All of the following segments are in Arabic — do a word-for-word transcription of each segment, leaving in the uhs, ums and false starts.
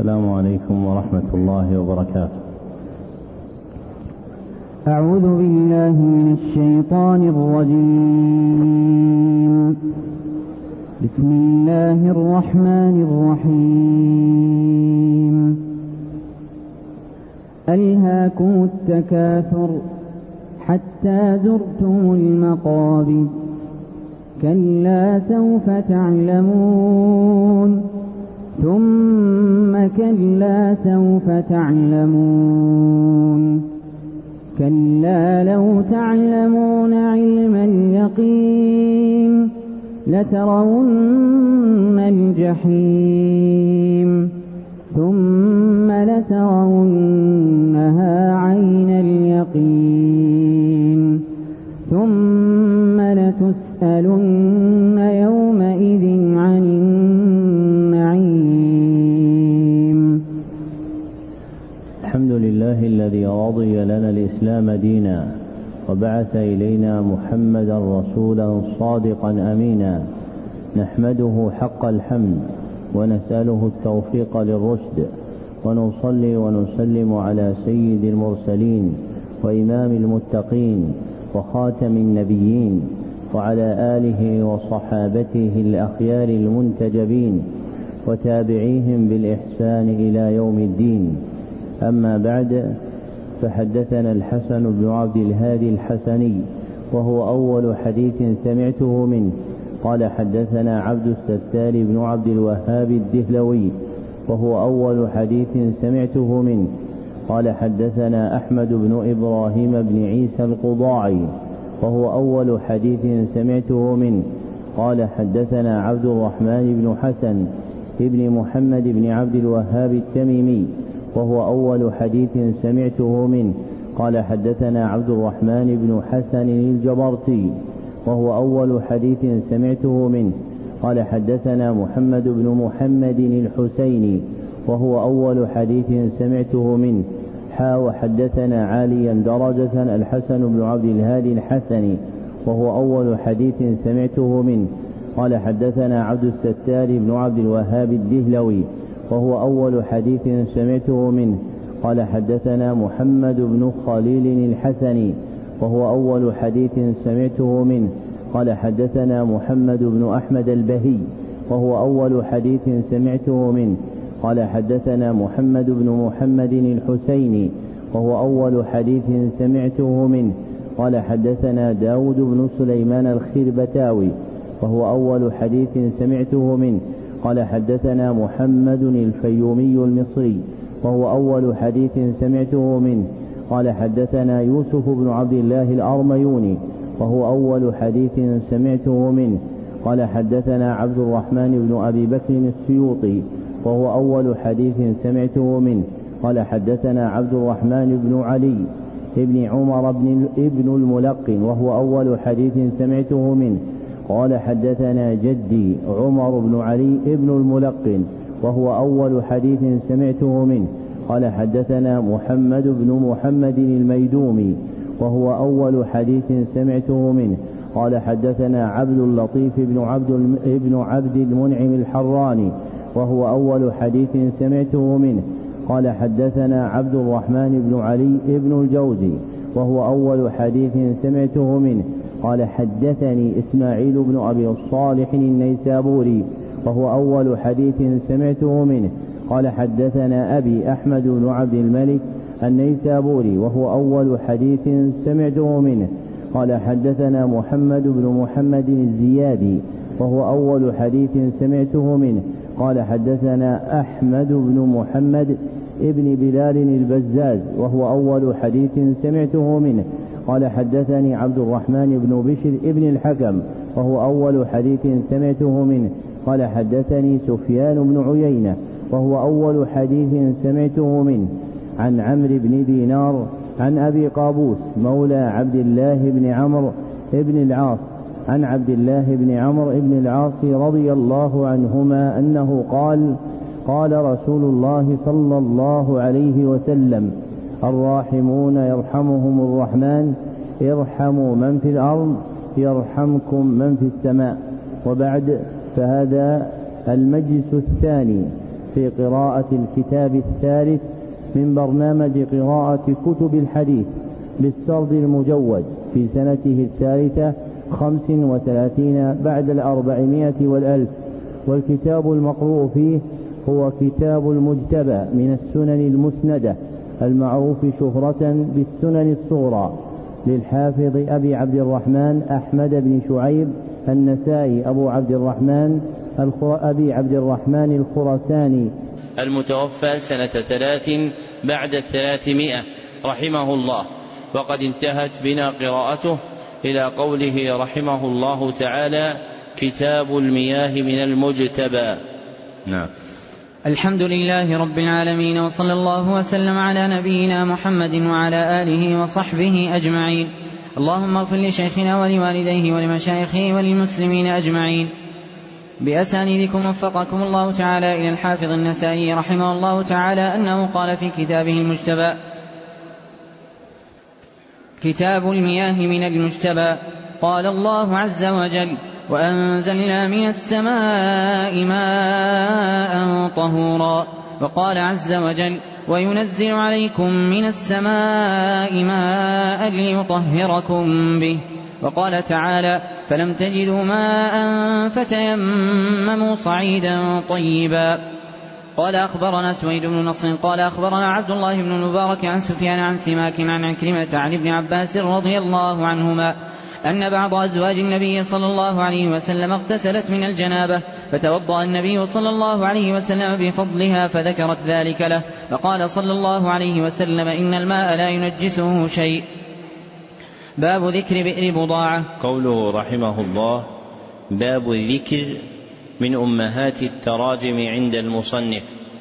السلام عليكم ورحمة الله وبركاته. أعوذ بالله من الشيطان الرجيم. بسم الله الرحمن الرحيم. ألهاكم التكاثر حتى زرتم المقابر كلا سوف تعلمون ثم كلا سوف تعلمون كلا لو تعلمون علم اليقين لترون الجحيم ثم لترونها عين اليقين ثم لتسألن يومئذ عن النعيم. الحمد لله الذي رضي لنا الإسلام دينا وبعث إلينا محمدا رسولا صادقا أمينا، نحمده حق الحمد ونسأله التوفيق للرشد، ونصلي ونسلم على سيد المرسلين وإمام المتقين وخاتم النبيين وعلى آله وصحابته الأخيار المنتجبين وتابعيهم بالإحسان إلى يوم الدين. أما بعد، فحدثنا الحسن بن عبد الهادي الحسني وهو أول حديث سمعته منه قال حدثنا عبد الستار بن عبد الوهاب الدهلوي وهو أول حديث سمعته منه قال حدثنا أحمد بن إبراهيم بن عيسى القضاعي وهو أول حديث سمعته منه قال حدثنا عبد الرحمن بن حسن ابن محمد بن عبد الوهاب التميمي وهو أول حديث سمعته منه قال حدثنا عبد الرحمن بن حسن الجبرتي وهو أول حديث سمعته منه قال حدثنا محمد بن محمد الحسيني وهو أول حديث سمعته منه حا وحدثنا عاليا درجة الحسن بن عبد الهادي الحسني وهو أول حديث سمعته منه قال حدثنا عبد الستار بن عبد الوهاب الدهلوي وهو أول حديث سمعته منه قال حدثنا محمد بن خليل الحسني وهو أول حديث سمعته منه قال حدثنا محمد بن أحمد البهي وهو أول حديث سمعته منه قال حدثنا محمد بن محمد الحسيني وهو أول حديث سمعته منه قال حدثنا داود بن سليمان الخربتاوي وهو أول حديث سمعته منه قال حدثنا محمد الفيومي المصري وهو أول حديث سمعته منه قال حدثنا يوسف بن عبد الله الأرميوني وهو أول حديث سمعته منه قال حدثنا عبد الرحمن بن أبي بكر السيوطي وهو أول حديث سمعته منه قال حدثنا عبد الرحمن بن علي ابن عمر بن ابن الملقن وهو أول حديث سمعته منه قال حدثنا جدي عمر بن علي ابن الملقن وهو أول حديث سمعته منه قال حدثنا محمد بن محمد الميدومي وهو أول حديث سمعته منه قال حدثنا عبد اللطيف بن عبد ابن عبد المنعم الحراني وهو أول حديث سمعته منه قال حدثنا عبد الرحمن بن علي ابن الجوزي وهو أول حديث سمعته منه قال حدثني إسماعيل بن أبي الصالح النيسابوري وهو أول حديث سمعته منه قال حدثنا أبي أحمد بن عبد الملك النيسابوري وهو أول حديث سمعته منه قال حدثنا محمد بن محمد الزيادي وهو أول حديث سمعته منه قال حدثنا أحمد بن محمد ابن بلال البزاز وهو أول حديث سمعته منه قال حدثني عبد الرحمن بن بشر ابن الحكم وهو أول حديث سمعته منه قال حدثني سفيان بن عيينة وهو أول حديث سمعته منه عن عمرو بن دينار عن أبي قابوس مولى عبد الله بن عمرو بن العاص عن عبد الله بن عمرو بن العاص رضي الله عنهما أنه قال قال رسول الله صلى الله عليه وسلم الراحمون يرحمهم الرحمن ارحموا من في الأرض يرحمكم من في السماء. وبعد، فهذا المجلس الثاني في قراءة الكتاب الثالث من برنامج قراءة كتب الحديث بالسرد المجود في سنته الثالثة خمس وثلاثين بعد الأربعمائة والألف، والكتاب المقروء فيه هو كتاب المجتبى من السنن المسندة المعروف شهرة بالسنن الصغرى للحافظ أبي عبد الرحمن أحمد بن شعيب النسائي أبو عبد الرحمن أبي عبد الرحمن الخراساني المتوفى سنة ثلاث بعد الثلاثمائة رحمه الله. وقد انتهت بنا قراءته إلى قوله رحمه الله تعالى: كتاب المياه من المجتبى. نعم. الحمد لله رب العالمين، وصلى الله وسلم على نبينا محمد وعلى آله وصحبه أجمعين. اللهم اغفر لشيخنا ولوالديه ولمشايخه وللمسلمين أجمعين. بأسانيدكم وفقكم الله تعالى إلى الحافظ النسائي رحمه الله تعالى أنه قال في كتابه المجتبى: كتاب المياه من المجتبى. قال الله عز وجل: وأنزلنا من السماء ماء طهورا. وقال عز وجل: وينزل عليكم من السماء ماء ليطهركم به. وقال تعالى: فلم تجدوا ماء فتيمموا صعيدا طيبا. قال أخبرنا سويد بن نصر قال أخبرنا عبد الله بن المبارك عن سفيان عن سماك عن عكرمة عن ابن عباس رضي الله عنهما أن بعض أزواج النبي صلى الله عليه وسلم اغتسلت من الجنابة، فتوضأ النبي صلى الله عليه وسلم بفضلها فذكرت ذلك له، فقال صلى الله عليه وسلم: إن الماء لا ينجسه شيء. باب ذكر بئر بضاعة. قوله رحمه الله: باب الذكر من أمهات التراجم عند المصنف،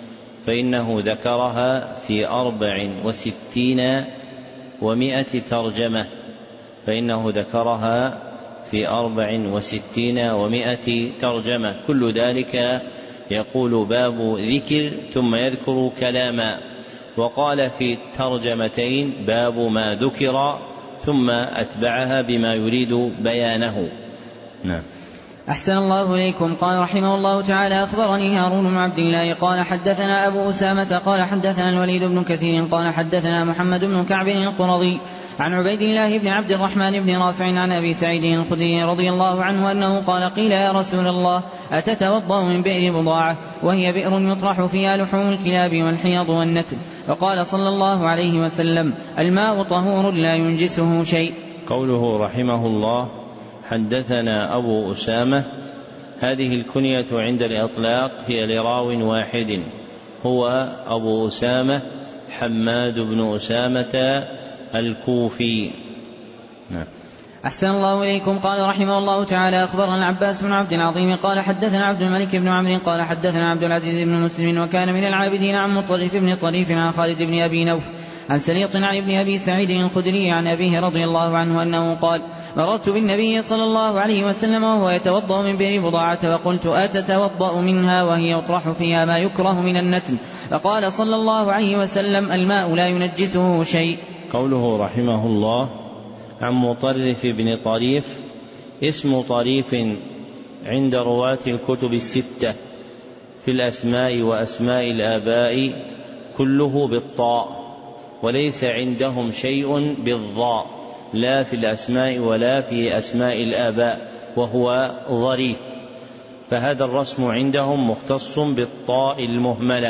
فإنه ذكرها في أربع وستين ومائة ترجمة فإنه ذكرها في أربع وستين ومائة ترجمة كل ذلك يقول باب ذكر ثم يذكر كلاما. وقال في الترجمتين باب ما ذكر ثم أتبعها بما يريد بيانه. نعم. أحسن الله إليكم. قال رحمه الله تعالى: أخبرني هارون بن عبد الله قال حدثنا أبو أسامة قال حدثنا الوليد بن كثير قال حدثنا محمد بن كعب القرظي عن عبيد الله بن عبد الرحمن بن رافع عن أبي سعيد الخدري رضي الله عنه أنه قال: قيل يا رسول الله أتتوضأ من بئر بضاعة وهي بئر يطرح فيها لحوم الكلاب والحيض والنتن؟ فقال صلى الله عليه وسلم: الماء طهور لا ينجسه شيء. قوله رحمه الله: حدثنا أبو أسامة، هذه الكنية عند الإطلاق هي لراو واحد هو أبو أسامة حماد بن أسامة الكوفي. نعم. أحسن الله إليكم. قال رحمه الله تعالى: أخبرنا العباس بن عبد العظيم قال حدثنا عبد الملك بن عمرو قال حدثنا عبد العزيز بن مسلم وكان من العابدين عن مطرف بن طريف عن خالد بن أبي نوف عن سليط عن ابن أبي سعيد الخدري عن أبيه رضي الله عنه أنه قال: مررت بالنبي صلى الله عليه وسلم وهو يتوضأ من بئر بضاعة وقلت: أتتوضأ منها وهي يطرح فيها ما يكره من النتن؟ فقال صلى الله عليه وسلم: الماء لا ينجسه شيء. قوله رحمه الله: عن مطرف بن طريف، اسم طريف عند رواة الكتب الستة في الأسماء وأسماء الآباء كله بالطاء، وليس عندهم شيء بالضاء لا في الأسماء ولا في أسماء الآباء، وهو ظريف، فهذا الرسم عندهم مختص بالطاء المهملة.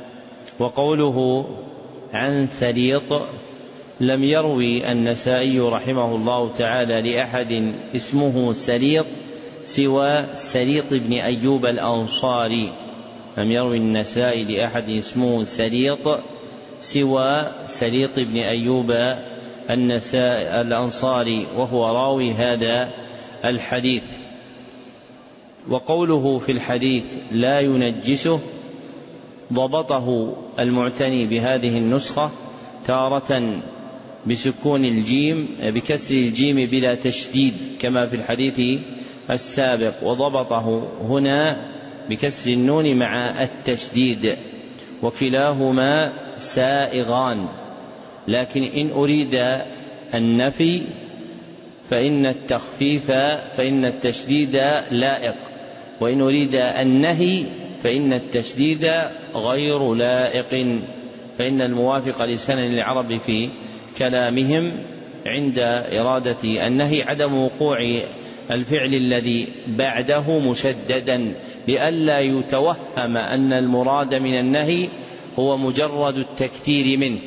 وقوله عن سليط لم يروي النسائي رحمه الله تعالى لأحد اسمه سليط سوى سليط بن أيوب الأنصاري، لم يروي النسائي لأحد اسمه سليط سوى سليط بن أيوب الأنصاري وهو راوي هذا الحديث. وقوله في الحديث لا ينجسه ضبطه المعتني بهذه النسخة تارة بسكون الجيم بكسر الجيم بلا تشديد كما في الحديث السابق، وضبطه هنا بكسر النون مع التشديد، وكلاهما سائغان، لكن إن أريد النفي فإن التخفيف فإن التشديد لائق، وإن أريد النهي فإن التشديد غير لائق، فإن الموافق لسنن العرب في كلامهم عند إرادة النهي عدم وقوع الفعل الذي بعده مشددا، لئلا يتوهم أن المراد من النهي هو مجرد التكثير منه،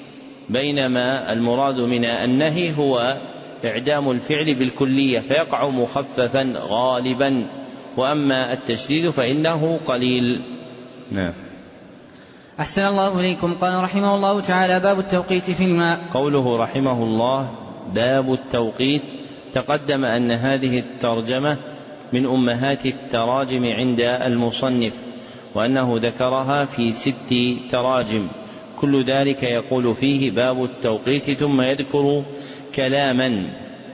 بينما المراد من النهي هو إعدام الفعل بالكلية فيقع مخففا غالبا، وأما التشديد فإنه قليل. نعم. أحسن الله إليكم. قال رحمه الله تعالى: باب التوقيت في الماء. قوله رحمه الله باب التوقيت، تقدم أن هذه الترجمة من أمهات التراجم عند المصنف، وأنه ذكرها في ست تراجم، كل ذلك يقول فيه باب التوقيت، ثم يذكر كلاما،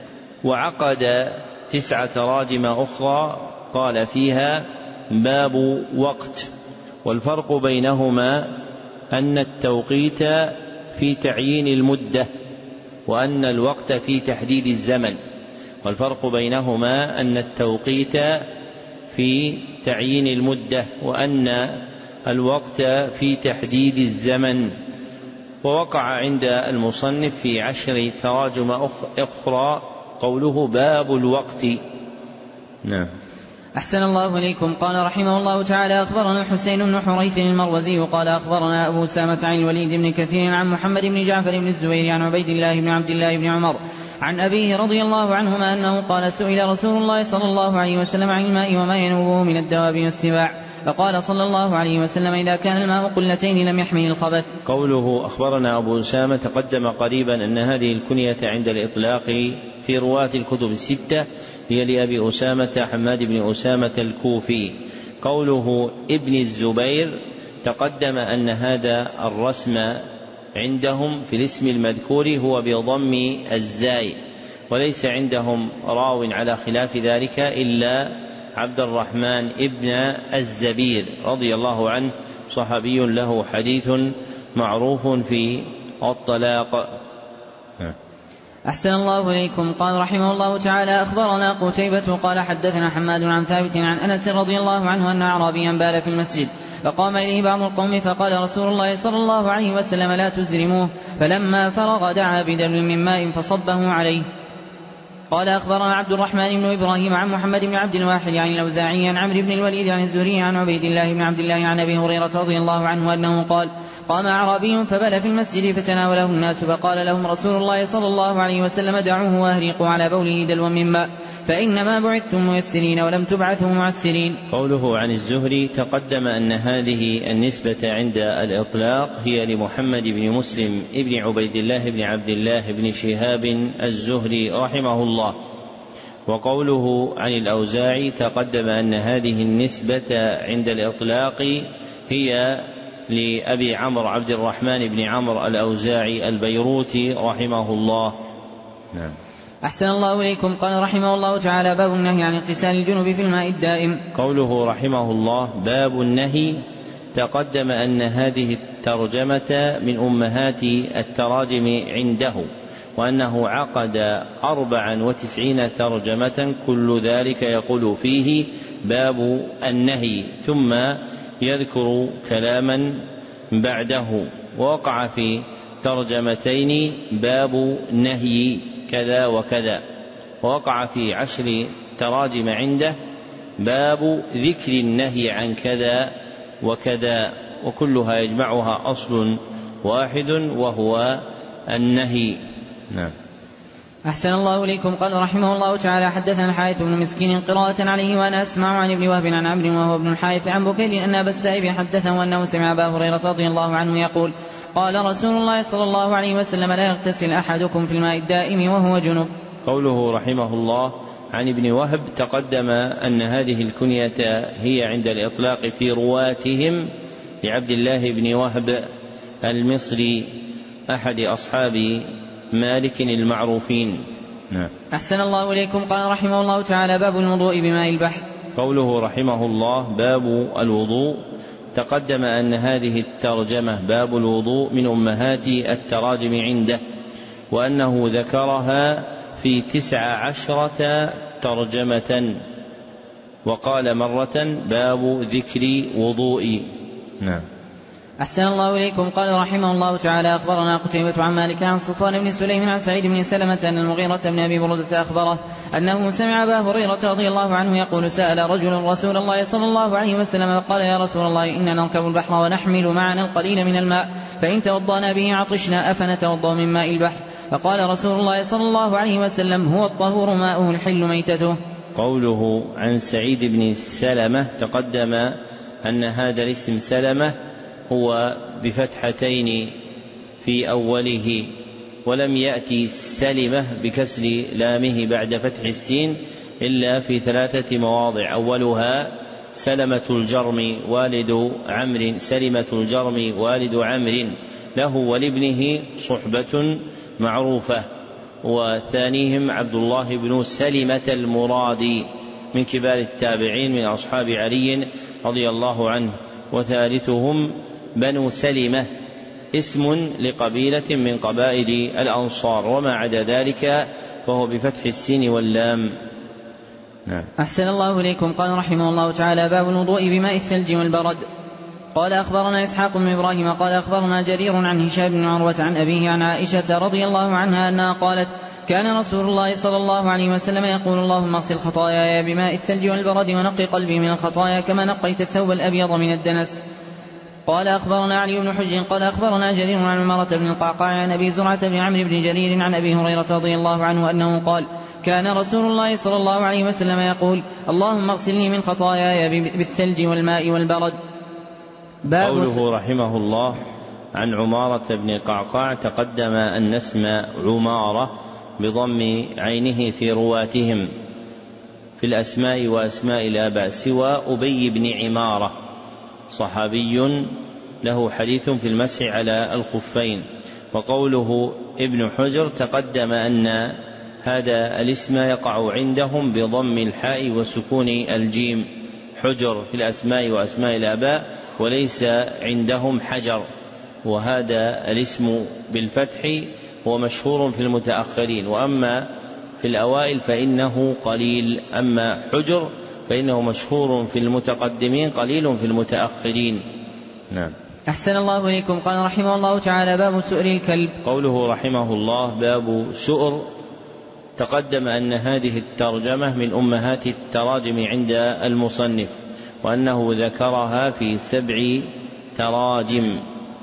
وعقد تسع تراجم أخرى قال فيها باب وقت. والفرق بينهما أن التوقيت في تعيين المدة، وأن الوقت في تحديد الزمن. والفرق بينهما أن التوقيت في تعيين المدة، وأن الوقت في تحديد الزمن. ووقع عند المصنف في عشر تراجم أخرى قوله باب الوقت. نعم. أحسن الله إليكم. قال رحمه الله تعالى: أخبرنا الحسين بن حريث المروزي قال أخبرنا أبو أسامة عن الوليد بن كثير عن محمد بن جعفر بن الزبير عن عبيد الله بن عبد الله بن عمر عن أبيه رضي الله عنهما أنه قال: سئل رسول الله صلى الله عليه وسلم عن الماء وما ينوبه من الدواب والسباع، فقال صلى الله عليه وسلم: إذا كان الماء قلتين لم يحمل الخبث. قوله أخبرنا أبو أسامة تقدم قريبا أن هذه الكنية عند الإطلاق في رواة الكتب الستة هي لأبي أسامة حماد بن أسامة الكوفي. قوله ابن الزبير تقدم أن هذا الرسم عندهم في الاسم المذكور هو بضم الزاي، وليس عندهم راو على خلاف ذلك إلا عبد الرحمن ابن الزبير رضي الله عنه، صحابي له حديث معروف في الطلاق. أحسن الله إليكم. قال رحمه الله تعالى: أخبرنا قتيبة قال حدثنا حماد عن ثابت عن أنس رضي الله عنه أن أعرابيا بال في المسجد، فقام إليه بعض القوم فقال رسول الله صلى الله عليه وسلم: لا تزرموه. فلما فرغ دعا بدلو من ماء فصبه عليه. قال أخبرنا عبد الرحمن بن إبراهيم عن محمد بن عبد الواحد عن الأوزاعي عن عمرو بن الوليد عن الزهري عن عبيد الله بن عبد الله عن أبي هريرة رضي الله عنه أنه قال: قام أعرابي فبال في المسجد فتناوله الناس، فقال لهم رسول الله صلى الله عليه وسلم: دعوه وأهريقوا على بوله دلوا من ماء، فإنما بعثتم ميسرين ولم تبعثوا معسرين. قوله عن الزهري تقدم أن هذه النسبة عند الإطلاق هي لمحمد بن مسلم ابن عبيد الله بن عبد الله بن شهاب الزهري رحمه الله. وقوله عن الأوزاعي تقدم أن هذه النسبة عند الإطلاق هي لأبي عمرو عبد الرحمن بن عمرو الأوزاعي البيروتي رحمه الله. نعم. أحسن الله إليكم. قال رحمه الله تعالى: باب النهي عن اغتسال الجنب في الماء الدائم. قوله رحمه الله باب النهي، تقدم أن هذه الترجمة من أمهات التراجم عنده، وأنه عقد أربعا وتسعين ترجمة كل ذلك يقول فيه باب النهي، ثم يذكر كلاما بعده. ووقع في ترجمتين باب نهي كذا وكذا، ووقع في عشر تراجم عنده باب ذكر النهي عن كذا وكذا، وكلها يجمعها أصل واحد وهو النهي. نعم. أحسن الله إليكم. قال رحمه الله تعالى: حدثنا الحارث بن مسكين قراءة عليه وأنا أسمع عن ابن وهب عن عمرو وهو ابن الحارث عن بكير أن أبا السائب حدثه أنه سمع أبا هريرة رضي الله عنه يقول: قال رسول الله صلى الله عليه وسلم: لا يغتسل أحدكم في الماء الدائم وهو جنب. قوله رحمه الله عن ابن وهب تقدم أن هذه الكنية هي عند الإطلاق في رواتهم لعبد الله بن وهب المصري أحد أصحاب مالك المعروفين. نعم. أحسن الله إليكم. قال رحمه الله تعالى: باب الوضوء بماء البحر. قوله رحمه الله باب الوضوء، تقدم أن هذه الترجمة باب الوضوء من أمهات التراجم عنده، وأنه ذكرها في تسع عشرة ترجمة، وقال مرة باب ذكر وضوئي. نعم. أحسن الله إليكم. قال رحمه الله تعالى أخبرنا قتيبة عن مالك عن صفوان بن سليم عن سعيد بن سلمة أن المغيرة بن أبي بردة أخبره أنه سمع أبا هريرة رضي الله عنه يقول سأل رجل رسول الله صلى الله عليه وسلم قال يا رسول الله إننا نركب البحر ونحمل معنا القليل من الماء فإن توضأنا به عطشنا أفنتوضأ من ماء البحر؟ فقال رسول الله صلى الله عليه وسلم هو الطهور ماؤه الحل ميتته. قوله عن سعيد بن سلمة تقدم أن هذا الاسم سلمة هو بفتحتين في أوله، ولم يأتي سلمة بكسر لامه بعد فتح السين إلا في ثلاثة مواضع. أولها سلمة الجرم والد عمرو سلمة الجرم والد عمرو له ولابنه صحبة معروفة، وثانيهم عبد الله بن سلمة المرادي من كبار التابعين من أصحاب علي رضي الله عنه، وثالثهم بنو سلمة اسم لقبيلة من قبائل الأنصار، وما عدا ذلك فهو بفتح السين واللام. نعم. أحسن الله إليكم. قال رحمه الله تعالى باب الوضوء بماء الثلج والبرد. قال أخبرنا إسحاق بن إبراهيم قال أخبرنا جرير عن هشام بن عروة عن أبيه عن عائشة رضي الله عنها أنها قالت كان رسول الله صلى الله عليه وسلم يقول اللهم اغسل خطاياي بماء الثلج والبرد ونقي قلبي من الخطايا كما نقيت الثوب الأبيض من الدنس. قال أخبرنا علي بن حجر قال أخبرنا جرير عن عمارة بن القعقاع عن أبي زرعة بن عمرو بن جرير عن أبي هريرة رضي الله عنه أنه قال كان رسول الله صلى الله عليه وسلم يقول اللهم اغسلني من خطاياي بالثلج والماء والبرد. قوله رحمه الله عن عمارة بن القعقاع تقدم أن اسم عمارة بضم عينه في رواتهم في الأسماء وأسماء الآباء سوى أبي بن عمارة صحابي له حديث في المسح على الخفين. وقوله ابن حجر تقدم أن هذا الاسم يقع عندهم بضم الحاء وسكون الجيم حجر في الأسماء وأسماء الآباء، وليس عندهم حجر، وهذا الاسم بالفتح هو مشهور في المتأخرين، وأما في الأوائل فإنه قليل، أما حجر فإنه مشهور في المتقدمين قليل في المتأخرين. نعم. أحسن الله إليكم. قال رحمه الله تعالى باب سؤر الكلب. قوله رحمه الله باب سؤر تقدم أن هذه الترجمة من أمهات التراجم عند المصنف، وأنه ذكرها في سبع تراجم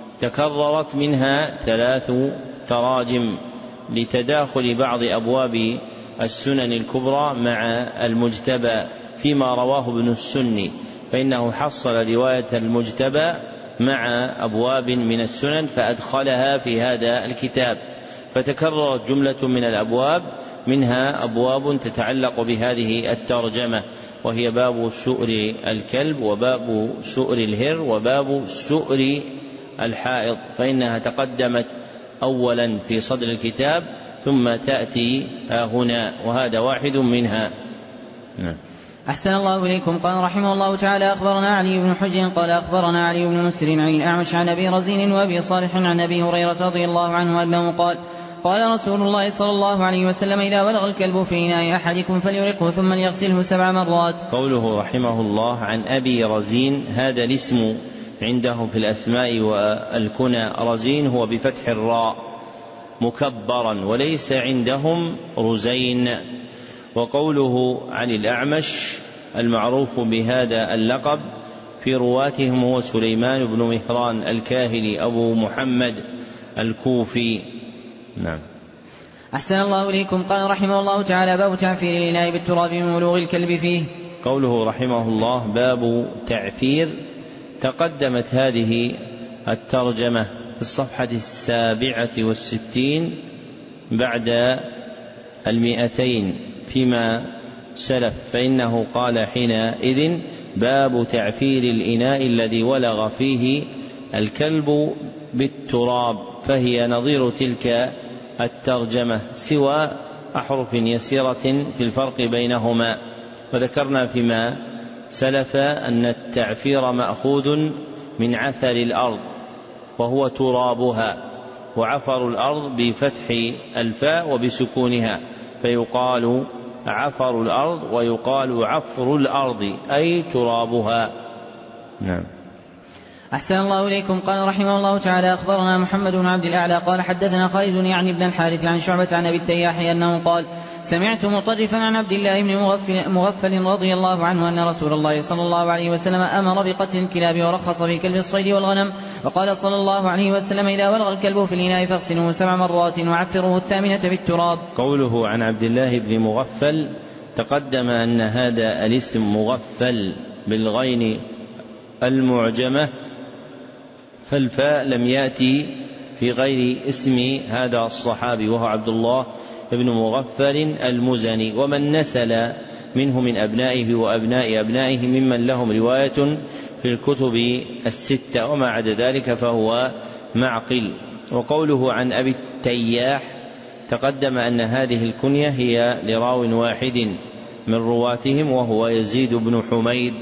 تكررت منها ثلاث تراجم لتداخل بعض أبواب السنن الكبرى مع المجتبى فيما رواه ابن السني، فإنه حصل رواية المجتبى مع أبواب من السنن فأدخلها في هذا الكتاب، فتكررت جملة من الأبواب منها أبواب تتعلق بهذه الترجمة، وهي باب سؤر الكلب وباب سؤر الهر وباب سؤر الحائض، فإنها تقدمت أولا في صدر الكتاب ثم تأتي هنا، وهذا واحد منها. نعم. أحسن الله إليكم. قال رحمه الله تعالى أخبرنا علي بن حجر قال أخبرنا علي بن مسر عن الأعمش عن أبي رزين وأبي صالح عن أبي هريرة رضي الله عنه أنه قال قال رسول الله صلى الله عليه وسلم إذا بلغ الكلب في إناء أحدكم فليرقه ثم ليغسله سبع مرات. قوله رحمه الله عن أبي رزين، هذا الاسم عندهم في الأسماء والكنى رزين هو بفتح الراء مكبرا، وليس عندهم رزين. وقوله عن الأعمش المعروف بهذا اللقب في رواتهم هو سليمان بن مهران الكاهلي أبو محمد الكوفي. نعم. أحسن الله إليكم. قال رحمه الله تعالى باب تعفير الإناء بالتراب من بلوغ الكلب فيه. قوله رحمه الله باب تعفير تقدمت هذه الترجمة في الصفحة السابعة والستين بعد المئتين فيما سلف، فإنه قال حينئذ باب تعفير الإناء الذي ولغ فيه الكلب بالتراب، فهي نظير تلك الترجمة سوى أحرف يسيرة في الفرق بينهما. وذكرنا فيما سلف أن التعفير مأخوذ من عثر الأرض وهو ترابها، وعفر الأرض بفتح الفاء وبسكونها، فيقال عفر الأرض ويقال عفر الأرض أي ترابها. نعم. أحسن الله إليكم. قال رحمه الله تعالى أخبرنا محمد بن عبد الأعلى قال حدثنا خالد يعني بن الحارث عن شعبة عن أبي التياح أنه قال سمعت مطرفا عن عبد الله بن مغفل, مغفل رضي الله عنه أن رسول الله صلى الله عليه وسلم أمر بقتل الكلاب ورخص في كلب الصيد والغنم، وقال صلى الله عليه وسلم إذا ولغ الكلب في الإناء فاغسلوه سبع مرات وعفروه الثامنة بالتراب. قوله عن عبد الله بن مغفل تقدم أن هذا الاسم مغفل بالغين المعجمة، فالفاء لم يأتي في غير اسم هذا الصحابي وهو عبد الله بن مغفل المزني، ومن نسل منه من أبنائه وأبناء أبنائه ممن لهم رواية في الكتب الستة، وما عدا ذلك فهو معقل. وقوله عن أبي التياح تقدم أن هذه الكنية هي لراو واحد من رواتهم وهو يزيد بن حميد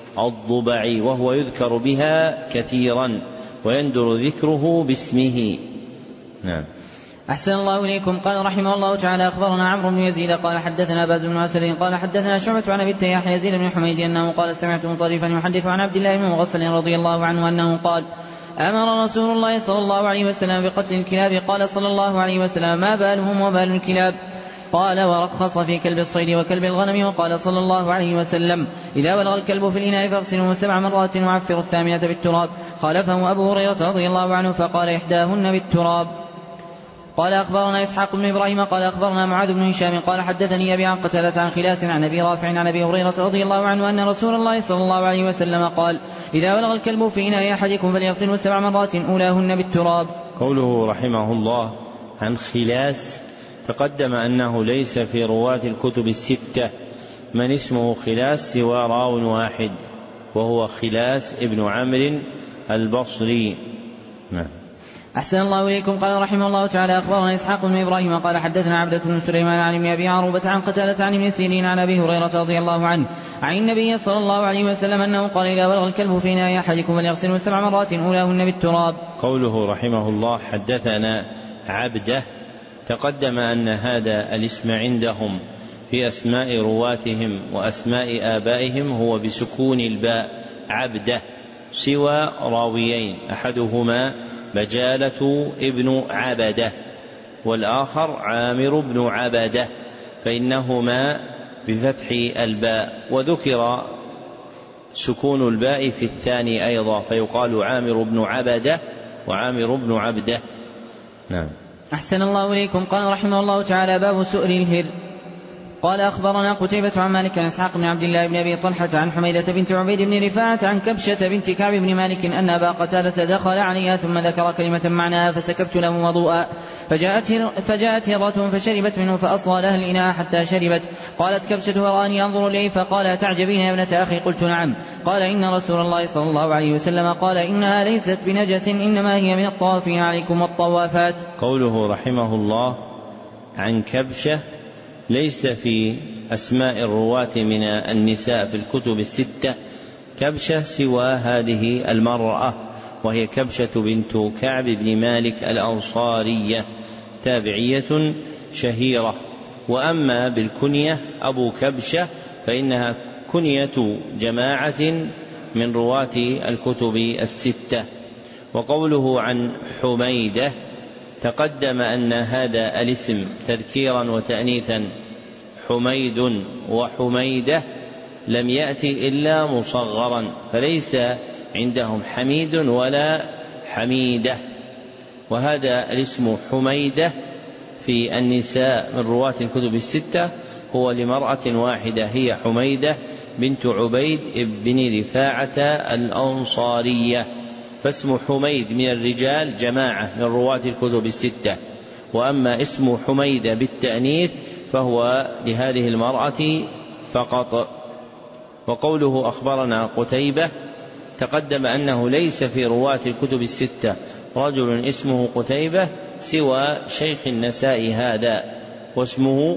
الضبعي، وهو يذكر بها كثيرا ويندر ذكره باسمه. نعم. أحسن الله إليكم. قال رحمه الله تعالى أخبرنا عمرو بن يزيد قال حدثنا باز بن أسد قال حدثنا شعبة عن أبي التياح يزيد بن حميد أنه قال سمعت مطرفا يحدث عن عبد الله بن مغفل رضي الله عنه أنه قال أمر رسول الله صلى الله عليه وسلم بقتل الكلاب، قال صلى الله عليه وسلم ما بالهم وبال الكلاب؟ قال ورخص في كلب الصيد وكلب الغنم، وقال صلى الله عليه وسلم إذا بلغ الكلب في الإناء فاغسلوه سبع مرات وعفروا الثامنة بالتراب. خالفه أبو هريرة رضي الله عنه فقال إحداهن بالتراب. قال أخبرنا إسحاق بن إبراهيم قال أخبرنا معاذ بن هشام قال حدثني أبي عن قتادة عن خلاس عن أبي رافع عن أبي هريرة رضي الله عنه أن رسول الله صلى الله عليه وسلم قال إذا بلغ الكلب في إناء أحدكم فليغسله سبع مرات أولاهن بالتراب. قوله رحمه الله عن خلاس تقدم أنه ليس في رواة الكتب الستة من اسمه خلاس سوى راو واحد وهو خلاس ابن عمرو البصري. نعم. أحسن الله إليكم. قال رحمه الله تعالى أخبرنا إسحاق بن إبراهيم قال حدثنا عبدة بن سليمان عن ابن أبي عروبة عن قتادة عن ابن سيرين عن أبي هريرة رضي الله عنه عن النبي صلى الله عليه وسلم أنه قال إذا بلغ الكلب في إناء أحدكم فليغسله سبع مرات أولاهن بالتراب. قوله رحمه الله حدثنا عبده تقدم أن هذا الاسم عندهم في أسماء رواتهم وأسماء آبائهم هو بسكون الباء عبده، سوى راويين أحدهما بجالة ابن عبده والآخر عامر بن عبده، فإنهما بفتح الباء، وذكر سكون الباء في الثاني أيضا فيقال عامر بن عبده وعامر بن عبده. نعم. أحسن الله إليكم. قال رحمه الله تعالى باب سؤر الهر. قال أخبرنا قتيبة عن مالك عن إسحاق بن عبد الله بن أبي طلحة عن حميدة بنت عبيد بن رفاعة عن كبشة بنت كعب بن مالك أن أبا قتادة دخل عليها ثم ذكر كلمة معناها فسكبت له وضوءا فجاءت, فجاءت هرة فشربت منه فأصغى لها الإناء حتى شربت. قالت كبشة وراني أنظر إليه فقال تعجبين يا ابنة أخي؟ قلت نعم. قال إن رسول الله صلى الله عليه وسلم قال إنها ليست بنجس إنما هي من الطوافين عليكم والطوافات. قوله رحمه الله عن كبشة ليس في أسماء الرواة من النساء في الكتب الستة كبشة سوى هذه المرأة، وهي كبشة بنت كعب بن مالك الأنصارية تابعية شهيرة. وأما بالكنية أبو كبشة فإنها كنية جماعة من رواة الكتب الستة. وقوله عن حميدة تقدم أن هذا الاسم تذكيرا وتأنيثا حميد وحميدة لم يأتي إلا مصغرا، فليس عندهم حميد ولا حميدة. وهذا الاسم حميدة في النساء من رواة الكتب الستة هو لمرأة واحدة هي حميدة بنت عبيد بن رفاعة الأنصارية، فاسم حميد من الرجال جماعة من رواة الكتب الستة، وأما اسم حميدة بالتأنيث فهو لهذه المرأة فقط. وقوله أخبرنا قتيبة تقدم أنه ليس في رواة الكتب الستة رجل اسمه قتيبة سوى شيخ النساء هذا واسمه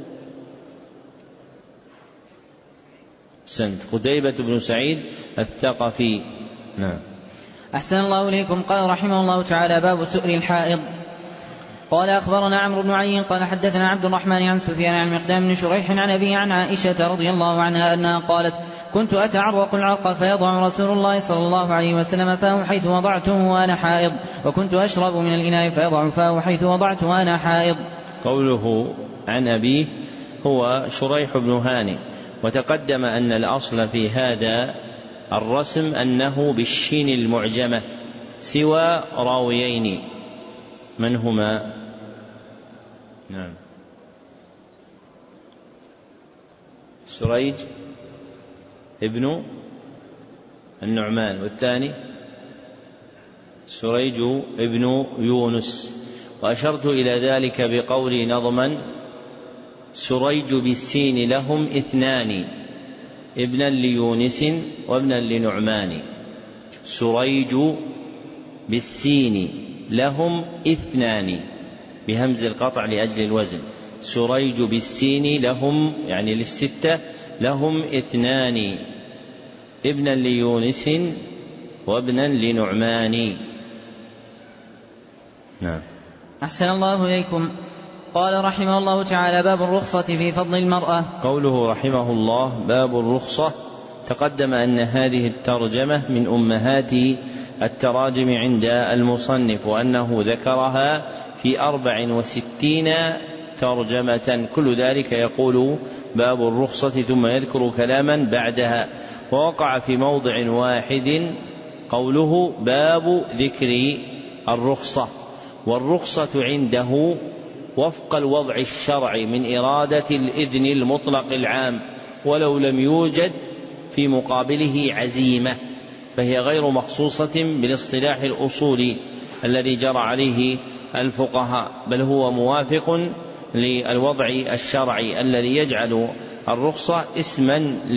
سنت قتيبة بن سعيد الثقفي. نعم. أحسن الله إليكم. قال رحمه الله تعالى باب سؤر الحائض. قال أخبرنا عمرو بن علي قال حدثنا عبد الرحمن عن سفيان عن مقدام بن شريح عن أبي عن عائشة رضي الله عنها أنها قالت كنت أتعرق العرق فيضع رسول الله صلى الله عليه وسلم فاه حيث وضعته وأنا حائض وكنت أشرب من الإناء فيضع فاه حيث وضعته وأنا حائض. قوله عن أبيه هو شريح بن هاني، وتقدم أن الأصل في هذا الرسم أنه بالشين المعجمة سوى راويين. من هما؟ نعم سريج ابن النعمان، والثاني سريج ابن يونس. وأشرت إلى ذلك بقولي نظما سريج بالسين لهم اثنان ابنا ليونس وابنا لنعمان. سريج بالسين لهم اثنان بهمز القطع لأجل الوزن. سريج بالسين لهم يعني للستة لهم اثنان ابنا ليونس وابنا لنعمان. نعم. أحسن الله إليكم. قال رحمه الله تعالى باب الرخصة في فضل المرأة. قوله رحمه الله باب الرخصة، تقدم أن هذه الترجمة من أمهات التراجم عند المصنف، وأنه ذكرها في أربع وستين ترجمة، كل ذلك يقول باب الرخصة ثم يذكر كلاما بعدها. ووقع في موضع واحد قوله باب ذكر الرخصة، والرخصة عنده وفق الوضع الشرعي من إرادة الإذن المطلق العام، ولو لم يوجد في مقابله عزيمة، فهي غير مخصوصة بالاصطلاح الأصولي الذي جرى عليه الفقهاء، بل هو موافق للوضع الشرعي الذي يجعل الرخصة اسما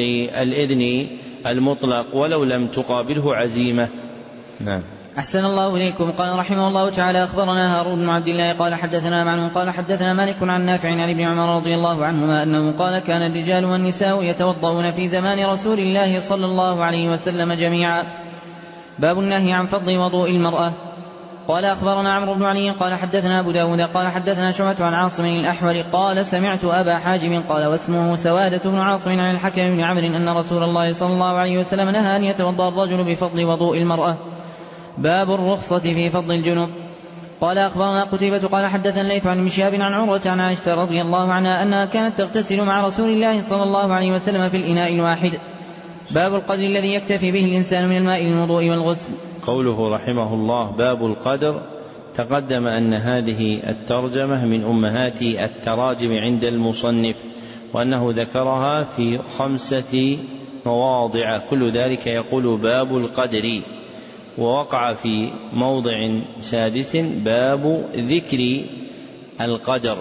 للإذن المطلق ولو لم تقابله عزيمة. نعم. أحسن الله إليكم. قال رحمه الله تعالى أخبرنا هارون بن عبد الله قال حدثنا معن قال حدثنا مالك عن نافع عن ابن عمر رضي الله عنهما أنه قال كان الرجال والنساء يتوضؤون في زمان رسول الله صلى الله عليه وسلم جميعا. باب النهي عن فضل وضوء المرأة. قال أخبرنا عمرو بن علي قال حدثنا أبو داود قال حدثنا شعبة عن عاصم الأحول قال سمعت أبا حاجب قال واسمه سوادة بن عاصم عن الحكم بن عمرو أن رسول الله صلى الله عليه وسلم نهى أن يتوضأ الرجل بفضل وضوء المرأة. باب الرخصة في فضل الجنوب. قال أخبرنا قتيبة قال حدثنا الليث عن مشهاب عن عروة عن عائشة رضي الله عنها أنها كانت تغتسل مع رسول الله صلى الله عليه وسلم في الإناء الواحد. باب القدر الذي يكتفي به الإنسان من الماء للوضوء والغسل. قوله رحمه الله باب القدر، تقدم أن هذه الترجمة من أمهات التراجم عند المصنف، وأنه ذكرها في خمسة مواضع، كل ذلك يقول باب القدر. ووقع في موضع سادس باب ذكر القدر،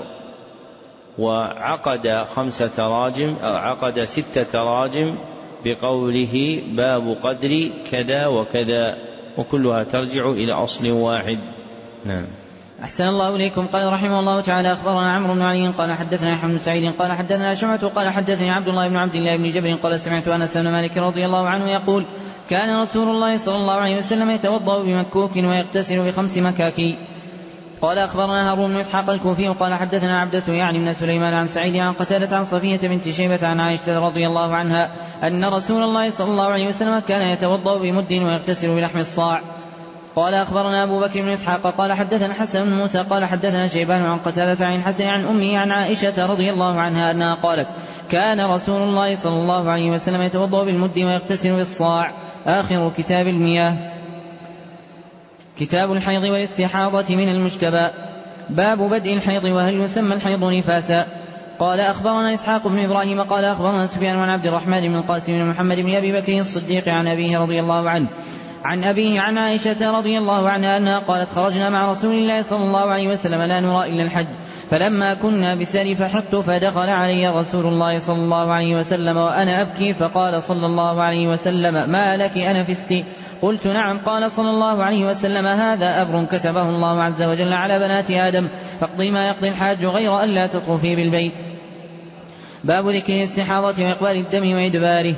وعقد خمس تراجم أو عقد ست تراجم بقوله باب قدر كذا وكذا، وكلها ترجع إلى أصل واحد. نعم. أحسن الله إليكم. قال رحمه الله تعالى أخبرنا عمرو بن علي قال حدثنا يحيى بن سعيد قال حدثنا شعبة قال حدثني عبد الله بن عبد الله بن جبر قال سمعت أنس بن مالك رضي الله عنه يقول كان رسول الله صلى الله عليه وسلم يتوضأ بمكوك ويغتسل بخمس مكاكي. قال أخبرنا هارون بن إسحاق الكوفي قال حدثنا عبدة يعني من سليمان عن سعيد عن قتادة عن صفية بنت شيبة عن عائشة رضي الله عنها أن رسول الله صلى الله عليه وسلم كان يتوضأ بمد ويغتسل بلحم الصاع. قال أخبرنا أبو بكر بن إسحاق قال حدثنا حسن بن موسى قال حدثنا شيبان عن قتادة عن الحسن عن أمه عن عائشة رضي الله عنها أنها قالت كان رسول الله صلى الله عليه وسلم يتوضأ بالمد ويغتسل بالصاع. آخر كتاب المياه. كتاب الحيض والاستحاضة من المجتبى. باب بدء الحيض وهل يسمى الحيض نفاسا. قال أخبرنا إسحاق بن إبراهيم قال أخبرنا سفيان عن عبد الرحمن بن القاسم بن محمد بن أبي بكر الصديق عن أبيه رضي الله عنه عن أبيه عن عائشة رضي الله عنها أنها قالت خرجنا مع رسول الله صلى الله عليه وسلم لا نرى إلا الحج، فلما كنا بسر فحط فدخل علي رسول الله صلى الله عليه وسلم وأنا أبكي فقال صلى الله عليه وسلم ما لك أنفستي؟ قلت نعم. قال صلى الله عليه وسلم هذا أمر كتبه الله عز وجل على بنات آدم فاقضي ما يقضي الحاج غير أن لا تطوفي بالبيت. باب ذكر الاستحاضة وإقبال الدم وإدباره.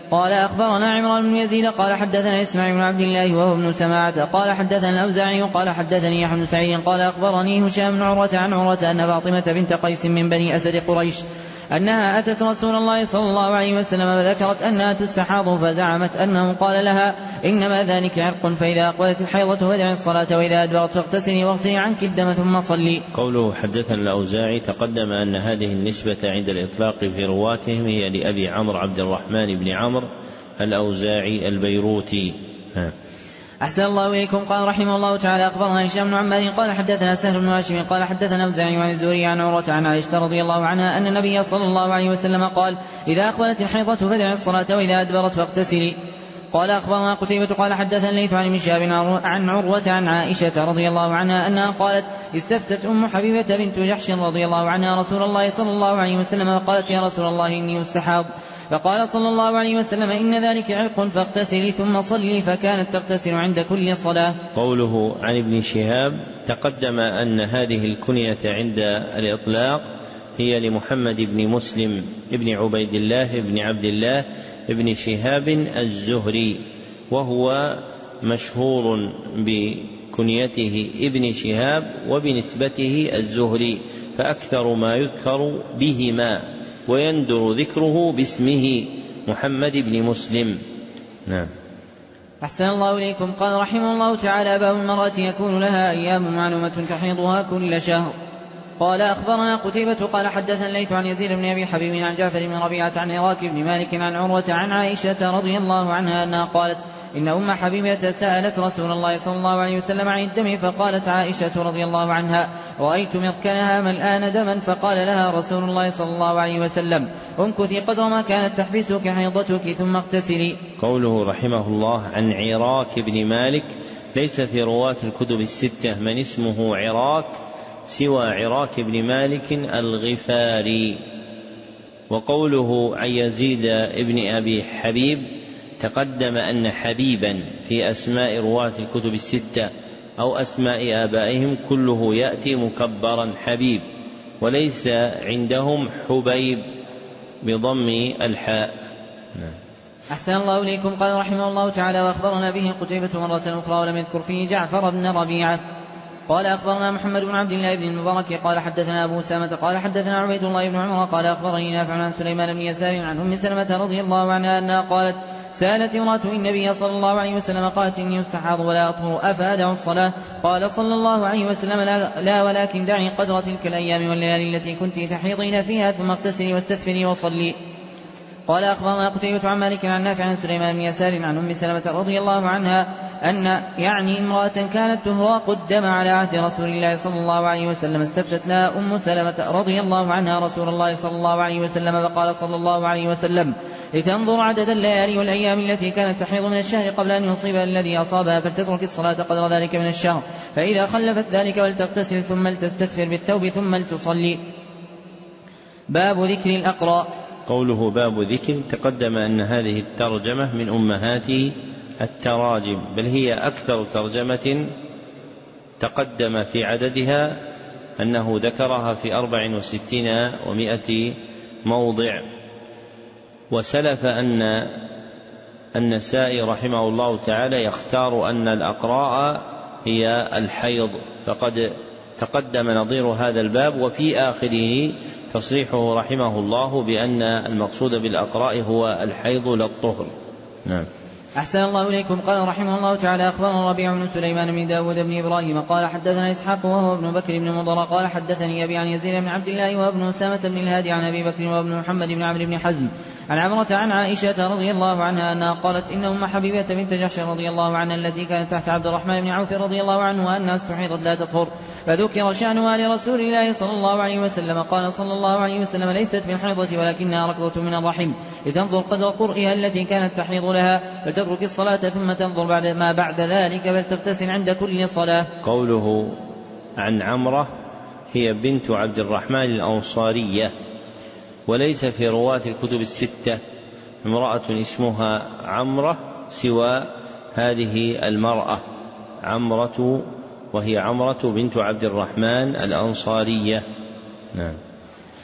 قال أخبرنا عمران بن يزيد قال حدثنا إسماعيل بن عبد الله وهو ابن سماعة قال حدثنا الأوزاعي قال حدثني يحيى بن سعيد قال أخبرني هشام بن عروة عن عروة أن فاطمة بنت قيس من بني أسد قريش أنها أتت رسول الله صلى الله عليه وسلم فذكرت أنها تستحاض فزعمت أنه قال لها إنما ذلك عرق فإذا أقبلت الحيضة فادعي الصلاة وإذا أدبرت فاغتسلي واغسلي عنك الدم ثم صلي. قوله حدثنا الأوزاعي تقدم أن هذه النسبة عند الإطلاق في رواتهم هي لأبي عمرو عبد الرحمن بن عمرو الأوزاعي البيروتي. ها. أحسن الله إليكم. قال رحمه الله تعالى أخبرنا هشام بن عمار قال حدثنا سهل بن هاشم قال حدثنا أوزاعي عن الزهري عن عروة عن عائشة رضي الله عنها أن النبي صلى الله عليه وسلم قال إذا أقبلت الحيضة فادعي الصلاة وإذا أدبرت فاغتسلي. قال أخبرنا قتيبة قال حدثنا الليث عن ابن شهاب عن عروة عن عائشة رضي الله عنها أنها قالت استفتت أم حبيبة بنت جحش رضي الله عنها رسول الله صلى الله عليه وسلم وقالت يا رسول الله إني مستحاض فقال صلى الله عليه وسلم إن ذلك عرق فاغتسلي ثم صلي فكانت تغتسل عند كل صلاة. قوله عن ابن شهاب تقدم أن هذه الكنية عند الإطلاق هي لمحمد بن مسلم ابن عبيد الله بن عبد الله ابن شهاب الزهري وهو مشهور بكنيته ابن شهاب وبنسبته الزهري فأكثر ما يذكر بهما ويندر ذكره باسمه محمد بن مسلم. نعم. أحسن الله إليكم. قال رحمه الله تعالى باب المرأة يكون لها أيام معلومة تحيضها كل شهر. قال أخبرنا قتيبة قال حدثنا الليث عن يزيد بن أبي حبيب عن جعفر بن ربيعة عن عراك بن مالك عن عروة عن عائشة رضي الله عنها أنها قالت إن أم حبيبة سألت رسول الله صلى الله عليه وسلم عن الدم فقالت عائشة رضي الله عنها رأيت مركنها ملآن دما فقال لها رسول الله صلى الله عليه وسلم امكثي قدر ما كانت تحبسك حيضتك ثم اغتسلي. قوله رحمه الله عن عراك بن مالك ليس في رواة الكتب الستة من اسمه عراك سوى عراك بن مالك الغفاري. وقوله عن يزيد بن أبي حبيب تقدم أن حبيبا في أسماء رواة الكتب الستة أو أسماء آبائهم كله يأتي مكبرا حبيب وليس عندهم حبيب بضم الحاء. أحسن الله إليكم. قال رحمه الله تعالى وأخبرنا به قتيبة مرة أخرى ولم يذكر فيه جعفر بن ربيعة. قال أخبرنا محمد بن عبد الله بن المبارك قال حدثنا أبو أسامة قال حدثنا عبيد الله بن عمر قال أخبرني نافع عن سليمان بن يسار عن أم سلمة رضي الله عنها أنها قالت سألت امرأة النبي صلى الله عليه وسلم قالت إني أستحاض ولا أطهر أفأدع الصلاة قال صلى الله عليه وسلم لا, لا ولكن دعي قدر تلك الأيام والليالي التي كنت تحيضين فيها ثم اغتسلي واستثفري وصلي. قال أخبرنا قتيبة عن مالك عن نافع عن سليمان بن يسار عن أم سلمة رضي الله عنها أن يعني امرأة كانت تهراق الدم على عهد رسول الله صلى الله عليه وسلم استفتت لها أم سلمة رضي الله عنها رسول الله صلى الله عليه وسلم فقال صلى الله عليه وسلم لتنظر عدد الليالي والأيام التي كانت تحيض من الشهر قبل أن يصيبها الذي أصابها فلتترك الصلاة قدر ذلك من الشهر فإذا خلفت ذلك ولتغتسل ثم لتستثفر بالثوب ثم لتصلي. باب ذكر الأقراء. قوله باب ذكر تقدم أن هذه الترجمة من أمهات التراجم بل هي أكثر ترجمة تقدم في عددها أنه ذكرها في أربع وستين ومائة موضع. وسلف أن النسائي رحمه الله تعالى يختار أن الأقراء هي الحيض فقد تقدم نظير هذا الباب وفي آخره تصريحه رحمه الله بأن المقصود بالأقراء هو الحيض لا الطهر. نعم. أحسن الله إليكم. قال رحمه الله تعالى أخبرنا ربيع بن سليمان بن داود بن إبراهيم قال حدثنا إسحاق وهو ابن بكر بن مضر قال حدثني أبي عن يزيد بن عبد الله وابن أسامة بن الهادي عن أبي بكر وابن محمد بن عمرو بن حزم عن عمرة عن عائشة رضي الله عنها أنها قالت إن أم حبيبة بنت جحش رضي الله عنها التي كانت تحت عبد الرحمن بن عوف رضي الله عنه أنها استحيضت لا تطهر فذكر شأنها لرسول الله صلى الله عليه وسلم قال صلى الله عليه وسلم ليست من حيضة ولكنها ركضة من الرحم لتنظر قدر قرئها التي كانت تحيض لها فتترك الصلاة ثم تنظر بعد ما بعد ذلك فلتغتسل عند كل صلاة. قوله عن عمرة هي بنت عبد الرحمن الأنصارية وليس في رواة الكتب الستة امرأة اسمها عمرة سوى هذه المرأة عمرة وهي عمرة بنت عبد الرحمن الأنصارية. نعم.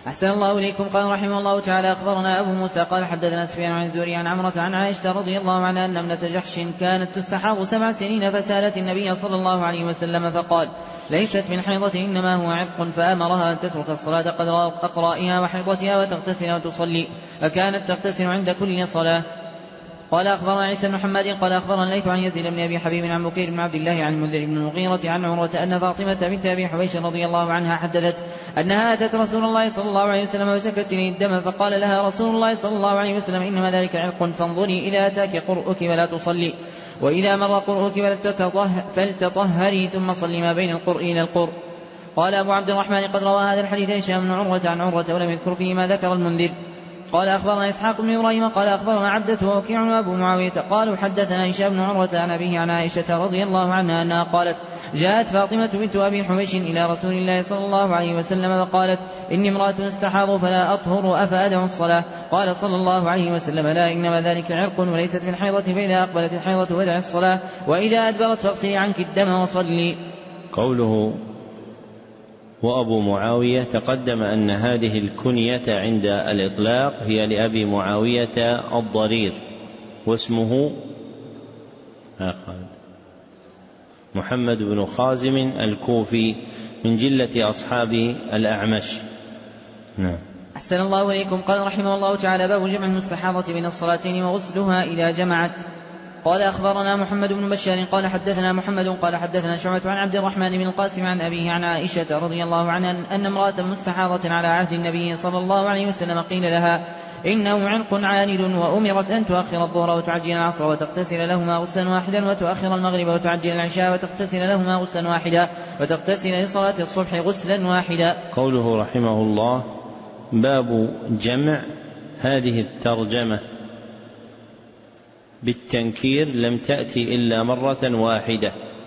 أحسن الله إليكم. قال رحمه الله تعالى أخبرنا أبو موسى قال حدثنا سفيان عن الزهري عن عمرة عن عائشة رضي الله عنها أن ابنة جحش كانت تستحاض سبع سنين فسألت النبي صلى الله عليه وسلم فقال ليست من حيضة إنما هو عرق، فأمرها أن تترك الصلاة قدر أقرائها وحيضتها وتغتسل وتصلي، فكانت تغتسل عند كل صلاة. قال أخبرنا عيسى بن محمد قال أخبرنا الليث عن يزيد بن أبي حبيب عن بكير بن عبد الله عن المنذر بن المغيرة عن عروة أن فاطمة بنت أبي حبيش رضي الله عنها حدثت أنها أتت رسول الله صلى الله عليه وسلم وشكت إليه الدم، فقال لها رسول الله صلى الله عليه وسلم إنما ذلك عرق، فانظري إذا أتاك قرؤك ولا تصلي، وإذا مر قرؤك فلتطهري ثم صلي ما بين القرء إلى القرء. قال أبو عبد الرحمن قد روى هذا الحديث هشام بن عروة عن عروة ولم يذكر فيه ما ذكر المنذر. قال أخبرنا إسحاق بن إبراهيم قال أخبرنا عبدة ووكيع وأبو معاوية قالوا حدثنا هشام بن عروة عن أبيه عن عائشة رضي الله عنها أنها قالت جاءت فاطمة بنت أبي حبيش إلى رسول الله صلى الله عليه وسلم فقالت إني امرأة استحاض فلا أطهر أفأدع الصلاة. قال صلى الله عليه وسلم لا، إنما ذلك عرق وليست من حيضة، فإذا أقبلت الحيضة فادع الصلاة، وإذا أدبرت فاغسلي عنك الدم وصلي. قوله وأبو معاوية تقدم أن هذه الكنية عند الإطلاق هي لأبي معاوية الضرير، واسمه محمد بن خازم الكوفي من جلة أصحاب الأعمش. نعم. أحسن الله إليكم. قال رحمه الله تعالى باب جمع المستحاضة بين الصلاتين وغسلها إذا جمعت. قال أخبرنا محمد بن بشار قال حدثنا محمد قال حدثنا شعبة عن عبد الرحمن بن القاسم عن أبيه عن عائشة رضي الله عنها أن امرأة مستحاضة على عهد النبي صلى الله عليه وسلم قيل لها إنه عرق عاند، وأمرت أن تؤخر الظهر وتعجل العصر وتغتسل لهما غسلا واحدا، وتؤخر المغرب وتعجل العشاء وتغتسل لهما غسلا واحدا، وتغتسل لصلاة الصبح غسلا واحدا. قوله رحمه الله باب جمع، هذه الترجمة بالتنكير لم تأتي إلا مرة واحدة،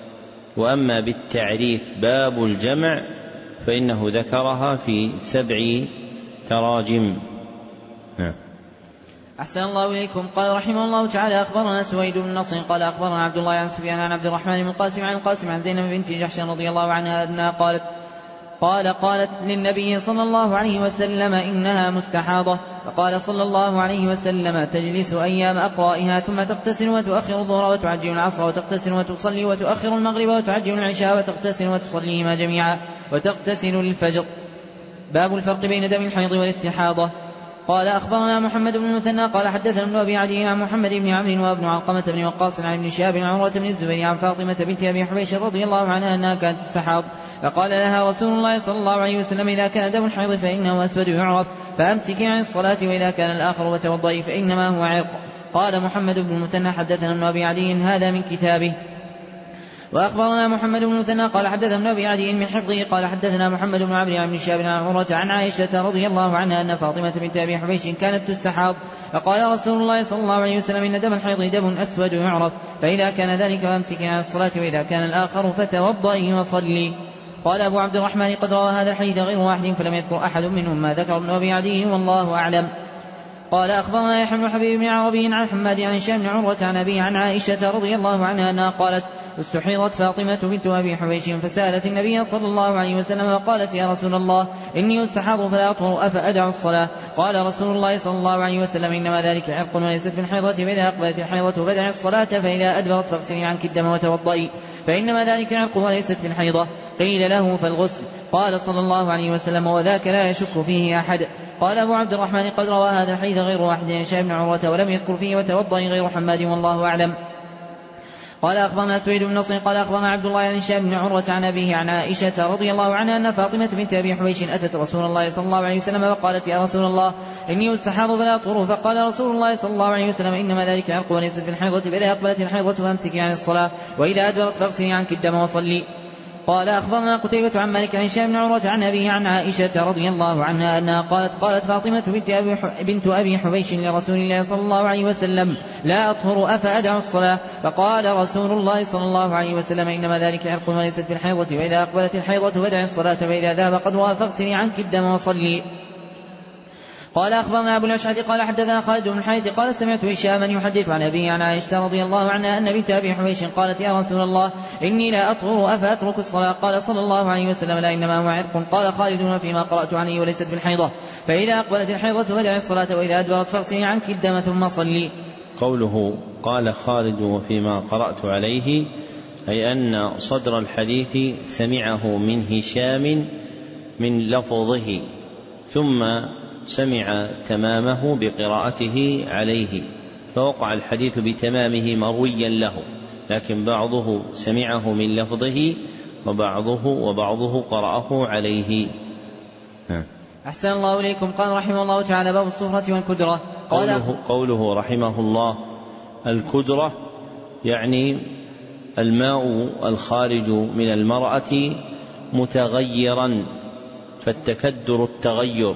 وأما بالتعريف باب الجمع فإنه ذكرها في سبع تراجم. نعم. أحسن الله إليكم. قال رحمه الله تعالى أخبرنا سويد بن نصر قال أخبرنا عبد الله عن سفيان عن عبد الرحمن بن القاسم عن القاسم عن زينب بنت جحش رضي الله عنها أنها قالت قال قالت للنبي صلى الله عليه وسلم إنها مستحاضة، فقال صلى الله عليه وسلم تجلس أيام أقرائها ثم تغتسل وتؤخر الظهر وتعجل العصر وتغتسل وتصلي، وتؤخر المغرب وتعجل العشاء وتغتسل وتصليهما جميعا، وتغتسل للفجر. باب الفرق بين دم الحيض والاستحاضة. قال أخبرنا محمد بن المثنى قال حدثنا ابن أبي عدي عن محمد بن عمرو وابن علقمة بن وقاص عن ابن شهاب عن عروة بن الزبير عن فاطمة بنت أبي حبيش رضي الله عنها أنها كانت تستحاض، فقال لها رسول الله صلى الله عليه وسلم إذا كان دم الحيض فإنه أسود يعرف فأمسكي عن الصلاة، وإذا كان الآخر فتوضئي فإنما هو عرق. قال محمد بن المثنى حدثنا ابن أبي عدي هذا من كتابه. وأخبرنا محمد بن المثنى قال حدثنا ابن أبي عدي من حفظه قال حدثنا محمد بن عمرو عن شهاب عن عروة عن عائشة رضي الله عنها أن فاطمة بنت أبي حبيش كانت تستحاض، فقال رسول الله صلى الله عليه وسلم إن دم الحيض دم أسود يعرف، فإذا كان ذلك فامسكي عن الصلاة، وإذا كان الآخر فتوضئي وصلي. قال أبو عبد الرحمن قد روى هذا الحديث غير واحد فلم يذكر أحد منهم ما ذكر ابن أبي عدي والله أعلم. قال أخبرنا يحيى بن حبيب بن عربي عن حماد عن هشام بن عروة عن أبيه عن عائشة رضي الله عنها أنها قالت استحيضت فاطمة بنت أبي حبيش فسألت النبي صلى الله عليه وسلم وقالت يا رسول الله إني أستحاض فلا أطهر أفأدع الصلاة؟ قال رسول الله صلى الله عليه وسلم إنما ذلك عرق وليست من حيضة، فإذا أقبلت الحيضة فدع الصلاة، فإذا أدبرت فاغسلي عنك الدم وتوضئي، فإنما ذلك عرق وليست من حيضة. قيل له فالغسل؟ قال صلى الله عليه وسلم وذاك لا يشك فيه أحد. قال أبو عبد الرحمن قد روى هذا الحديث غير واحد عن هشام بن عروة ولم يذكر فيه وتوضئي غير حماد والله أعلم. قال أخبرنا سويد بن نصر قال أخبرنا عبد الله عن هشام بن عروة عن أبيه عن عائشة رضي الله عنها أن فاطمة بنت أبي حبيش أتت رسول الله صلى الله عليه وسلم وقالت يا رسول الله إني أستحاض فلا أطهر، فقال رسول الله صلى الله عليه وسلم إنما ذلك عرق وليست في الحيضة، فإذا أقبلت الحيضة فامسكي عن الصلاة، وإذا أدبرت فاغسلي عنك الدم وصلي. قال أخبرنا قتيبة عن مالك عن هشام بن عروة عن أبيه عن عائشة رضي الله عنها أنها قالت قالت فاطمة بنت أبي, بنت أبي حبيش لرسول الله صلى الله عليه وسلم لا أطهر أفأدع الصلاة؟ فقال رسول الله صلى الله عليه وسلم إنما ذلك عرق وليست في الحيضة، وإذا أقبلت الحيضة فدع الصلاة، فإذا ذهب قدرها فاغسلي عنك الدم وصلي. قال أخبرنا أبو الأشعث قال حدثنا خالد بن الحارث قال سمعت هشاما يحدث عن أبيه عن عائشة رضي الله عنها أن بنت أبي حبيش قالت يا رسول الله إني لا أطهر أفأترك الصلاة؟ قال صلى الله عليه وسلم لا إنما هو عرق. قال خالد فيما قرأت عليه وليست بالحيضة، فإذا أقبلت الحيضة فدع الصلاة وإذا أدبرت فاغسلي عنك الدم ثم صلي. قوله قال خالد وفيما قرأت عليه أي أن صدر الحديث سمعه من هشام من لفظه ثم سمع تمامه بقراءته عليه، فوقع الحديث بتمامه مرويا له، لكن بعضه سمعه من لفظه وبعضه وبعضه قرأه عليه. أحسن الله إليكم. قال رحمه الله تعالى باب الصفرة والكدرة. قوله, قوله رحمه الله الكدرة يعني الماء الخارج من المرأة متغيرا، فالتكدر التغير،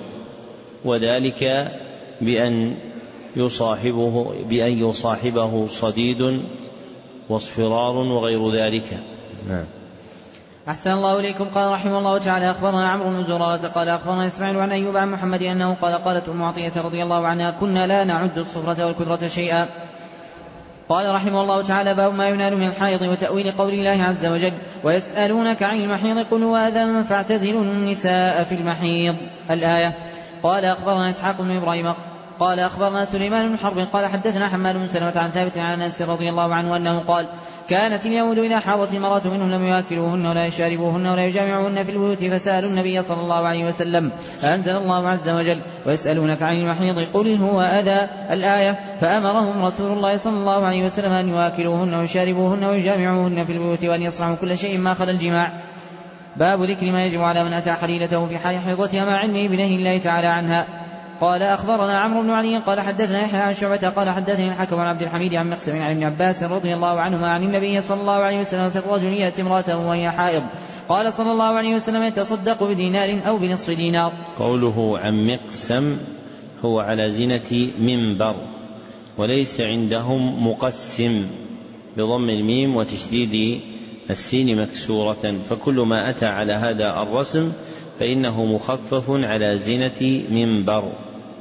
وذلك بأن يصاحبه, بأن يصاحبه صديد واصفرار وغير ذلك. نعم. أحسن الله إليكم. قال رحمه الله تعالى أخبرنا عمرو بن زرارة قال أخبرنا إسماعيل عن أيوب عن محمد أنه قال قالت أم عطية رضي الله عنها كنا لا نعد الصفرة والكدرة شيئا. قال رحمه الله تعالى باب ما ينال من الحائض وتأويل قول الله عز وجل ويسألونك عن المحيض قل هو أذى فاعتزلوا النساء في المحيض الآية. قال أخبرنا إسحاق بن إبراهيم قال أخبرنا سليمان بن حرب قال حدثنا حماد بن سلمة عن ثابت عن أنس رضي الله عنه أنه قال كانت اليهود إذا حاضت المرأة منهم لم يأكلوهن ولا يشاربوهن ولا يجامعوهن في البيوت فسألوا النبي صلى الله عليه وسلم فأنزل الله عز وجل ويسألونك عن المحيض قل هو أذى الآية، فأمرهم رسول الله صلى الله عليه وسلم أن يأكلوهن ويشاربوهن ويجامعوهن في البيوت وأن يصنعوا كل شيء ما خلا الجماع. باب ذكر ما يجب على من أتى حليلته في حال حيضتها مع علمه بنهي الله تعالى عنها. قال أخبرنا عمرو بن علي قال حدثنا يحيى عن شعبة قال حدثني الحكم عن عبد الحميد عن مقسم عن ابن عباس رضي الله عنهما عن النبي صلى الله عليه وسلم في الرجل يأتي امرأته وهي حائض قال صلى الله عليه وسلم يتصدق بدينار أو بنصف دينار. قوله عن مقسم هو على زنة منبر، وليس عندهم مقسم بضم الميم وتشديد السين مكسورة، فكل ما أتى على هذا الرسم فإنه مخفف على زنة منبر.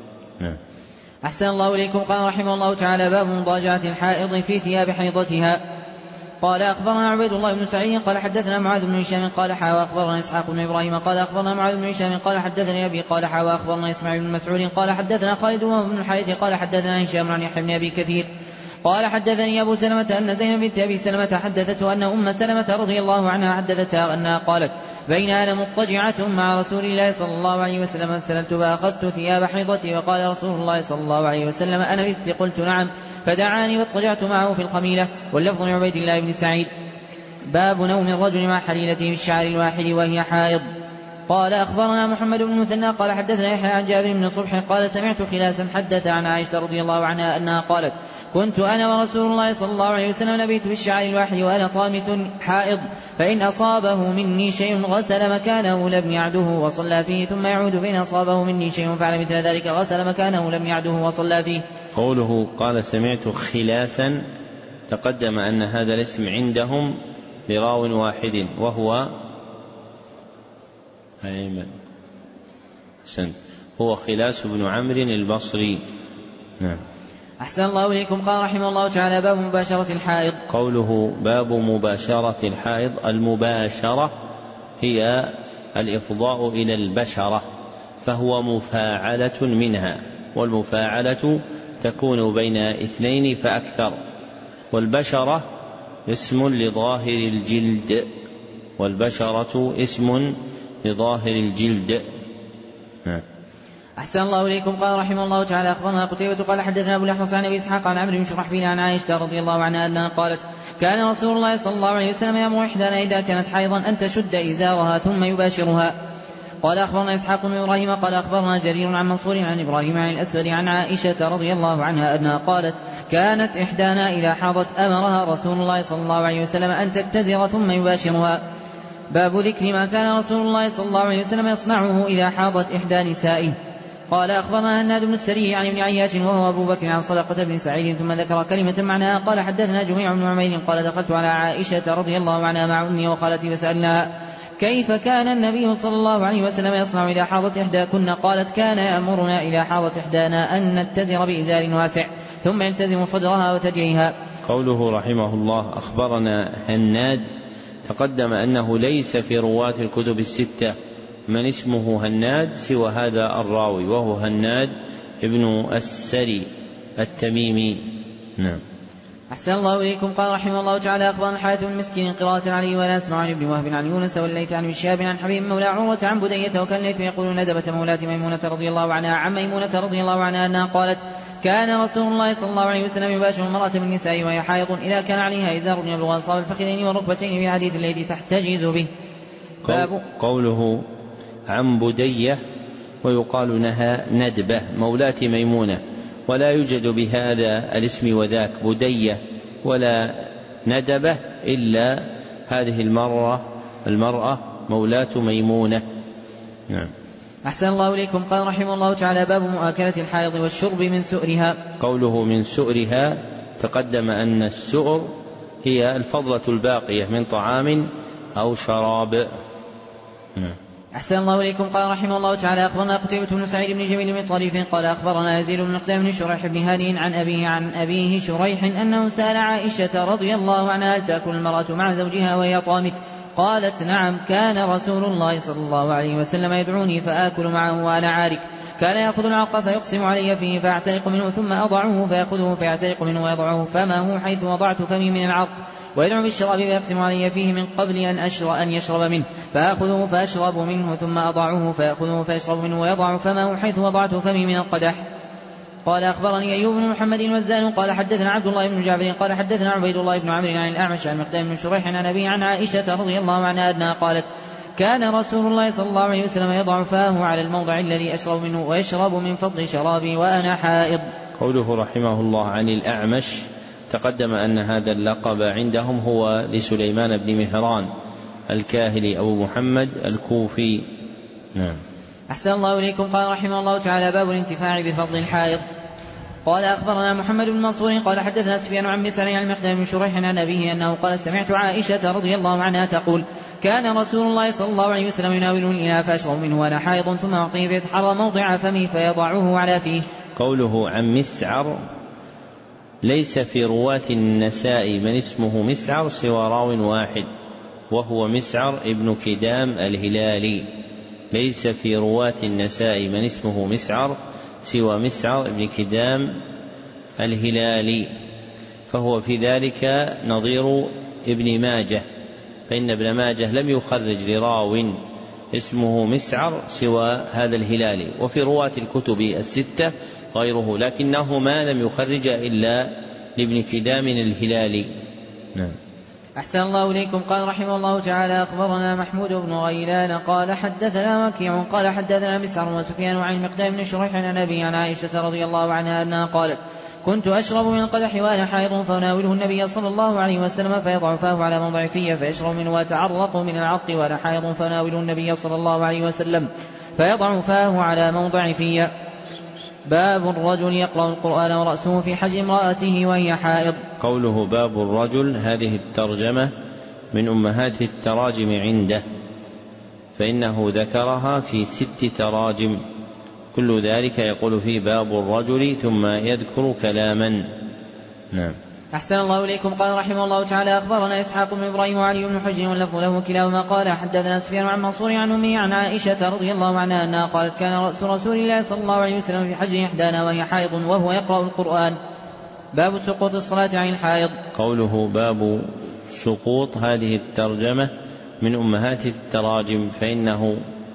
أحسن الله إليكم. قال رحمه الله تعالى باب مضاجعة الحائض في ثياب حيضتها. قال أخبرنا عبيد الله بن سعيد قال حدثنا معاذ بن هشام قال حا وأخبرنا إسحاق بن إبراهيم قال أخبرنا معاذ بن هشام قال حدثني أبي قال حا وأخبرنا إسماعيل بن مسعود قال حدثنا خالد بن الحارث قال حدثنا هشام عن يحيى بن أبي كثير قال حدثني أبو سلمة أن زينب بنت أبي سلمة حدثته أن أم سلمة رضي الله عنها حدثتها أنها قالت بين أنا مضطجعة مع رسول الله صلى الله عليه وسلم سللت فأخذت ثياب حيضتي وقال رسول الله صلى الله عليه وسلم أنا بست؟ قلت نعم، فدعاني واضطجعت معه في الخميلة. واللفظ من عبيد الله بن سعيد. باب نوم الرجل مع حليلته في الشعر الواحد وهي حائض. قال أخبرنا محمد بن المثنى قال حدثنا يحيى عن جابر بن صبح قال سمعت خلاسا حدث عن عائشة رضي الله عنها أنها قالت كنت أنا ورسول الله صلى الله عليه وسلم نبيت في الشعر الواحد وأنا طامث حائض، فإن أصابه مني شيء غسل مكانه لم يعده وصلى فيه ثم يعود، فإن أصابه مني شيء فعل مثل ذلك غسل مكانه لم يعده وصلى فيه. قوله قال سمعت خلاسا تقدم أن هذا الاسم عندهم لراو واحد وهو أيمن سن هو خلاس بن عمرو البصري. نعم. أحسن الله إليكم. قال رحمه الله تعالى باب مباشرة الحائض. قوله باب مباشرة الحائض، المباشرة هي الإفضاء إلى البشرة، فهو مفاعلة منها، والمفاعلة تكون بين اثنين فأكثر، والبشرة اسم لظاهر الجلد، والبشرة اسم لظاهر الجلد. نعم. أحسن الله إليكم. قال رحمه الله تعالى أخبرنا قتيبة قال حدثنا أبو الأحوص عن أبي إسحاق عن عمرو بن شرحبيل عن عائشة رضي الله عنها أنها قالت كان رسول الله صلى الله عليه وسلم يأمر إحدانا إذا كانت حائضا أن تشد إزارها ثم يباشرها. قال أخبرنا إسحاق بن إبراهيم قال أخبرنا جرير عن منصور عن إبراهيم عن الأسود عن عائشة رضي الله عنها أنها قالت كانت إحدانا إذا حاضت أمرها رسول الله صلى الله عليه وسلم أن تتزر ثم يباشرها. باب ذكر ما كان رسول الله صلى الله عليه وسلم يصنعه إذا حاضت إحدى نسائه. قال أخبرنا هناد بن السري عن ابن عياش وهو أبو بكر عن صدقة بن سعيد ثم ذكر كلمة معناها. قال حدثنا جميع بن عمير قال دخلت على عائشة رضي الله عنها مع أمي وخالتي فسألناها كيف كان النبي صلى الله عليه وسلم يصنع إذا حاضت إحداكن؟ قالت كان يأمرنا إذا حاضت إحدانا أن نتزر بإزار واسع ثم يلتزم صدرها وتجريها. قوله رحمه الله أخبرنا هناد، تقدم أنه ليس في رواة الكتب الستة من اسمه هناد سوى هذا الراوي، وهو هناد ابن السري التميمي. نعم. أحسن الله إليكم. قال رحمه الله تعالى أخبرنا الحارث بن مسكين قراءة عليه ولا أسمع عن ابن وهب عن يونس والليث عن شهاب عن حبيب مولى عروة عن بدية وكالليث يقول ندبت مولاة ميمونة رضي الله عنها عن ميمونة رضي الله عنها أنها قالت كان رسول الله صلى الله عليه وسلم يباشر المرأة من النساء وهي حائض إذا كان عليها إزار يبلغ أنصاب الفخذين والركبتين في حديث الليل تحتجز به. باب قوله عن بدية ويقال لها ندبة مولاة ميمونة، ولا يوجد بهذا الاسم وذاك بدية ولا ندبة إلا هذه المرة المرأة مولاة ميمونة. نعم. أحسن الله إليكم. قال رحمه الله تعالى باب مؤاكلة الحائض والشرب من سؤرها. قوله من سؤرها تقدم أن السؤر هي الفضلة الباقية من طعام أو شراب. نعم. أحسن الله إليكم. قال رحمه الله تعالى أخبرنا قتيبة بن سعيد بن جميل بن طريف قال أخبرنا يزيد بن مقدام بن شريح بن هانئ عن أبيه عن أبيه شريح أنه سأل عائشة رضي الله عنها هل تأكل المرأة مع زوجها وهي طامث؟ قالت نعم، كان رسول الله صلى الله عليه وسلم يدعوني فآكل معه وأنا عارك، كان يأخذ العرق فيقسم علي فيه فأعترق منه ثم أضعه فيأخذه فيعترق منه ويضعه فمه حيث وضعت فمي من العرق، ويدعو بالشراب فيقسم علي فيه من قبل أن أشرب, أن يشرب منه فأخذه فأشرب منه ثم أضعه فيأخذه فيشرب منه ويضع فمه حيث وضعت فمي من القدح. قال أخبرني أيوب بن محمد الوزان قال حدثنا عبد الله بن جعفر قال حدثنا عبيد الله بن عمرو عن الأعمش عن مقدام بن شريح عن أبي عن عائشة رضي الله عنها أنها قالت كان رسول الله صلى الله عليه وسلم يضع فاه على الموضع الذي أشرب منه ويشرب من فضل شرابي وأنا حائض. قوله رحمه الله عن الأعمش تقدم أن هذا اللقب عندهم هو لسليمان بن مهران الكاهلي أبو محمد الكوفي. نعم. أحسن الله إليكم. قال رحمه الله تعالى باب الانتفاع بفضل الحائض. قال أخبرنا محمد بن منصور قال حدثنا سفيان عن مسعر عن المقدام بن شريح عن أبيه أنه قال سمعت عائشة رضي الله عنها تقول كان رسول الله صلى الله عليه وسلم يناولني الإناء فأشرب منه وأنا حائض ثم أعطيه فيتحرى موضع فمي فيضعه على فيه. قوله عن مسعر ليس في رواة النساء من اسمه مسعر سوى راو واحد وهو مسعر ابن كدام الهلالي، ليس في رواة النساء من اسمه مسعر سوى مسعر ابن كدام الهلالي، فهو في ذلك نظير ابن ماجه، فإن ابن ماجه لم يخرج لراو اسمه مسعر سوى هذا الهلالي، وفي رواة الكتب الستة غيره، لكنهما لم يخرج إلا لابن كدام الهلالي. نعم. أحسن الله إليكم. قال رحمه الله تعالى أخبرنا محمود بن غيلان قال حدثنا وكيع قال حدثنا مسعر وسفيان عن المقدام بن شريح عن أبي عن عائشة رضي الله عنها أنها قالت كنت أشرب من القدح وأنا حائض فناوله النبي صلى الله عليه وسلم فيضع فاه على موضع فيه فيشرب منه ويتعرق من العرق وأنا حائض فناوله النبي صلى الله عليه وسلم فيضع فاه على موضع فيه. باب الرجل يقرأ القرآن ورأسه في حجر امرأته وهي حائض. قوله باب الرجل هذه الترجمة من أمهات التراجم عنده، فإنه ذكرها في ست تراجم كل ذلك يقول فيه باب الرجل ثم يذكر كلاما. نعم. أحسن الله إليكم. قال رحمه الله تعالى أخبرنا إسحاق بن إبراهيم وعلي بن حجر واللفظ له كلاهما قال حدثنا سفيان عن منصور عن أمي عن عائشة رضي الله عنها أنها قالت كان رأس رسول الله صلى الله عليه وسلم في حجر إحدانا وهي حائض وهو يقرأ القرآن. باب سقوط الصلاة عن الحائض. قوله باب سقوط هذه الترجمة من أمهات التراجم، فإنه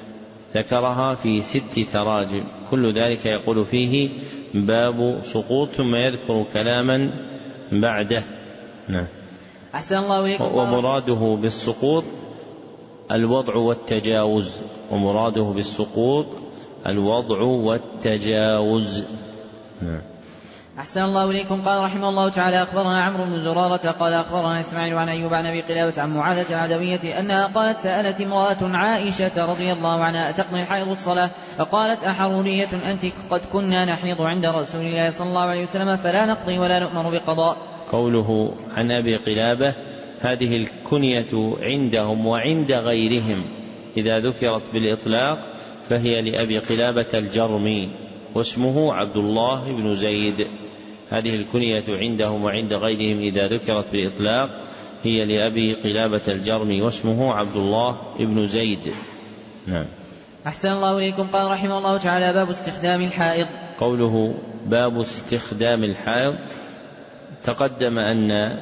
ذكرها في ست تراجم كل ذلك يقول فيه باب سقوط ثم يذكر كلاما بعده. نعم. أحسن الله إليكم. ومراده بالسقوط الوضع والتجاوز، ومراده بالسقوط الوضع والتجاوز. نعم. أحسن الله إليكم. قال رحمه الله تعالى أخبرنا عمرو بن زرارة قال أخبرنا إسماعيل عن أيوب عن أبي قلابة عن معاذة العدوية أنها قالت سألت امرأة عائشة رضي الله عنها أتقضي الحيض الصلاة؟ فقالت أحرورية أنت؟ قد كنا نحيض عند رسول الله صلى الله عليه وسلم فلا نقضي ولا نؤمر بقضاء. قوله عن أبي قلابة هذه الكنية عندهم وعند غيرهم إذا ذكرت بالإطلاق فهي لأبي قلابة الجرمي واسمه عبد الله بن زيد. هذه الكنية عندهم وعند غيرهم إذا ذكرت بالإطلاق هي لأبي قلابة الجرمي واسمه عبد الله بن زيد. نعم. أحسن الله إليكم. قال رحمه الله تعالى: باب استخدام الحائض. قوله باب استخدام الحائض تقدم أن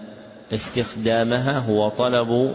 استخدامها هو طلب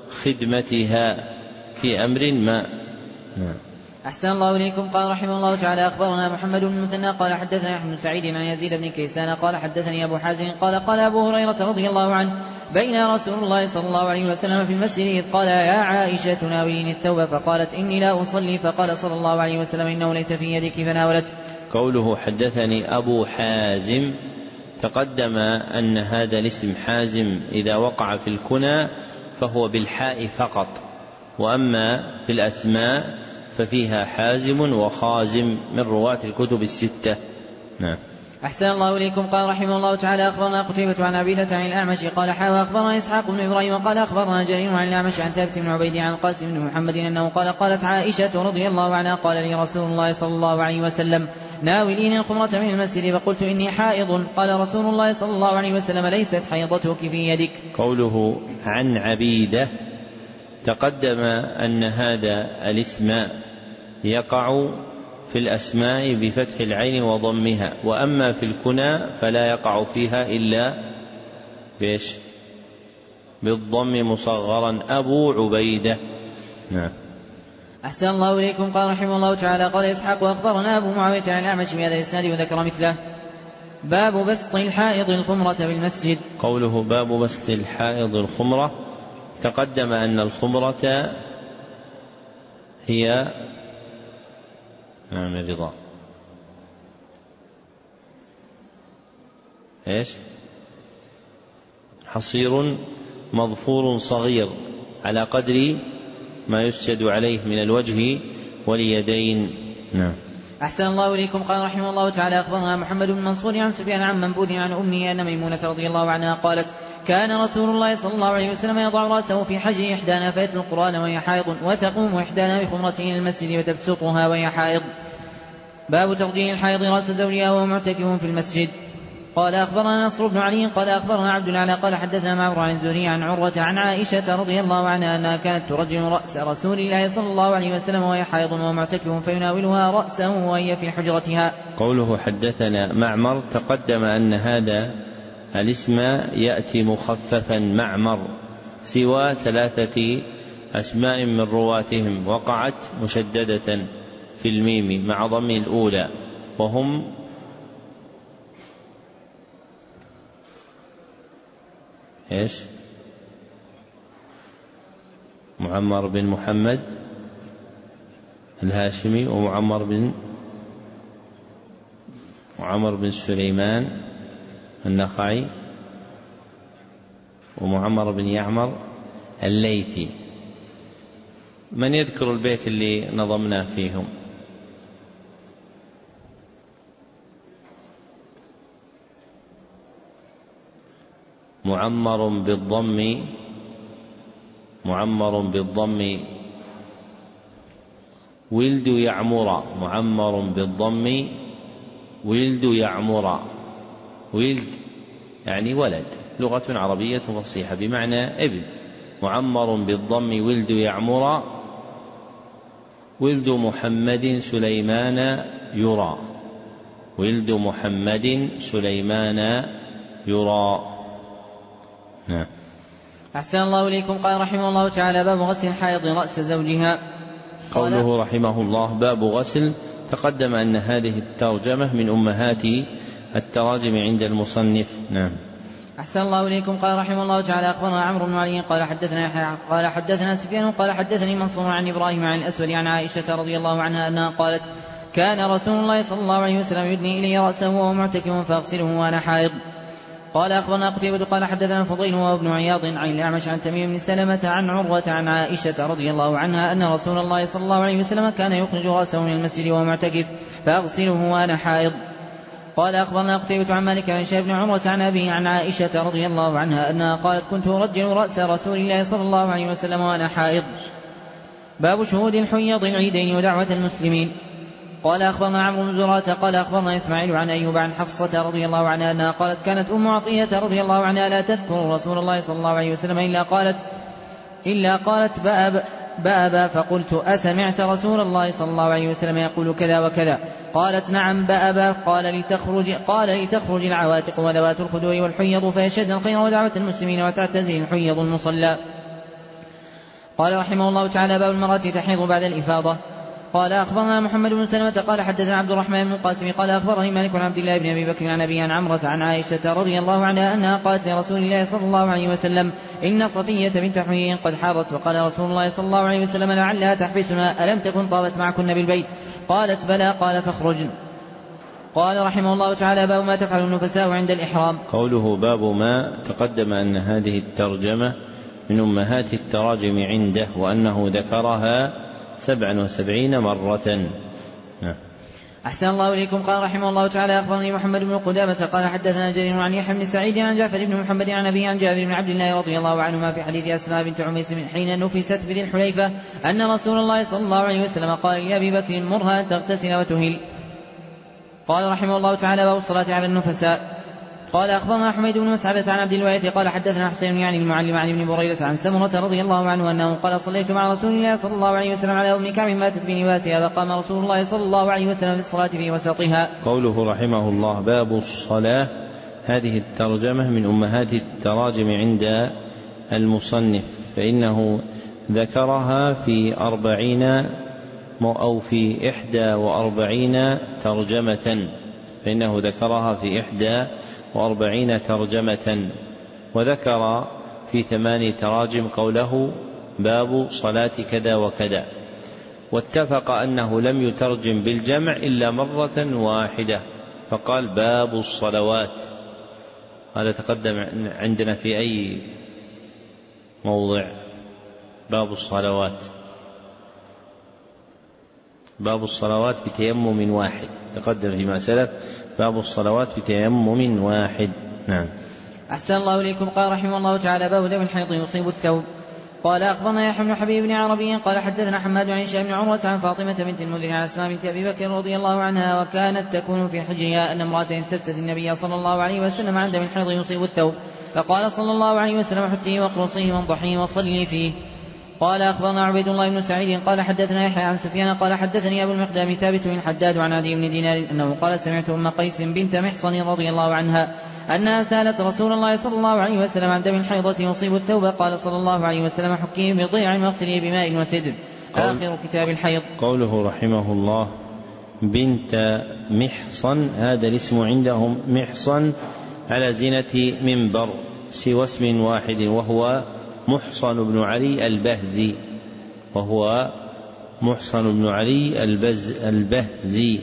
خدمتها في أمر ما. نعم. أحسن الله إليكم. قال رحمه الله تعالى: أخبرنا محمد بن المثنى قال حدثنا يحيى بن سعيد عن يزيد بن كيسان قال حدثني أبو حازم قال قال أبو هريرة رضي الله عنه: بين رسول الله صلى الله عليه وسلم في المسجد إذ قال: يا عائشة ناوليني الثوب، فقالت: إني لا أصلي، فقال صلى الله عليه وسلم: إنه ليس في يدك، فناولت. قوله حدثني أبو حازم تقدم أن هذا الاسم حازم إذا وقع في الكنى فهو بالحاء فقط، وأما في الأسماء ففيها حازم وخازم من رواة الكتب الستة. نعم. أحسن الله إليكم. قال رحمه الله تعالى: أخبرنا قتيبة عن عبيدة عن الأعمش قال حاوى أخبرنا إسحاق بن إبراهيم قال أخبرنا جرير عن الأعمش عن ثابت بن عبيد عن القاسم بن محمد أنه قال: قالت عائشة رضي الله عنها: قال لي رسول الله صلى الله عليه وسلم: ناوليني الخمرة من المسجد، فقلت: إني حائض. قال رسول الله صلى الله عليه وسلم: ليست حيضتك في يدك. قوله عن عبيدة تقدم أن هذا الاسم يقع في الأسماء بفتح العين وضمها، وأما في الكنى فلا يقع فيها إلا بيش بالضم مصغرا: أبو عبيدة. نعم. أحسن الله إليكم. قال رحمه الله تعالى: قال إسحاق وأخبرنا أبو معاوية عن الأعمش بهذا الإسناد وذكر مثله. باب بسط الحائض الخمرة بالمسجد. قوله باب بسط الحائض الخمرة تقدم أن الخمرة هي نعم الرضا إيش حصير مظفور صغير على قدر ما يسجد عليه من الوجه واليدين. نعم. أحسن الله إليكم. قال رحمه الله تعالى: أخبرنا محمد بن منصور عن سفيان عن منبوذ عن أمه أن ميمونة رضي الله عنها قالت: كان رسول الله صلى الله عليه وسلم يضع رأسه في حجر إحدانا فيتلو القرآن وهي حائض، وتقوم إحدانا بخمرته إلى المسجد وتبسطها وهي حائض. باب تغطية الحائض رأس زوجها وهو معتكف في المسجد. قال أخبرنا نصر بن علي قال أخبرنا عبد الأعلى قال حدثنا معمر عن الزهري عن عروة عن عائشة رضي الله عنها أنها كانت ترجل رأس رسول الله صلى الله عليه وسلم وهي حائض ومعتكف فيناولها رأسه وهي في حجرتها. قوله حدثنا معمر تقدم أن هذا الاسم يأتي مخففا معمر سوى ثلاثة أسماء من رواتهم وقعت مشددة في الميم مع ضم الأولى، وهم إيش معمر بن محمد الهاشمي ومعمر بن معمر بن سليمان النخعي ومعمر بن يعمر الليثي. من يذكر البيت اللي نظمناه فيهم؟ معمر بالضم معمر بالضم ولد يعمر معمر بالضم ولد يعمر. ولد يعني ولد، لغة عربية فصيحة بمعنى ابن. معمر بالضم ولد يعمر ولد محمد سليمان يرى ولد محمد سليمان يرى. نعم. أحسن الله إليكم. قال رحمه الله تعالى: باب غسل الحائض رأس زوجها. قوله رحمه الله باب غسل تقدم أن هذه الترجمة من أمهات التراجم عند المصنف. نعم. أحسن الله إليكم. قال رحمه الله تعالى: أخبرنا عمرو بن علي قال حدثنا قال حدثنا سفيان قال حدثني منصور عن إبراهيم عن الأسود عن عائشة رضي الله عنها أنها قالت: كان رسول الله صلى الله عليه وسلم يدني إلي رأسه وهو معتكف فأغسله وأنا حائض. قال أخبرنا قتيبة قال حدثنا فضيل وابن عياض عن الأعمش عن تميم بن سلمة عن عروة عن عائشة رضي الله عنها أن رسول الله صلى الله عليه وسلم كان يخرج رأسه من المسجد وهو معتكف فأغسله وأنا حائض. قال أخبرنا قتيبة عن مالك عن هشام بن عروة عن أبيه عن عائشة رضي الله عنها أنها قالت كنت أرجل رأس رسول الله صلى الله عليه وسلم وأنا حائض. باب شهود الحيض العيدين ودعوة المسلمين. قال أخبرنا عمرو بن زرارة قال أخبرنا إسماعيل عن أيوب عن حفصة رضي الله عنها أنها قالت كانت أم عطية رضي الله عنها لا تذكر رسول الله صلى الله عليه وسلم إلا قالت إلا قالت بأب بأبا فقلت أسمعت رسول الله صلى الله عليه وسلم يقول كذا وكذا؟ قالت نعم بأبا. قال لتخرج, قال لتخرج العواتق وذوات الخدور والحيض فيشهدن الخير ودعوة المسلمين وتعتزل الحيض المصلى. قال رحمه الله تعالى باب المرأة تحيض بعد الإفاضة. قال أخبرنا محمد بن سلمة قال حدثنا عبد الرحمن بن القاسم قال أخبرني مالك عن عبد الله بن أبي بكر عن أبي عن عمرة عن عائشة رضي الله عنها أنها قالت لرسول الله صلى الله عليه وسلم إن صفية بنت حيي قد حاضت. وقال رسول الله صلى الله عليه وسلم لعلها تحبسنا ألم تكن طابت معكن بالبيت؟ قالت بلى. قال فاخرجن. قال رحمه الله تعالى باب ما تفعل النفساء عند الإحرام. قوله باب ما تقدم أن هذه الترجمة من أمهات التراجم عنده وأنه ذكرها سبعا وسبعين مرة. أحسن الله إليكم. قال رحمه الله تعالى أخبرني محمد بن قدامة قال حدثنا جرير عن يحيى بن سعيد عن جعفر بن محمد عن أبيه عن جابر بن عبد الله رضي الله عنهما في حديث أسماء بنت عميس حين نفست بذي الحليفة أن رسول الله صلى الله عليه وسلم قال لأبي بكر مرها أن تغتسل وتهل. قال رحمه الله تعالى باب الصلاة على النفساء. قال أخبرنا حميد بن مسعدة عن عبد الوارث قال حدثنا حسين يعني المعلم عن ابن بريدة عن سمرة رضي الله عنه أنه قال صليت مع رسول الله صلى الله عليه وسلم على أم كعب ماتت في نفاسها فقام رسول الله صلى الله عليه وسلم في الصلاة في وسطها. قوله رحمه الله باب الصلاة، هذه الترجمة من أمهات التراجم عند المصنف، فإنه ذكرها في أربعين أو في إحدى وأربعين ترجمة فإنه ذكرها في إحدى وأربعين ترجمة، وذكر في ثماني تراجم قوله باب صلاة كذا وكذا، واتفق أنه لم يترجم بالجمع إلا مرة واحدة فقال باب الصلوات. هذا تقدم عندنا في أي موضع؟ باب الصلوات باب الصلوات بتيمم واحد، تقدم فيما سلف باب الصلوات بتيمم واحد. نعم. أحسن الله إليكم. قال رحمه الله تعالى باب دم الحيض يصيب الثوب. قال أخبرنا يحيى بن حبيب بن عربي قال حدثنا حماد عن هشام بن عروة عن فاطمة بنت المنذر عن أسماء بنت أبي بكر رضي الله عنها وكانت تكون في حجرها أن امرأة استفتت النبي صلى الله عليه وسلم عن دم الحيض يصيب الثوب، فقال صلى الله عليه وسلم حتيه واقرصيه وانضحيه وصلي فيه. قال أخبرنا عبيد الله بن سعيد قال حدثنا يحيى عن سفيان قال حدثني أبو المقدام ثابت بن حداد عن عدي بن دينار أنه قال سمعت أم قيس بنت محصن رضي الله عنها أنها سألت رسول الله صلى الله عليه وسلم عن دم الحيضة يصيب الثوب، قال صلى الله عليه وسلم حكيه بضيع واغسليه بماء وسدر. آخر كتاب الحيض. قوله رحمه الله بنت محصن، هذا الاسم عندهم محصن على زينة منبر سوى اسم واحد وهو محصن بن علي البهزي وهو محصن بن علي البز البهزي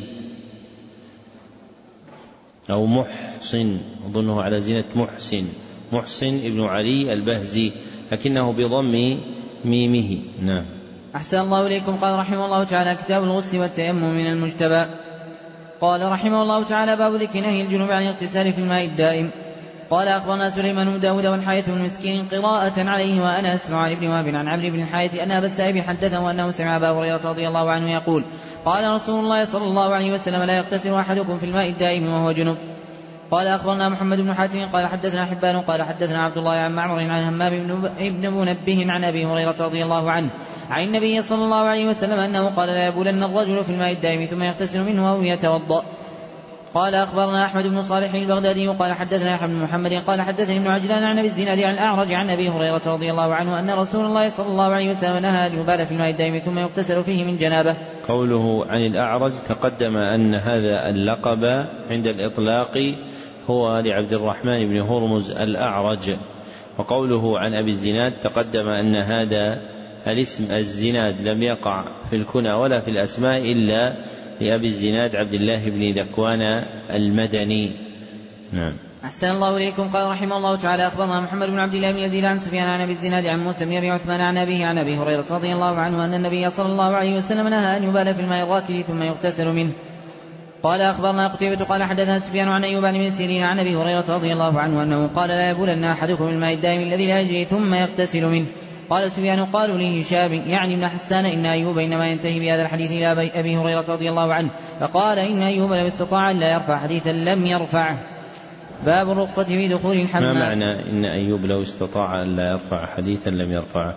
أو محصن، أظنه على زينة محسن محسن ابن علي البهزي لكنه بضم ميمه. نعم. أحسن الله إليكم. قال رحمه الله تعالى كتاب الغسل والتيمم من المجتبى. قال رحمه الله تعالى باب ذكر نهي الجنوب عن الاغتسال في الماء الدائم. قال أخبرنا سليمان بن داود والحارث بن مسكين قراءة عليه وأنا أسمع عن ابن وهب عن عمرو بن الحارث أن أبا السائب حدثه أنه سمع أبا هريرة رضي الله عنه يقول قال رسول الله صلى الله عليه وسلم لا يغتسل أحدكم في الماء الدائم وهو جنوب. قال أخبرنا محمد بن حاتم قال حدثنا حبان قال حدثنا عبد الله عن معمر عن همام بن منبه عن أبي هريرة رضي الله عنه عن النبي صلى الله عليه وسلم أنه قال لا يبولن الرجل في الماء الدائم ثم يغتسل منه أو يتوضأ. قال أخبرنا أحمد بن صالح البغدادي قال حدثنا يحيى بن محمد قال حدثني ابن عجلان عن أبي الزناد عن الأعرج عن أبي هريرة رضي الله عنه أن رسول الله صلى الله عليه وسلم نهى أن يبال في الماء الدائم ثم يغتسل فيه من جنابه. قوله عن الأعرج تقدم أن هذا اللقب عند الإطلاق هو لعبد الرحمن بن هرمز الأعرج، وقوله عن أبي الزناد تقدم أن هذا الاسم الزناد لم يقع في الكنى ولا في الأسماء إلا لأبي الزناد عبد الله بن ذكوان المدني. نعم. أحسن الله إليكم. قال رحمه الله تعالى أخبرنا محمد بن عبد الله بن يزيد عن سفيان عن أبي الزناد عن موسى بن أبي عثمان عن أبيه عن أبي هريرة رضي الله عنه أن النبي صلى الله عليه وسلم نهى أن يبال في الماء الراكد ثم يغتسل منه. قال أخبرنا قتيبة قال حدثنا سفيان عن أيوب بن سيرين عن أبي هريرة رضي الله عنه أنه قال لا يبولن أحدكم الماء الدائم الذي لا يجري ثم يغتسل منه. قال سفيان قالوا لي هشام يعني ابن حسان إن أيوب إنما ينتهي بهذا الحديث إلى أبي هريرة رضي الله عنه فقال إن أيوب لو استطاع أن لا يرفع حديثا لم يرفعه. باب الرخصة في دخول الحمام. ما معنى إن أيوب لو استطاع أن لا يرفع حديثا لم يرفعه؟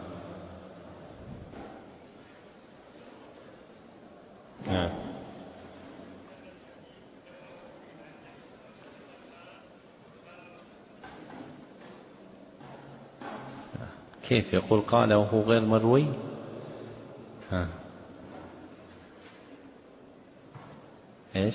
آه. كيف يقول قال وهو غير مروي؟ ها. إيش؟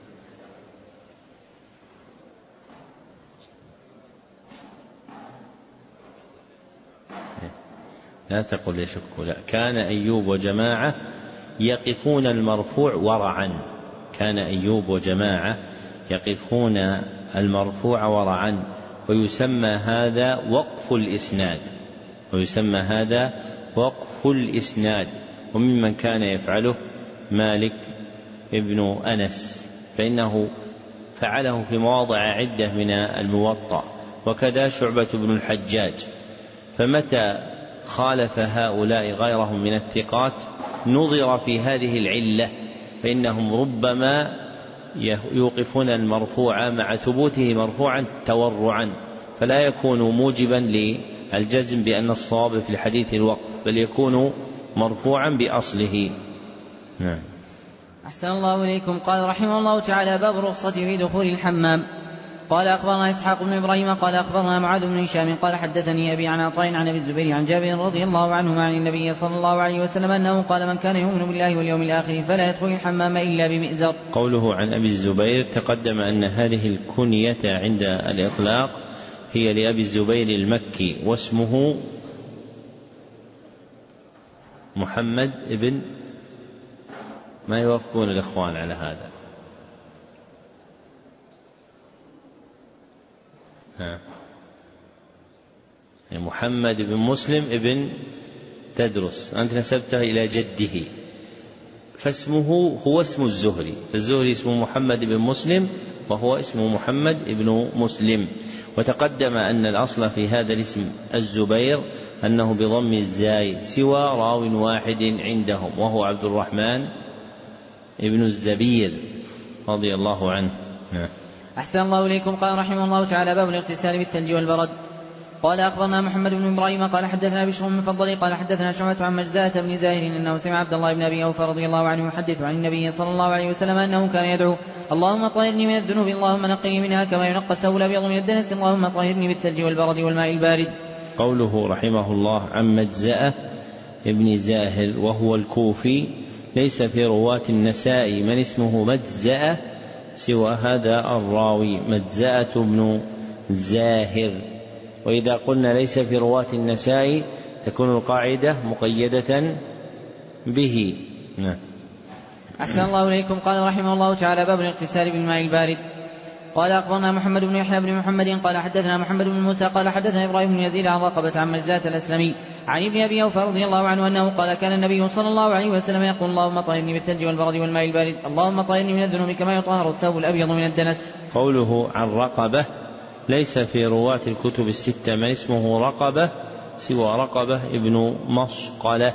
لا تقل يشك، لا. كان أيوب وجماعة يقفون المرفوع ورعا، كان أيوب وجماعة يقفون المرفوع ورعا، ويسمى هذا وقف الإسناد، ويسمى هذا وقف الإسناد. وممن كان يفعله مالك ابن أنس، فإنه فعله في مواضع عدة من الموطأ، وكذا شعبة بن الحجاج. فمتى خالف هؤلاء غيرهم من الثقات نظر في هذه العلة، فإنهم ربما يوقفون المرفوع مع ثبوته مرفوعا تورعا، فلا يكون موجبا للجزم بأن الصواب في الحديث الوقف، بل يكون مرفوعا بأصله. نعم. أحسن الله إليكم. قال رحمه الله تعالى باب الرخصة في دخول الحمام. قال أخبرنا إسحاق بن إبراهيم قال أخبرنا معاذ بن هشام قال حدثني أبي عن عطاء عن أبي الزبير عن جابر رضي الله عنه عن النبي صلى الله عليه وسلم أنه قال من كان يؤمن بالله واليوم الآخر فلا يدخل الحمام إلا بمئزر. قوله عن أبي الزبير تقدم أن هذه الكنية عند الإطلاق هي لأبي الزبير المكي، واسمه محمد ابن، ما يوافقون الإخوان على هذا؟ ها. محمد بن مسلم ابن تدرس، أنت نسبته إلى جده، فاسمه هو اسم الزهري، فالزهري اسمه محمد بن مسلم وهو اسمه محمد بن مسلم. وتقدم أن الأصل في هذا الاسم الزبير أنه بضم الزاي سوى راو واحد عندهم، وهو عبد الرحمن ابن الزبير رضي الله عنه. أحسن الله إليكم. قال رحمه الله تعالى باب الاغتسال بالثلج والبرد. قال أخبرنا محمد بن إبراهيم قال حدثنا بشر بن المفضل قال حدثنا شعبة عن مجزاة بن زاهر أنه سمع عبد الله بن أبي أوفى رضي الله عنه يحدث عن النبي صلى الله عليه وسلم أنه كان يدعو اللهم طهرني من الذنوب اللهم نقني منها كما ينقى الثوب الأبيض من الدنس اللهم طهرني بالثلج والبرد والماء البارد. قوله رحمه الله عن مجزاة ابن زاهر وهو الكوفي، ليس في رواة النسائي من اسمه مجزاة سوى هذا الراوي مجزاة بن زاهر. وإذا قلنا ليس في رواة النسائي تكون القاعدة مقيدة به. نعم. أحسن الله إليكم. قال رحمه الله تعالى باب الاغتسال بالماء البارد. قال أخبرنا محمد بن يحيى بن محمد قال حدثنا محمد بن موسى قال حدثنا إبراهيم بن يزيد عن رقبة عن مجزاة الأسلمي عن ابن أبي أوفى رضي الله عنه أنه قال كان النبي صلى الله عليه وسلم يقول اللهم طهرني بالثلج والبرد والماء البارد اللهم طهرني من الذنوب كما يطهر الثوب الأبيض من الدنس. قوله عن رقبة، ليس في رواة الكتب الستة من اسمه رقبة سوى رقبة ابن مصقلة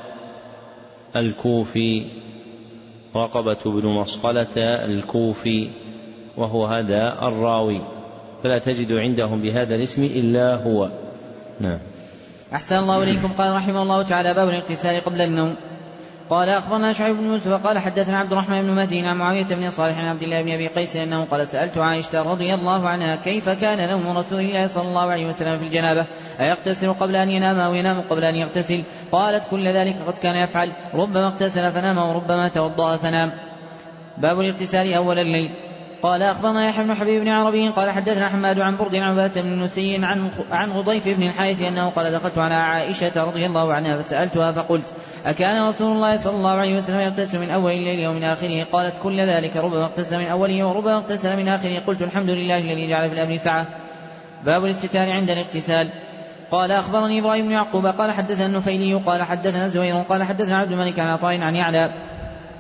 الكوفي، رقبة بن مصقلة الكوفي، وهو هذا الراوي، فلا تجد عندهم بهذا الاسم إلا هو. نعم. أحسن الله إليكم. قال رحمه الله تعالى باب الاغتسال قبل النوم. قال أخبرنا شعيب بن يوسف قال حدثنا عبد الرحمن بن مهدي عن معاوية بن صالح عن عبد الله بن أبي قيس أنه قال سألت عائشة رضي الله عنها كيف كان نوم رسول الله صلى الله عليه وسلم في الجنابة، أيغتسل قبل أن ينام أو ينام قبل أن يغتسل؟ قالت كل ذلك قد كان يفعل، ربما اغتسل فنام وربما توضأ فنام. باب الاغتسال أول الليل. قال أخبرنا يحيى بن حبيب بن عربي قال حدثنا حماد عن برد عن عبادة بن نسي عن عن غضيف بن الحارث أنه قال دخلت على عائشة رضي الله عنها فسألتها فقلت أكان رسول الله صلى الله عليه وسلم يغتسل من أول الليل ومن آخره؟ قالت كل ذلك، ربما اغتسل من أوله وربما اغتسل من آخره. قلت الحمد لله الذي جعل في الأمر سعة. باب الاستتار عند الاغتسال. قال أخبرني إبراهيم بن يعقوب قال حدثنا النفيلي قال حدثنا زهير قال حدثنا عبد الملك عن عطاء عن يعلى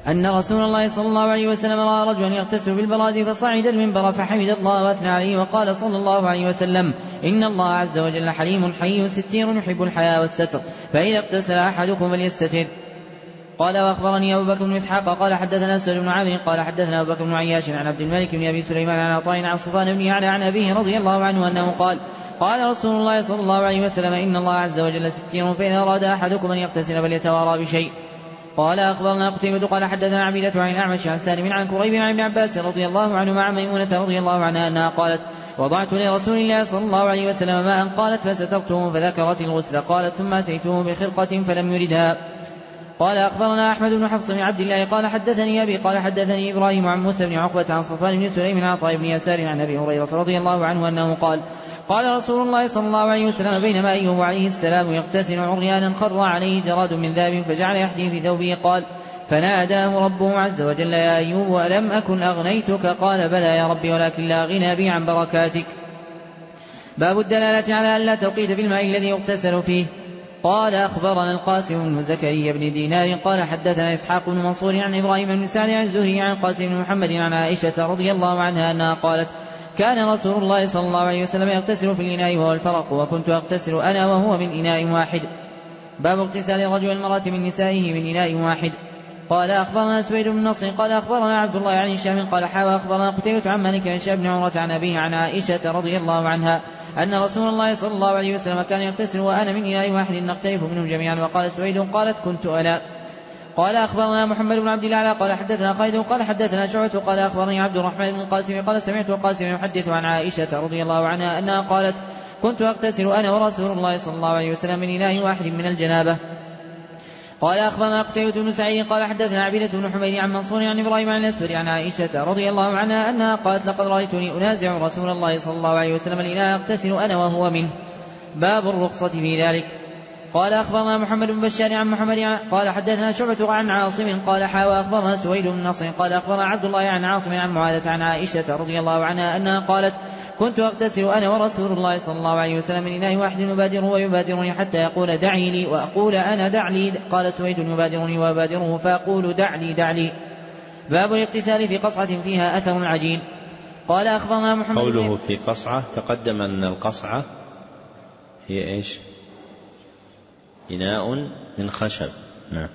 أن رسول الله صلى الله عليه وسلم رأى رجلا يغتسل بالبراد فصعد المنبر فحمد الله وأثنى عليه وقال صلى الله عليه وسلم إن الله عز وجل حليم حي ستير يحب الحياء والستر فإذا اغتسل أحدكم فليستتر. قال وأخبرني أبو بكر بن إسحاق قال حدثنا سهيل بن عامر قال حدثنا أبو بكر بن عياش عن عبد الملك بن أبي سليمان عن عطاء عن صفوان بن يعلى عن أبيه رضي الله عنه أنه قال قال رسول الله صلى الله عليه وسلم إن الله عز وجل ستير فإن أراد أحدكم أن يغتسل فليتوارى بشيء. قال أخبرنا قتيبة قال حدثنا عبيدة عن الأعمش عن سالم عن كريب عن ابن عباس رضي الله عنه مع ميمونة رضي الله عنها أنها قالت وضعت لرسول الله صلى الله عليه وسلم ماء قالت فسترته فذكرت الغسل قالت ثم أتيته بخرقة فلم يردها. قال أخبرنا أحمد بن حفص بن عبد الله قال حدثني أبي قال حدثني إبراهيم عن موسى بن عقبة عن صفوان بن سليم عن عطاء بن يسار عن أبي هريرة رضي الله عنه أنه قال قال رسول الله صلى الله عليه وسلم بينما أيوب عليه السلام يغتسل عريانا خر عليه جراد من ذهب فجعل يحدي في ثوبه قال فناداه ربه عز وجل يا أيوب ألم أكن أغنيتك قال بلى يا ربي ولكن لا غنى بي عن بركاتك. باب الدلالة على أن لا توقيت بالماء الذي يغتسل فيه. قال أخبرنا القاسم بن زكريا بن دينار قال حدثنا إسحاق بن منصور عن إبراهيم بن سعد عن الزهري عن القاسم بن محمد عن عائشة رضي الله عنها أنها قالت كان رسول الله صلى الله عليه وسلم يغتسل في الإناء وهو الفرق وكنت أغتسل أنا وهو من إناء واحد. باب اغتسال الرجل المرأة من نسائه من إناء واحد. قال أخبرنا سويد بن نصر قال أخبرنا عبد الله عن هشام قال حاوى أخبرنا قتيبة عن مالك عن شاب بن عمرة عن أبيه عن عائشة رضي الله عنها أن رسول الله صلى الله عليه وسلم كان يغتسل وأنا من إناء واحد نختلف منه جميعا. وقال سويد قالت كنت أنا. قال أخبرنا محمد بن عبد الله قال حدثنا خالد قال حدثنا شعبة قال أخبرني عبد الرحمن بن القاسم قال سمعت القاسم يحدث عن عائشة رضي الله عنها أنها قالت كنت أغتسل أنا ورسول الله صلى الله عليه وسلم من إناء واحد من الجنابة. قال أخبرنا قتيبة بن سعيد قال حدثنا عبيدة بن حميد عن منصور عن إبراهيم عن الأسود عن عائشة رضي الله عنها أنها قالت لقد رأيتني أنازع رسول الله صلى الله عليه وسلم الإناء أغتسل أنا وهو منه. باب الرخصة في ذلك. قال أخبرنا محمد بن بشار عن محمد قال حدثنا شعبة عن عاصم قال حاوى أخبرنا سويد بن نصر قال أخبرنا عبد الله عن عاصم عن معاذة عن عائشة رضي الله عنها أنها قالت كنت أغتسل أنا ورسول الله صلى الله عليه وسلم من إناء واحد يبادره ويبادرني حتى يقول دعي لي وأقول أنا دع لي. قال سويد يبادرني ويبادره فأقول دع لي دع لي. باب الاغتسال في قصعة فيها أثر العجين. قال أخبرنا محمد قوله في قصعة تقدم أن القصعة هي إيش؟ إناء من خشب. نعم.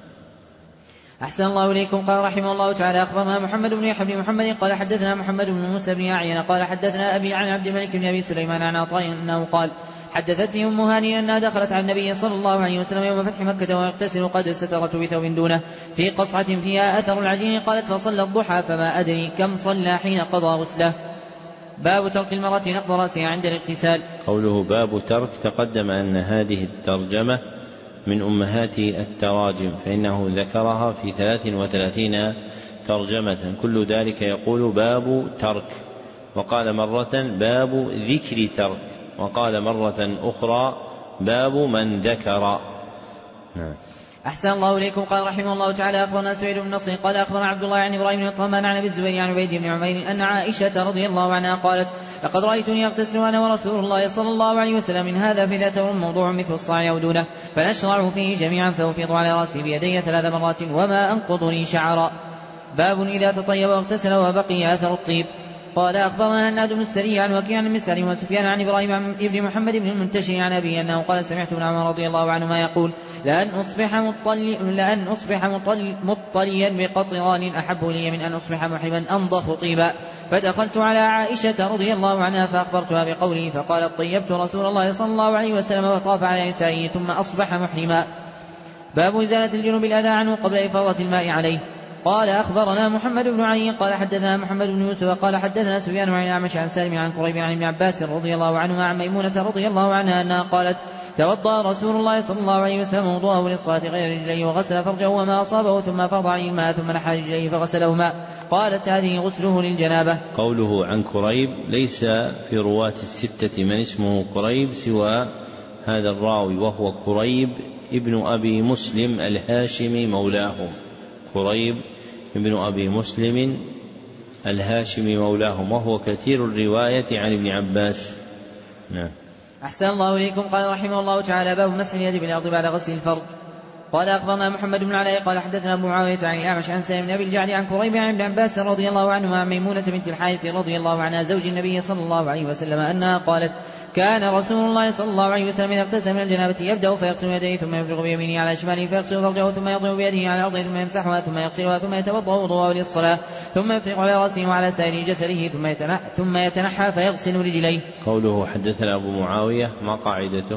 أحسن الله إليكم. قال رحمه الله تعالى أخبرنا محمد بن يحيى بن محمد قال حدثنا محمد بن موسى بن أعين قال حدثنا أبي عن عبد الملك بن أبي سليمان عن عطاء أنه قال حدثتني أم هاني أنها دخلت على النبي صلى الله عليه وسلم يوم فتح مكة ويغتسل قد سترت بثوب دونه في قصعة فيها أثر العجين قالت فصلى الضحى فما أدري كم صلى حين قضى غسله. باب ترك المرأة نقض رأسها عند الاغتسال. قوله باب ترك تقدم أن هذه الترجمة من أمهات التراجم فإنه ذكرها في ثلاث وثلاثين ترجمة كل ذلك يقول باب ترك وقال مرة باب ذكر ترك وقال مرة أخرى باب من ذكر. نعم. أحسن الله إليكم. قال رحمه الله تعالى أخبرنا سعيد بن نصر قال أخبرنا عبد الله عن إبراهيم بن الطهمان عن أبي الزبير عن عبيد بن عمير أن عائشة رضي الله عنها قالت لقد رأيتني أغتسل أنا ورسول الله صلى الله عليه وسلم من هذا فإذا تمر موضوع مثل الصاع أو دونه فنشرع فيه جميعا فأفيض على رأسي بيدي ثلاث مرات وما أنقضني شعرا. باب إذا تطيب واغتسل وبقي أثر الطيب. قال أخبرنا هناد بن السري عن وكيع عن مسعر وسفيان عن إبراهيم عن ابن محمد بن المنتشر عن أبي أنه قال سمعت ابن عمر رضي الله عنهما يقول لأن أصبح مطلي لأن أصبح مطلي مطليا بقطران أحب لي من أن أصبح محرما أنضف طيبا. فدخلت على عائشة رضي الله عنها فأخبرتها بقوله فقالت طيبت رسول الله صلى الله عليه وسلم وطاف على نسائه ثم أصبح محرما. باب إزالة الجنوب الأذى عنه قبل إفاضة الماء عليه. قال أخبرنا محمد بن علي قال حدثنا محمد بن يوسف قال حدثنا سفيان عن الأعمش عن سالم عن كريب عن ابن عباس رضي الله عنهما عن ميمونة رضي الله عنها أنها قالت توضأ رسول الله صلى الله عليه وسلم وضوءه للصلاة غير رجليه وغسل فرجه وما أصابه ثم فرض عليه الماء ثم نحى رجليه فغسلهما. قالت هذه غسله للجنابة. قوله عن كريب ليس في رواة الستة من اسمه كريب سوى هذا الراوي وهو كريب ابن أبي مسلم الهاشمي مولاه. كريب ابن أبي مسلم الهاشمي مولاهم وهو كثير الرواية عن ابن عباس. نعم. أحسن الله إليكم. قال رحمه الله تعالى باب مسح اليد بالأرض بعد غسل الفرج. قال أخبرنا محمد بن علاء قال حدثنا أبو معاوية عن الأعمش عن سالم بن أبي الجعد عن كريب عن ابن عباس رضي الله عنهما عن ميمونة بنت الحارث رضي الله عنها زوج النبي صلى الله عليه وسلم أنها قالت كان رسول الله صلى الله عليه وسلم إذا اغتسل من الجنابة يبدأ فيغسل يديه ثم يفرغ بيمينه على شماله فيغسل فرجه ثم يضرب بيده على الأرض ثم يمسحها ثم يغسلها ثم يتوضأ وضوءه للصلاة ثم يفرغ على رأسه وعلى سائر جسده ثم يتنحى, ثم يتنحى فيغسل رجليه. قوله حدثنا أبو معاوية ما قاعدته؟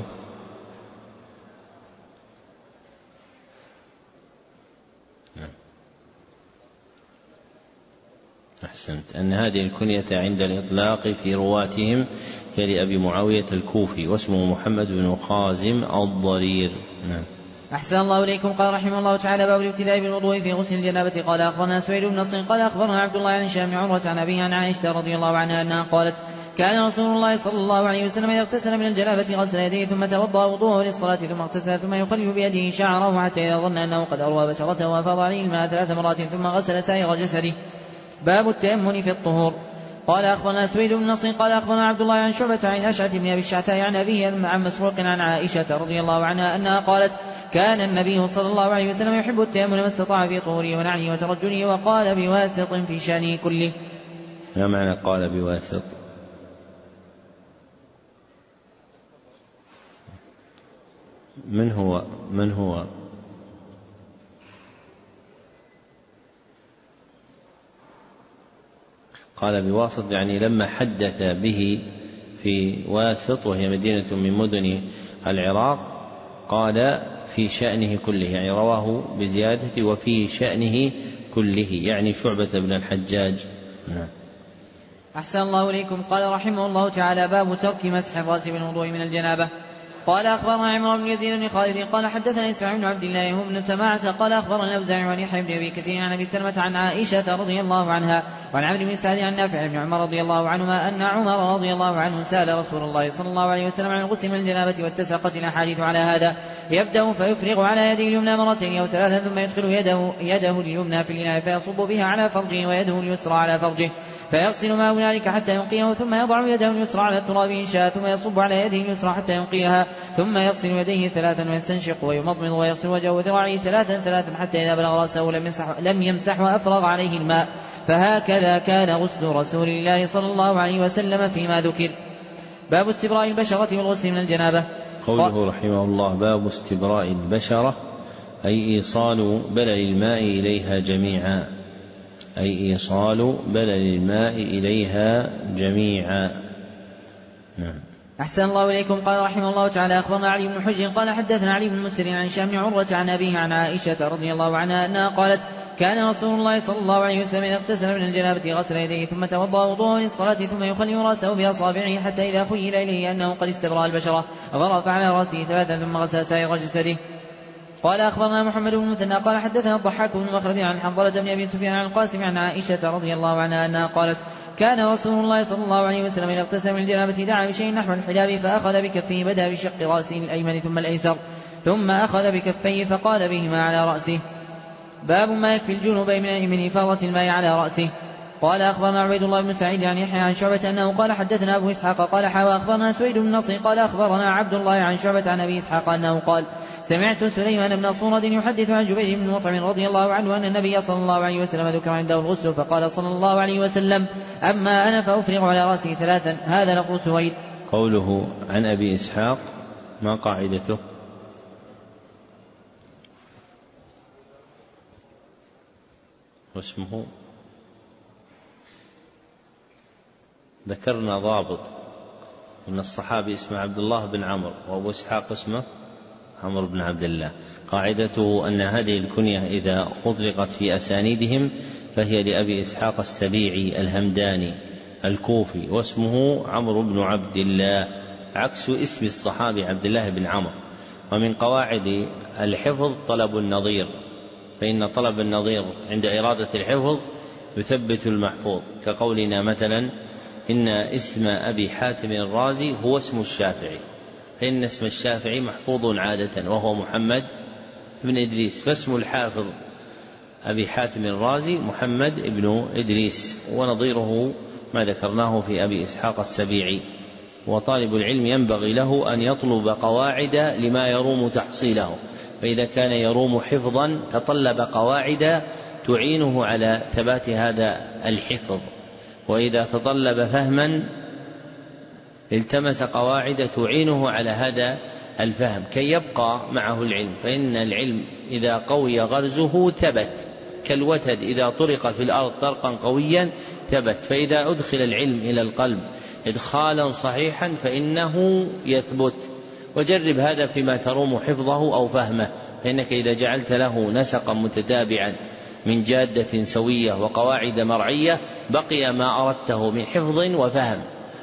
أحسنت. أن هذه الكنية عند الإطلاق في رواتهم هي لأبي معاوية الكوفي واسمه محمد بن خازم الضرير. نعم. أحسن الله إليكم. قال رحمه الله تعالى باب الابتداء بالوضوء في غسل الجنابة. قال أخبرنا سويد بن نصر قال أخبرنا عبد الله عن هشام بن عروة عن أبيه عن عائشة رضي الله عنها أنها قالت كان رسول الله صلى الله عليه وسلم إذا اغتسل من الجنابة غسل يديه ثم توضأ وضوءه للصلاة ثم اغتسل ثم يخلل بيده شعره حتى إذا ظن أنه قد أروى بشرته وأفاض عليه الماء ثلاث مرات ثم غسل سائر جسده. باب التيمم في الطهور. قال أخبرنا سويد بن نصر قال أخبرنا عبد الله عن شعبة عن الأشعث بن أبي الشعثاء عن أبيه عن مسروق عن عائشة رضي الله عنها أنها قالت كان النبي صلى الله عليه وسلم يحب التيمم ما استطاع في طهوره ونعله وترجله وقال بواسط في شأنه كله. ما معنى قال بواسط؟ من هو من هو قال بواسط يعني لما حدث به في واسط وهي مدينة من مدن العراق قال في شأنه كله يعني رواه بزيادة وفي شأنه كله يعني شعبة بن الحجاج. نعم. أحسن الله إليكم. قال رحمه الله تعالى باب ترك مسح الرأس بالوضوء من الجنابة. قال أخبرنا عمرو بن يزيد بن خالد قال حدثنا إسماعيل بن عبد الله هو بن سماعة قال أخبرنا الأوزاعي عن يحيى بن أبي كثير عن أبي سلمة عن عائشة رضي الله عنها وعن عمرو بن سعد عن نافع بن عمر رضي الله عنهما أن عمر رضي الله عنه سأل رسول الله صلى الله عليه وسلم عن الغسل من الجنابة واتسقت الأحاديث على هذا يبدأ فيفرغ على يده اليمنى مرتين أو ثلاثا ثم يدخل يده, يده اليمنى في الإناء فيصب بها على فرجه ويده اليسرى على فرجه فيغسل ما هنالك حتى ينقيه ثم يضع يده اليسرى على التراب إن شاء ثم يصب على يده اليسرى حتى ينقيها ثم يغسل يديه ثلاثا ويستنشق ويمضمض ويغسل وجهه وذراعيه ثلاثا ثلاثا حتى إذا بلغ رأسه لم يمسح, لم يمسح وأفرغ عليه الماء فهكذا كان غسل رسول الله صلى الله عليه وسلم فيما ذكر. باب استبراء البشرة والغسل من الجنابة. قوله رحمه الله باب استبراء البشرة أي إيصال بلل الماء إليها جميعا أي إيصال بلل الماء إليها جميعا. نعم. أحسن الله إليكم. قال رحمه الله تعالى أخبرنا علي بن حجر قال حدثنا علي بن مسر عن هشام بن عروة عن أبيه عن عائشة رضي الله عنها أنها قالت كان رسول الله صلى الله عليه وسلم إذا اغتسل من الجنابة غسل يديه ثم توضأ وضوءه للصلاة ثم يخلل رأسه بأصابعه حتى إذا خيل إليه أنه قد استبرأ البشرة غرف على رأسه ثلاثا ثم غسل سائر جسده. قال أخبرنا محمد بن مثنى قال حدثنا الضحاك بن مخلد عن حنظلة بن أبي سفيان عن القاسم عن عائشة رضي الله عنها أنها قالت كان رسول الله صلى الله عليه وسلم إذا اغتسل من الجنابة دعا بشيء نحو الحجاب فأخذ بكفيه بدأ بشق رأسه الأيمن ثم الأيسر ثم أخذ بكفيه فقال بهما على رأسه. باب ما يكفي الجنوب من إفاضة الماء على رأسه. قال أخبرنا عبيد الله بن سعيد عن يحيى عن شعبة أنه قال حدثنا أبو إسحاق قال حاوى أخبرنا سويد بن نصر قال أخبرنا عبد الله عن شعبة عن أبي إسحاق أنه قال سمعت سليمان بن صورد يحدث عن جبير بن مطعم رضي الله عنه أن النبي صلى الله عليه وسلم ذكر عنده الغسل فقال صلى الله عليه وسلم أما أنا فأفرغ على رأسي ثلاثا. هذا لفظ سويد. قوله عن أبي إسحاق ما قاعدته؟ واسمه ذكرنا ضابط أن الصحابي اسمه عبد الله بن عمرو وأبو إسحاق اسمه عمرو بن عبد الله. قاعدته أن هذه الكنية إذا أطلقت في أسانيدهم فهي لأبي إسحاق السبيعي الهمداني الكوفي واسمه عمرو بن عبد الله عكس اسم الصحابي عبد الله بن عمرو. ومن قواعد الحفظ طلب النظير فإن طلب النظير عند إرادة الحفظ يثبت المحفوظ كقولنا مثلا إن اسم أبي حاتم الرازي هو اسم الشافعي فإن اسم الشافعي محفوظ عادة وهو محمد بن إدريس فاسم الحافظ أبي حاتم الرازي محمد بن إدريس ونظيره ما ذكرناه في أبي إسحاق السبيعي. وطالب العلم ينبغي له أن يطلب قواعد لما يروم تحصيله، فإذا كان يروم حفظا تطلب قواعد تعينه على ثبات هذا الحفظ، وإذا تطلب فهما التمس قواعد تعينه على هذا الفهم كي يبقى معه العلم، فإن العلم إذا قوي غرزه ثبت، كالوتد إذا طرق في الأرض طرقا قويا ثبت، فإذا أدخل العلم إلى القلب إدخالا صحيحا فإنه يثبت. وجرب هذا فيما تروم حفظه أو فهمه، فإنك إذا جعلت له نسقا متتابعا من جادة سوية وقواعد مرعية بقي ما أردته من حفظ وفهم.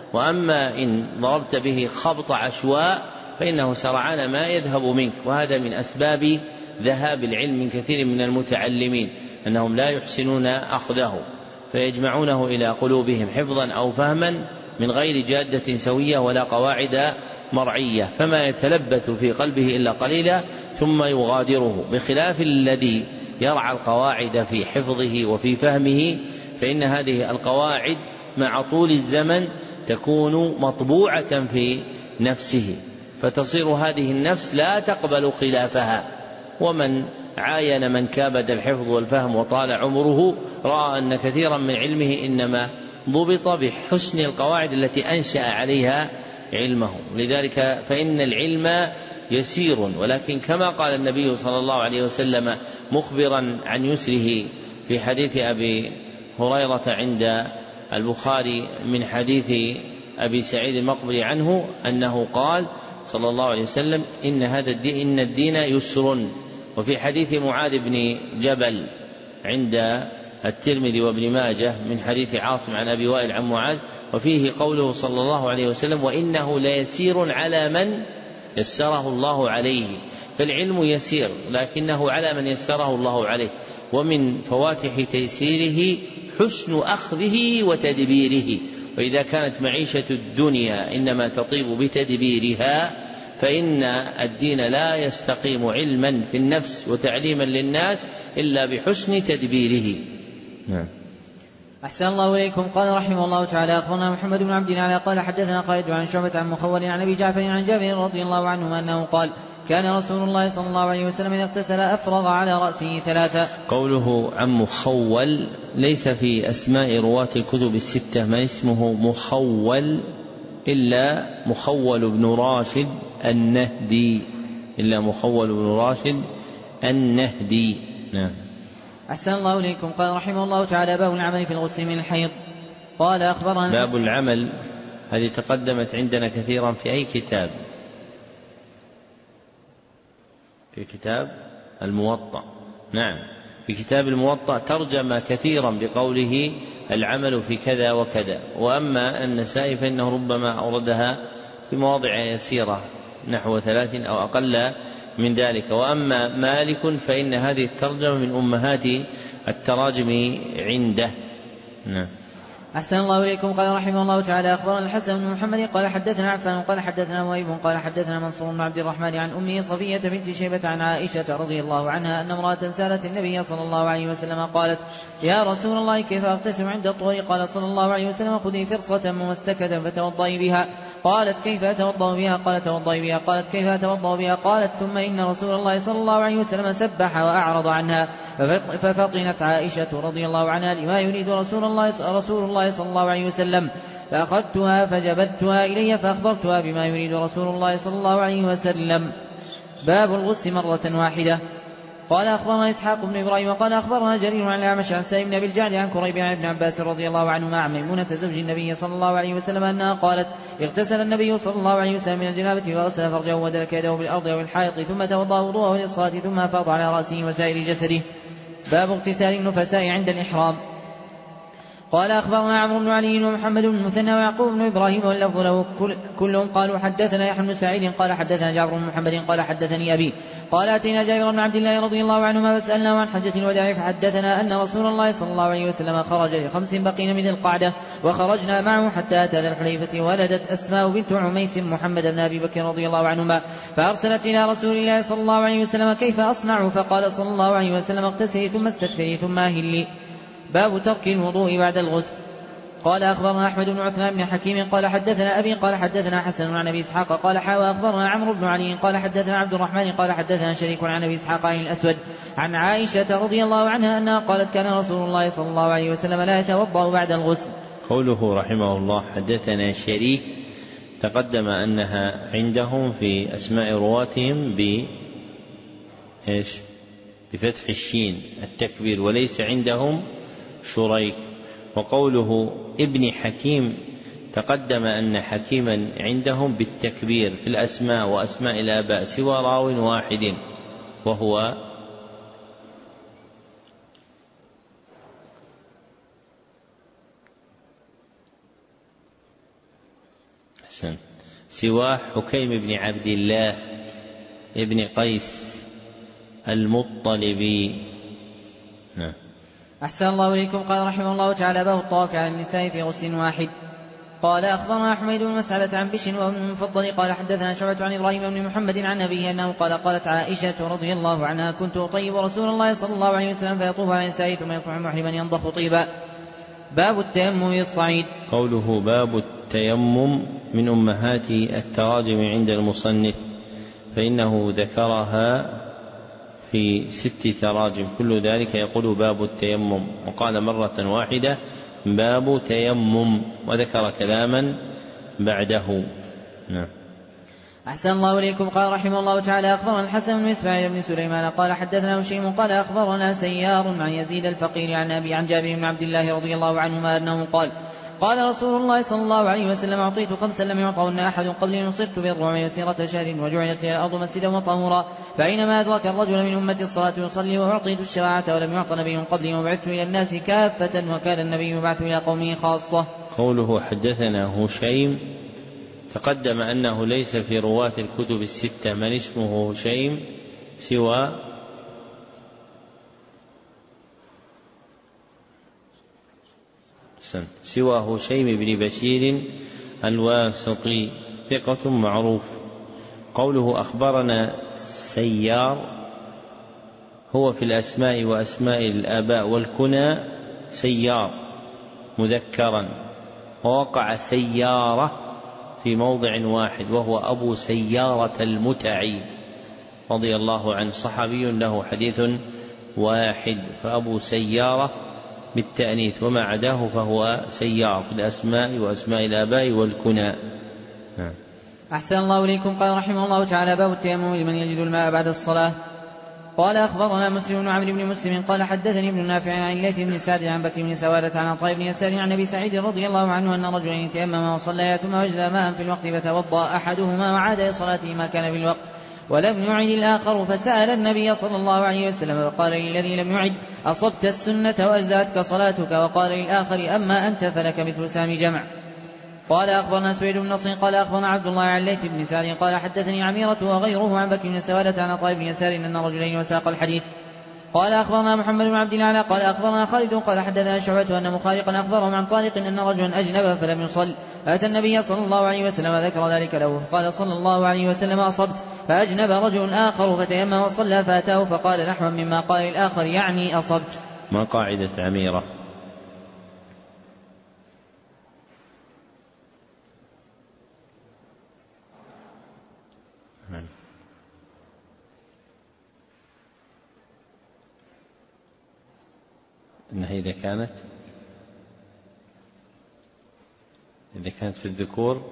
وأما إن ضربت به خبط عشواء فإنه سرعان ما يذهب منك، وهذا من أسباب ذهاب العلم من كثير من المتعلمين، أنهم لا يحسنون أخذه فيجمعونه إلى قلوبهم حفظا أو فهما من غير جادة سوية ولا قواعد مرعية، فما يتلبث في قلبه إلا قليلا ثم يغادره، بخلاف الذي يرعى القواعد في حفظه وفي فهمه، فإن هذه القواعد مع طول الزمن تكون مطبوعة في نفسه، فتصير هذه النفس لا تقبل خلافها. ومن عاين من كابد الحفظ والفهم وطال عمره رأى أن كثيرا من علمه إنما ضبط بحسن القواعد التي أنشأ عليها علمه. لذلك فإن العلم يسير، ولكن كما قال النبي صلى الله عليه وسلم مخبرا عن يسره في حديث أبي هريرة عند البخاري من حديث أبي سعيد المقبري عنه أنه قال صلى الله عليه وسلم إن هذا الدين, إن الدين يسر. وفي حديث معاذ بن جبل عند الترمذي وابن ماجه من حديث عاصم عن أبي وائل عن معاذ، وفيه قوله صلى الله عليه وسلم وإنه ليسير على من يسره الله عليه. فالعلم يسير لكنه على من يسره الله عليه، ومن فواتح تيسيره حسن أخذه وتدبيره. وإذا كانت معيشة الدنيا إنما تطيب بتدبيرها فإن الدين لا يستقيم علما في النفس وتعليما للناس إلا بحسن تدبيره. نعم. أحسن الله إليكم. قال رحمه الله تعالى أخبرنا محمد بن عبد الله قال حدثنا خالد عن شعبة عن مخول عن أبي جعفر عن جابر رضي الله عنه أنه قال كان رسول الله صلى الله عليه وسلم إذا اغتسل أفرغ على رأسه ثلاثة. قوله عن مخول ليس في أسماء رواة الكتب الستة من اسمه مخول إلا مخول بن راشد النهدي إلا مخول بن راشد النهدي. نعم. أحسن الله إليكم. قال رحمه الله تعالى باب العمل في الغسل من الحيض. قال أخبرنا باب العمل هذه تقدمت عندنا كثيرا في أي كتاب؟ في كتاب الموطأ. نعم، في كتاب الموطأ ترجم كثيرا بقوله العمل في كذا وكذا. وأما النسائي فإنه ربما أوردها في مواضع يسيرة نحو ثلاث أو أقل من ذلك. وأما مالك فإن هذه الترجمة من أمهات التراجم عنده. نعم. أحسن الله إليكم. قال رحمه الله تعالى أخبرنا الحسن بن محمد قال حدثنا عفان قال حدثنا وهيب قال حدثنا منصور بن عبد الرحمن عن أمه صفية بنت شيبة عن عائشة رضي الله عنها أن امرأة سألت النبي صلى الله عليه وسلم قالت يا رسول الله كيف أغتسل عند الطهر؟ قال صلى الله عليه وسلم خذي فرصة ممسكة فتوضئي بها. قالت كيف أتوضأ بها؟ قال توضئي بها. قالت كيف أتوضأ بها؟ قالت ثم إن رسول الله صلى الله عليه وسلم سبح وأعرض عنها. ففطنت عائشة رضي الله عنها لما يريد رسول الله رسول الله صلى الله عليه وسلم، فأخذتها فجبذتها إلي فأخبرتها بما يريد رسول الله صلى الله عليه وسلم. باب الغسل مرة واحدة. قال أخبرنا إسحاق بن إبراهيم وقال أخبرنا جرير عن الأعمش عن سالم بن أبي الجعد عن كريب عن ابن عباس رضي الله عنهما عن ميمونة زوج النبي صلى الله عليه وسلم أنها قالت اغتسل النبي صلى الله عليه وسلم من الجنابة فغسل فرجه ودلك يده بالأرض أو الحائط ثم توضأ وضوءه للصلاة ثم أفاض على رأسه وسائر جسده. باب اغتسال النفساء عند الإحرام. قال أخبرنا عمرو بن علي ومحمد بن المثنى ويعقوب بن إبراهيم واللفظ له كلهم قالوا حدثنا يحيى بن سعيد قال حدثنا جعفر بن محمد قال حدثني أبي قال أتينا جابر بن عبد الله رضي الله عنهما فسألناه عن حجة الوداع فحدثنا أن رسول الله صلى الله عليه وسلم خرج لخمس بقين من القعدة وخرجنا معه حتى أتى ذا الحليفة ولدت أسماء بنت عميس محمد بن أبي بكر رضي الله عنهما فأرسلت إلى رسول الله صلى الله عليه وسلم كيف أصنع؟ فقال صلى الله عليه وسلم اغتسلي ثم استغفري ثم أهلي. باب ترك الوضوء بعد الغسل. قال أخبرنا أحمد بن عثمان بن حكيم قال حدثنا أبي قال حدثنا حسن عن أبي إسحاق قال حاوى أخبرنا عمرو بن علي قال حدثنا عبد الرحمن قال حدثنا شريك عن أبي إسحاق عن الأسود عن عائشة رضي الله عنها أنها قالت كان رسول الله صلى الله عليه وسلم لا يتوضأ بعد الغسل. قوله رحمه الله حدثنا شريك تقدم أنها عندهم في أسماء رواتهم ب إيش؟ بفتح الشين التكبير، وليس عندهم شريك. وقوله ابن حكيم تقدم أن حكيما عندهم بالتكبير في الأسماء وأسماء الآباء سوى راو واحد وهو حسن سوى حكيم بن عبد الله ابن قيس المطلبي. نعم. أحسن الله إليكم. قال رحمه الله تعالى باب الطواف على النساء في غسل واحد. قال أخبرنا حميد بن مسعدة عن بشر وابن المفضل قال حدثنا شعبة عن إبراهيم بن محمد عن أبيه أنه قال قالت عائشة رضي الله عنها كنت أطيب رسول الله صلى الله عليه وسلم فيطوف على النساء ثم يصبح محرما ينضخ طيبا. باب التيمم بالصعيد. قوله باب التيمم من أمهات التراجم عند المصنف، فإنه ذكرها في ست تراجم كل ذلك يقول باب التيمم، وقال مرة واحدة باب تيمم وذكر كلاما بعده. نعم. أحسن الله إليكم. قال رحمه الله تعالى أخبرنا الحسن بن إسماعيل بن سليمان قال حدثنا هشيم قال أخبرنا سيار عن يزيد الفقير عن أبي عن جابر بن عبد الله رضي الله عنهما أنه قال قال رسول الله صلى الله عليه وسلم أعطيت خمسا لم يعطهن أحد قبلي نصرت بالرعب مسيرة شهر وجعلت لي الأرض مسجدا وطهورا، فأينما أدرك الرجل من أمتي الصلاة يصلي، وأعطيت الشفاعة ولم يعط نبي قبلي وبعثت إلى الناس كافة وكان النبي يبعث إلى قومه خاصة. قوله حدثنا هشيم تقدم أنه ليس في رواة الكتب الستة من اسمه هشيم سوى سوى هشيم بن بشير الواسطي ثقة معروف. قوله أخبرنا سيار هو في الأسماء وأسماء الآباء والكنى سيار مذكرا، ووقع سيارة في موضع واحد وهو أبو سيارة المتعي رضي الله عنه، صحابي له حديث واحد، فأبو سيارة بالتأنيث وما عداه فهو سيار في الأسماء وأسماء الآباء والكنى. نعم. أحسن الله إليكم. قال رحمه الله تعالى باب التيمم لمن يجد الماء بعد الصلاة. قال أخبرنا مسلم بن عمرو بن مسلم قال حدثني ابن نافع عن الليث بن سعد عن بكر بن سوادة عن عطاء بن يسار عن أبي سعيد رضي الله عنه أن رجلا تيمم وصلى ثم وجد ماء في الوقت فتوضأ أحدهما وعاد لصلاته ما كان في الوقت ولم يعد الآخر، فسأل النبي صلى الله عليه وسلم فقال للذي لم يعد أصبت السنة وأجزأتك صلاتك، وقال للآخر أما أنت فلك مثل سام جمع. قال أخبرنا سويد بن نصر قال أخبرنا عبد الله عن الليث بن سعد قال حدثني عميرة وغيره عن بكر بن سوادة عن عطاء بن يسار أن رجلين وساق الحديث. قال أخبرنا محمد بن عبد الله قال أخبرنا خالد قال حدثنا شعبة أن مخارقا أخبرهم عن طارق أن رجلا أجنب فلم يصل، فأتى النبي صلى الله عليه وسلم ذكر ذلك له، فقال صلى الله عليه وسلم أصبت، فأجنب رجل آخر فتيمم وصلى فأتاه فقال نحو مما قال الآخر يعني أصبت. ما قاعدة عميرة؟ إنها إذا كانت إذا كانت في الذكور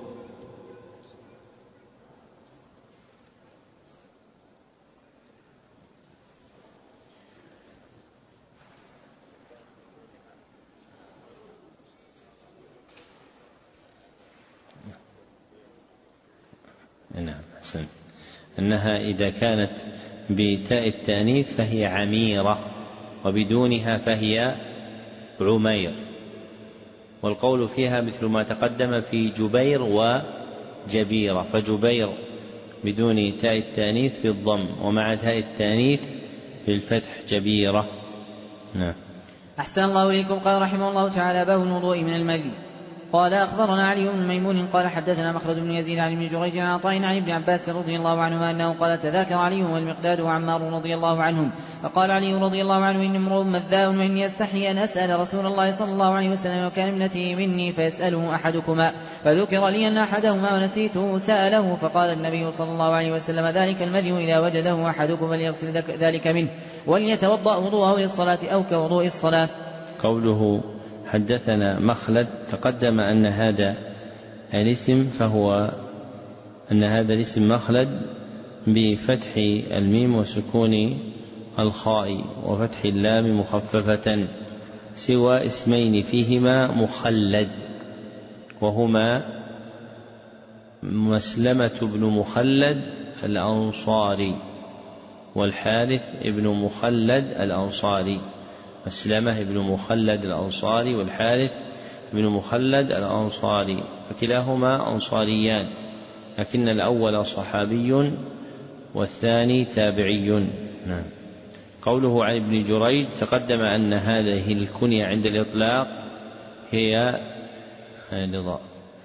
نعم أحسن، أنها إذا كانت بتاء التأنيث فهي عميرة وبدونها فهي عمير، والقول فيها مثل ما تقدم في جبير وجبيرة، فجبير بدون تاء التانيث بالضم ومع تاء التانيث بالفتح جبيرة. نعم. أحسن الله إليكم. قال رحمه الله تعالى باب الوضوء من المذي. قال أخبرنا علي بن ميمون قال حدثنا مخلد بن يزيد عن ابن جريج عن عطاء عن ابن عباس رضي الله عنهما أنه قال تذاكر علي والمقداد وعمار رضي الله عنهم فقال علي رضي الله عنه إني امرؤ مذاء وإني أستحي أن أسأل رسول الله صلى الله عليه وسلم وكان ابنتي مني فيسأله أحدكما فذكر لي أن أحدهما ونسيته سأله فقال النبي صلى الله عليه وسلم ذلك المذي إذا وجده أحدكم فليغسل ذلك منه وليتوضأ وضوءه للصلاة أو كوضوء الصلاة. قوله حدثنا مخلد تقدم أن هذا الاسم فهو أن هذا الاسم مخلد بفتح الميم وسكون الخاء وفتح اللام مخففة سوى اسمين فيهما مخلد وهما مسلمة بن مخلد الأنصاري والحارث بن مخلد الأنصاري مسلمة بن مخلد الأنصاري والحارث بن مخلد الأنصاري فكلاهما أنصاريان لكن الأول صحابي والثاني تابعي. نعم. قوله عن ابن جريج تقدم أن هذه الكنية عند الإطلاق هي رضا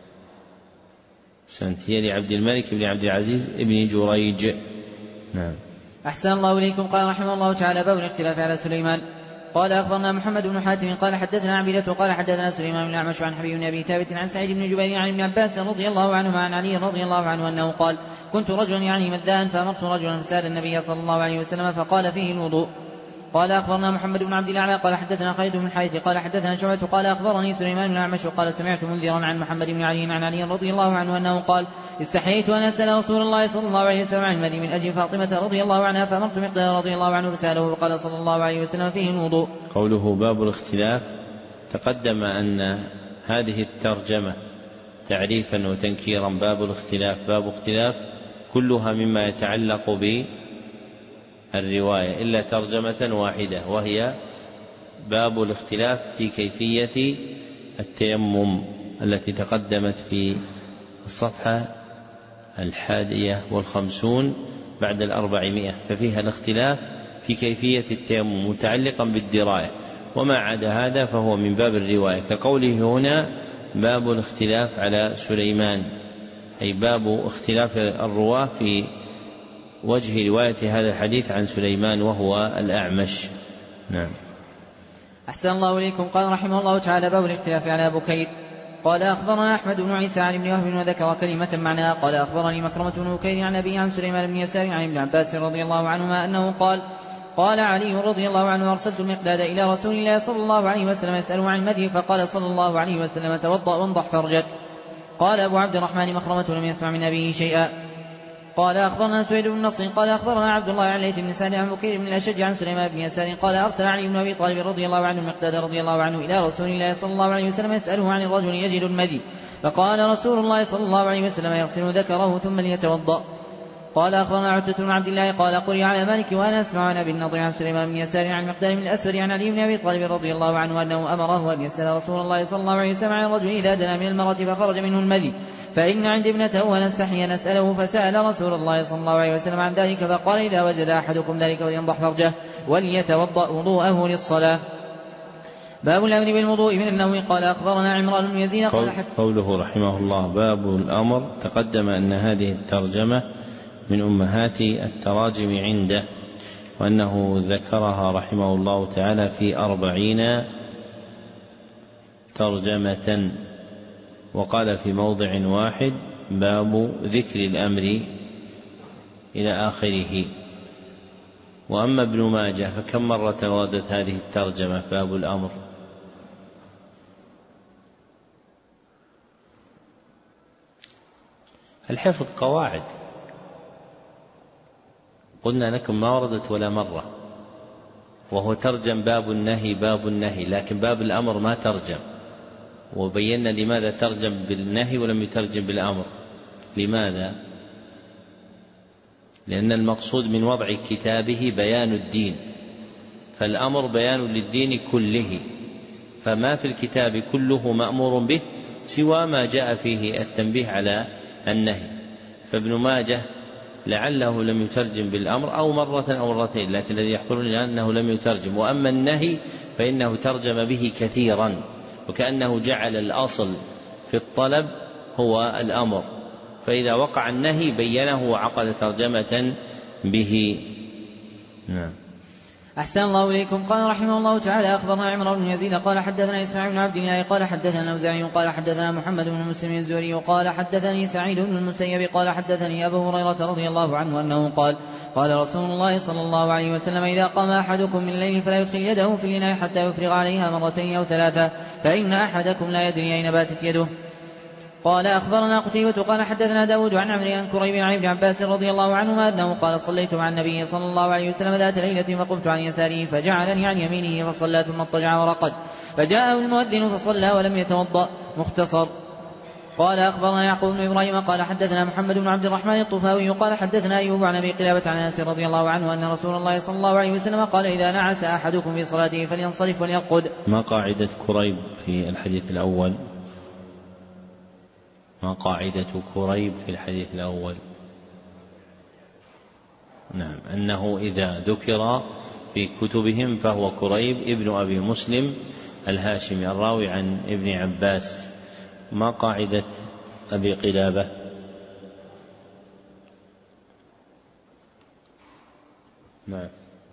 سنتي لعبد الملك بن عبد العزيز ابن جريج. نعم. أحسن الله إليكم. قال رحمه الله تعالى باب الاختلاف على سليمان. قال أخبرنا محمد بن حاتم قال حدثنا عبيدة قال حدثنا سليمان بن الأعمش عن حبيب بن أبي ثابت عن سعيد بن جبير عن ابن عباس رضي الله عنهما عن علي رضي الله عنه أنه قال كنت رجلا يعني مذاء فأمرت رجلا فسأل النبي صلى الله عليه وسلم فقال فيه الوضوء. قال أخبرنا محمد بن عبد الأعلى قال حدثنا خالد بن الحارث قال حدثنا شعبة قال أخبرني سليمان بن الأعمش قال سمعت منذرا عن محمد بن علي عن علي رضي الله عنه أنه قال استحييت أن أسأل رسول الله صلى الله عليه وسلم عن المذي من أجل فاطمة رضي الله عنها فأمرت مقدار رضي الله عنه فسأله وقال صلى الله عليه وسلم فيه الوضوء. قوله باب الاختلاف تقدم أن هذه الترجمة تعريفا وتنكيرا باب الاختلاف باب اختلاف كلها مما يتعلق بالرواية إلا ترجمة واحدة وهي باب الاختلاف في كيفية التيمم التي تقدمت في الصفحة الحادية والخمسون بعد الأربعمائة ففيها الاختلاف في كيفية التيمم متعلقا بالدراية وما عدا هذا فهو من باب الرواية كقوله هنا باب الاختلاف على سليمان أي باب اختلاف الرواة في وجه رواية هذا الحديث عن سليمان وهو الأعمش. نعم. أحسن الله إليكم. قال رحمه الله تعالى باب الاختلاف على بكير. قال أخبرنا أحمد بن عيسى عن ابن وهب وذكر كلمة معناها قال أخبرني مكرمة بن بكير عن أبي عن سليمان بن يسار عن ابن عباس رضي الله عنهما أنه قال قال علي رضي الله عنه أرسلت المقداد إلى رسول الله صلى الله عليه وسلم يسأله عن المدي فقال صلى الله عليه وسلم توضأ وانضح فرجك. قال أبو عبد الرحمن مخرمة لم يسمع من أبيه شيئا. قال أخبرنا سويد بن نصر قال أخبرنا عبد الله عن ليث بن سعد عن بكير بن الأشج عن سليمان بن يسار قال أرسل علي بن أبي طالب رضي الله عنه المقداد رضي الله عنه إلى رسول الله صلى الله عليه وسلم يسأله عن الرجل يجد المدي فقال رسول الله صلى الله عليه وسلم يغسل ذكره ثم ليتوضأ. قال أخبرنا عتبة بن عبد الله قال قرئ على مالك وأنا أسمع عن أبي النضر عن سليمان بن يسار عن مقداد بن الأسود عن علي بن أبي طالب رضي الله عنه أنه أمره أن يسأل رسول الله صلى الله عليه وسلم عن الرجل إذا دنا من المرأة فخرج منه المذي فإن عندي ابنته ونستحي نسأله فسأل رسول الله صلى الله عليه وسلم عن ذلك فقال إذا وجد أحدكم ذلك ولينضح فرجه وليتوضأ وضوءه للصلاة. باب الأمر بالوضوء من النوم. قال أخبرنا عمران بن يزيد قال قوله رحمه الله باب الأمر تقدم أن هذه الترجمة من أمهات التراجم عنده وأنه ذكرها رحمه الله تعالى في أربعين ترجمة وقال في موضع واحد باب ذكر الأمر إلى آخره. وأما ابن ماجه فكم مرة وردت هذه الترجمة باب الأمر؟ الحفظ قواعد قلنا لكم ما وردت ولا مرة وهو ترجم باب النهي باب النهي لكن باب الأمر ما ترجم وبينا لماذا ترجم بالنهي ولم يترجم بالأمر. لماذا؟ لأن المقصود من وضع كتابه بيان الدين فالأمر بيان للدين كله فما في الكتاب كله مأمور به سوى ما جاء فيه التنبيه على النهي. فابن ماجه لعله لم يترجم بالأمر أو مرة أو مرتين لكن الذي يحضرني أنه لم يترجم. وأما النهي فإنه ترجم به كثيرا وكأنه جعل الأصل في الطلب هو الأمر، فإذا وقع النهي بينه وعقد ترجمة به. نعم. أحسن الله إليكم. قال رحمه الله تعالى أخبرنا عمرو بن يزيد قال حدثنا إسماعيل بن عبد الله قال حدثنا الأوزاعي قال حدثنا محمد بن مسلم الزهري قال حدثني سعيد بن المسيب قال حدثني أبو هريرة رضي الله عنه أنه قال قال رسول الله صلى الله عليه وسلم إذا قام أحدكم من الليل فلا يدخل يده في الإناء حتى يفرغ عليها مرتين أو ثلاثة، فإن أحدكم لا يدري أين باتت يده. قال أخبرنا قتيبة قال حدثنا داود عن عمرو عن كريب عن ابن عباس رضي الله عنهما أنه قال صليت مع النبي صلى الله عليه وسلم ذات ليلة فقمت عن يساره فجعلني عن يمينه فصلى ثم اضطجع ورقد، فجاءه المؤذن فصلى ولم يتوضأ. مختصر. قال أخبرنا يعقوب بن إبراهيم قال حدثنا محمد بن عبد الرحمن الطفاوي قال حدثنا أيوب عن أبي قلابة عن أنس رضي الله عنه أن رسول الله صلى الله عليه وسلم قال إذا نعس أحدكم في صلاته فلينصرف وليرقد. ما قاعدة كريب في الحديث الأول؟ ما قاعدة كريب في الحديث الأول؟ نعم، أنه إذا ذكر في كتبهم فهو كريب ابن أبي مسلم الهاشمي الراوي عن ابن عباس. ما قاعدة أبي قلابة؟ نعم،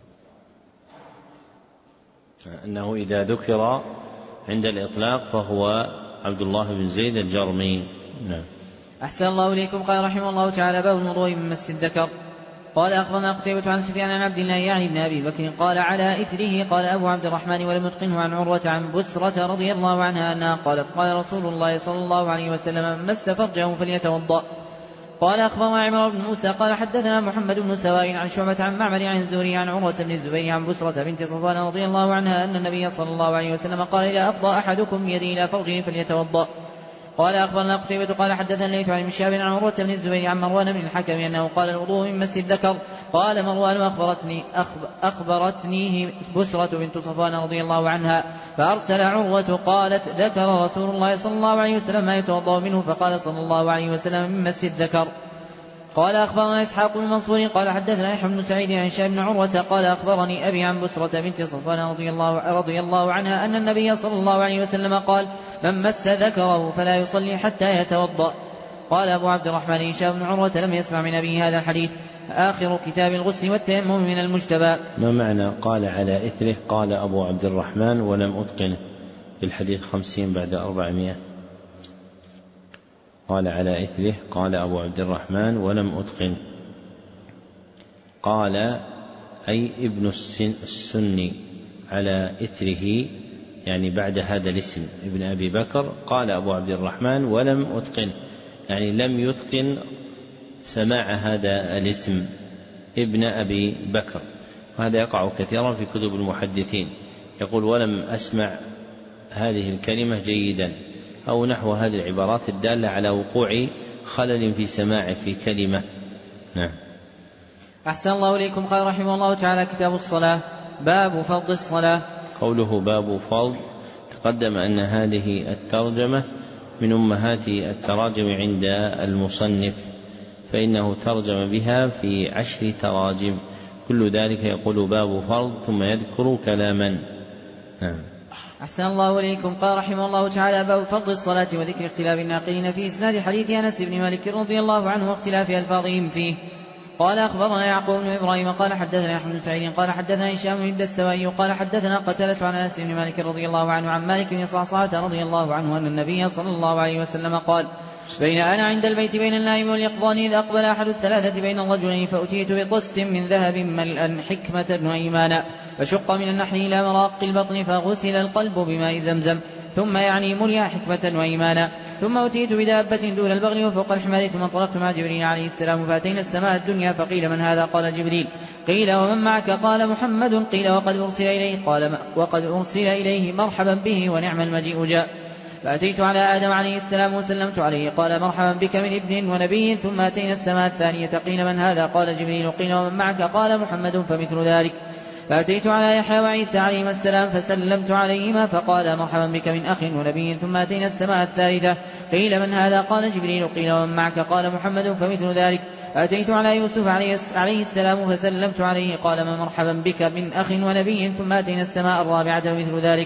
أنه إذا ذكر عند الإطلاق فهو عبد الله بن زيد الجرمي. نعم. أحسن الله إليكم. قال رحمه الله تعالى باب الوضوء من مس الذكر. قال أخبرنا قتيبة عن سفيان عن عبد الله يعني بن أبي بكر قال على إثره قال أبو عبد الرحمن ولم يتقنه عن عروة عن بسرة رضي الله عنها أنها قالت قال رسول الله صلى الله عليه وسلم من مس فرجه فليتوضأ. قال أخبرنا عمرو بن موسى قال حدثنا محمد بن سواء عن شعبة عن معمر عن الزهري عن عروة بن الزبير عن بسرة بنت صفوان رضي الله عنها أن النبي صلى الله عليه وسلم قال إذا أفضى أحدكم بيده إلى فرجه فليتوضأ. قال أخبرنا قتيبة قال حدثنا الليث عن مشاب عن عروة بن الزبير عن مروان بن الحكم أنه قال الوضوء من مس الذكر. قال مروان أخبرتني أخبرتنيه بسرة بنت صفوان رضي الله عنها فأرسل عروة قالت ذكر رسول الله صلى الله عليه وسلم ما يتوضأ منه فقال صلى الله عليه وسلم من مس الذكر. قال أخبرنا إسحاق بن منصور قال حدثنا يحيى بن سعيد عن هشام بن عروة قال أخبرني أبي عن بسرة بنت صفوان رضي الله, رضي الله عنها أن النبي صلى الله عليه وسلم قال من مس ذكره فلا يصلي حتى يتوضأ. قال أبو عبد الرحمن هشام بن عروة لم يسمع من أبي هذا الحديث. آخر كتاب الغسل والتيمم من المجتبى. ما معنى قال على إثره؟ قال أبو عبد الرحمن ولم أتقنه في الحديث خمسين بعد أربعمائة. قال على إثره قال أبو عبد الرحمن ولم أتقن. قال أي ابن السني على إثره يعني بعد هذا الاسم ابن أبي بكر. قال أبو عبد الرحمن ولم أتقن يعني لم يتقن سماع هذا الاسم ابن أبي بكر، وهذا يقع كثيرا في كتب المحدثين، يقول ولم أسمع هذه الكلمة جيدا أو نحو هذه العبارات الدالة على وقوع خلل في سماع في كلمة. نعم. أحسن الله إليكم. قال رحمه الله تعالى كتاب الصلاة. باب فرض الصلاة. قوله باب فرض تقدم أن هذه الترجمة من أمهات التراجم عند المصنف، فإنه ترجم بها في عشر تراجم، كل ذلك يقول باب فرض ثم يذكر كلاما. نعم. أحسن الله إليكم. قال رحمه الله تعالى باب فرض الصلاة وذكر اختلاف الناقلين في إسناد حديث أنس بن مالك رضي الله عنه واختلاف ألفاظهم فيه. قال أخبرنا يعقوب بن إبراهيم قال حدثنا يحيى بن سعيد قال حدثنا هشام بن الدستوائي قال حدثنا قتلة عن أنس بن مالك رضي الله عنه عن مالك بن صعصعة رضي الله عنه أن النبي صلى الله عليه وسلم قال بين أنا عند البيت بين النائم واليقظان إذ أقبل أحد الثلاثة بين الرجلين فأتيت بطست من ذهب ملأ حكمة وإيمانا فشق من النحر إلى مراق البطن فغسل القلب بماء زمزم ثم يعني مليا حكمة وإيمانا ثم أتيت بدابة دون البغل وفوق الحمار ثم انطلقت مع جبريل عليه السلام فأتينا السماء الدنيا فقيل من هذا؟ قال جبريل. قيل ومن معك؟ قال محمد. قيل وقد أرسل إليه؟ قال وقد أرسل إليه مرحبا به ونعم المجيء جاء. فأتيت على آدم عليه السلام وسلمت عليه قال مرحبا بك من ابن ونبي. ثم أتينا السماء الثانية قيل من هذا؟ قال جبريل. قيل ومن معك؟ قال محمد فمثل ذلك. فأتيت على يحيى وعيسى عليهما السلام فسلمت عليهما فقال مرحبا بك من أخ ونبي. ثم أتينا السماء الثالثة قيل من هذا؟ قال جبريل. قيل ومن معك؟ قال محمد فمثل ذلك. أتيت على يوسف عليه السلام فسلمت عليه قال مرحبا بك من أخ ونبي. ثم أتينا السماء الرابعة فمثل ذلك.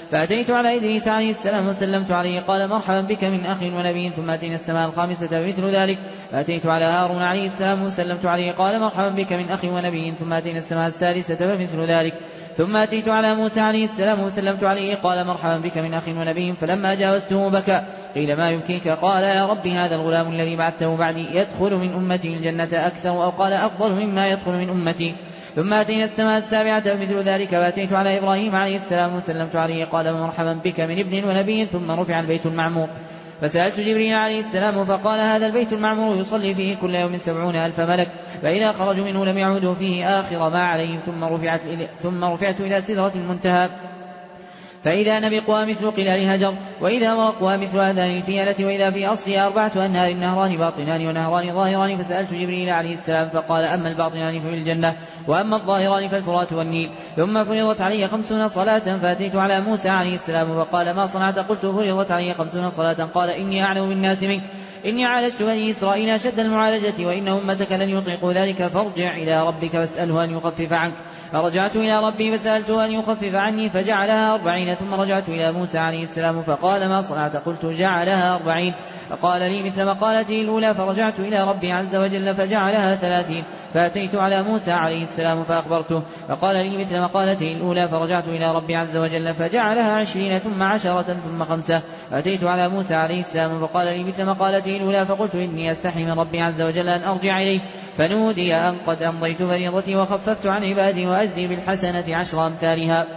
فأتيت على إدريس عليه السلام وسلمت عليه قال مرحبا بك من أخ ونبي. ثم أتينا السماء الخامسة بمثل ذلك. فأتيت على هارون عليه السلام وسلمت عليه قال مرحبا بك من أخ ونبي. ثم أتينا السماء السادسة بمثل ذلك. ثم أتيت على موسى عليه السلام وسلمت عليه قال مرحبا بك من أخ ونبي. فلما جاوزته بكى. قيل ما يبكيك؟ قال يا رب هذا الغلام الذي بعثته بعدي يدخل من أمتي الجنة أكثر أو قال أفضل مما يدخل من أمتي. ثم أتينا السماء السابعة بمثل ذلك. فأتيت على إبراهيم عليه السلام وسلمت عليه قال مرحبا بك من ابن ونبي. ثم رفع البيت المعمور فسألت جبريل عليه السلام فقال هذا البيت المعمور يصلي فيه كل يوم سبعون ألف ملك فإذا خرجوا منه لم يعودوا فيه آخر ما عليهم. ثم رفعت, ثم رفعت إلى سدرة المنتهى فإذا نبقها مثل قلال هجر وإذا ورقها مثل آذان الفيلة وإذا في أصلها أربعة أنهار نهران باطنان ونهران ظاهران. فسألت جبريل عليه السلام فقال أما الباطنان ففي الجنة وأما الظاهران فالفرات والنيل. ثم فرضت علي خمسون صلاة. فأتيت على موسى عليه السلام فقال ما صنعت؟ قلت فرضت علي خمسون صلاة. قال إني أعلم بالناس منك إني عالجت بني إسرائيل أشد المعالجة وإن أمتك لن يطيقوا ذلك فارجع إلى ربك فاسأله أن يخفف عنك. فرجعت إلى ربي فسألته أن يخفف عني فجعلها أربعين. ثم رجعت إلى موسى عليه السلام فقال ما صنعت؟ قلت جعلها أربعين. فقال لي مثل مقالته الأولى. فرجعت إلى ربي عز وجل فجعلها ثلاثين. فأتيت على موسى عليه السلام فأخبرته فقال لي مثل مقالته الأولى. فرجعت إلى ربي عز وجل فجعلها عشرين ثم عشرة ثم خمسة. فأتيت على موسى عليه السلام فقال لي مثل مقالته الأولى. فقلت إني أستحي من ربي عز وجل أن أرجع إليه. فنودي أن قد أمضيت فريضتي وخففت عن عبادي وأجزي بالحسنة عشر أمثالها.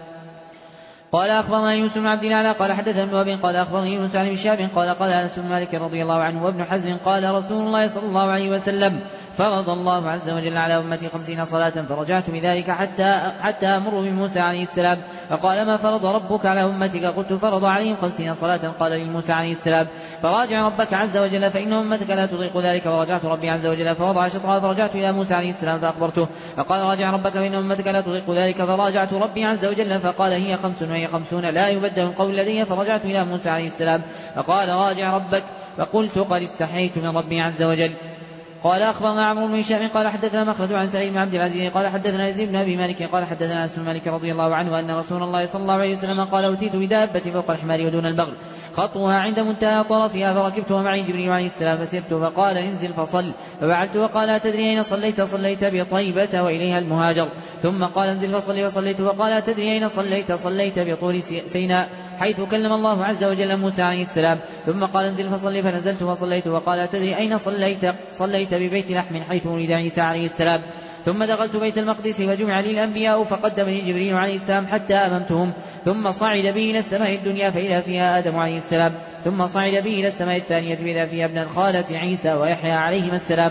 قال أخبرنا يوسف بن عبد الله قال حدثنا ابن وهب قال أخبرني يونس عن شهاب قال قال أنس بن مالك رضي الله عنه وابن حزم قال رسول الله صلى الله عليه وسلم فرض الله عز وجل على أمتي خمسين صلاة. فرجعت بذلك حتى, حتى أمر بموسى عليه السلام فقال ما فرض ربك على أمتك؟ قلت فرض عليهم خمسين صلاة. قال لموسى عليه السلام فراجع ربك عز وجل فإن أمتك لا تطيق ذلك. فرجعت ربي عز وجل فوضع شطرها. فرجعت إلى موسى عليه السلام فأخبرته فقال راجع ربك فإن أمتك لا تطيق ذلك. فراجعت ربي عز وجل فقال هي خمس وهي خمسون لا يبدل القول لدي. فرجعت إلى موسى عليه السلام فقال راجع ربك. فقلت قد استحييت من ربي عز وجل. قال أخبرنا عمرو بن هشام قال حدثنا مخلد عن سعيد بن عبد العزيز قال حدثنا يزيد بن أبي مالك قال حدثنا أنس بن مالك رضي الله عنه أن رسول الله صلى الله عليه وسلم قال أوتيت بدابة فوق الحمار ودون البغل خطوها عند منتهى طرفها فركبت ومعي جبريل عليه السلام فسرت فقال انزل فصل. ففعلت وقال أتدري أين صليت؟ صليت بطيبة وإليها المهاجر. ثم قال انزل فصل فصليت وقال أتدري أين صليت؟ صليت بطور سيناء حيث كلم الله عز وجل موسى عليه السلام. ثم قال انزل فصل فنزلت وصليت وقال أتدري أين صليت؟ صليت ببيت لحم حيث ولد عيسى عليه السلام. ثم دخلت بيت المقدس فجمع لي الأنبياء فقدمني جبريل عليه السلام حتى أممتهم. ثم صعد بي إلى السماء الدنيا فإذا فيها آدم عليه السلام. ثم صعد بي إلى السماء الثانية فإذا فيها ابن الخالة عيسى ويحيى عليهما السلام.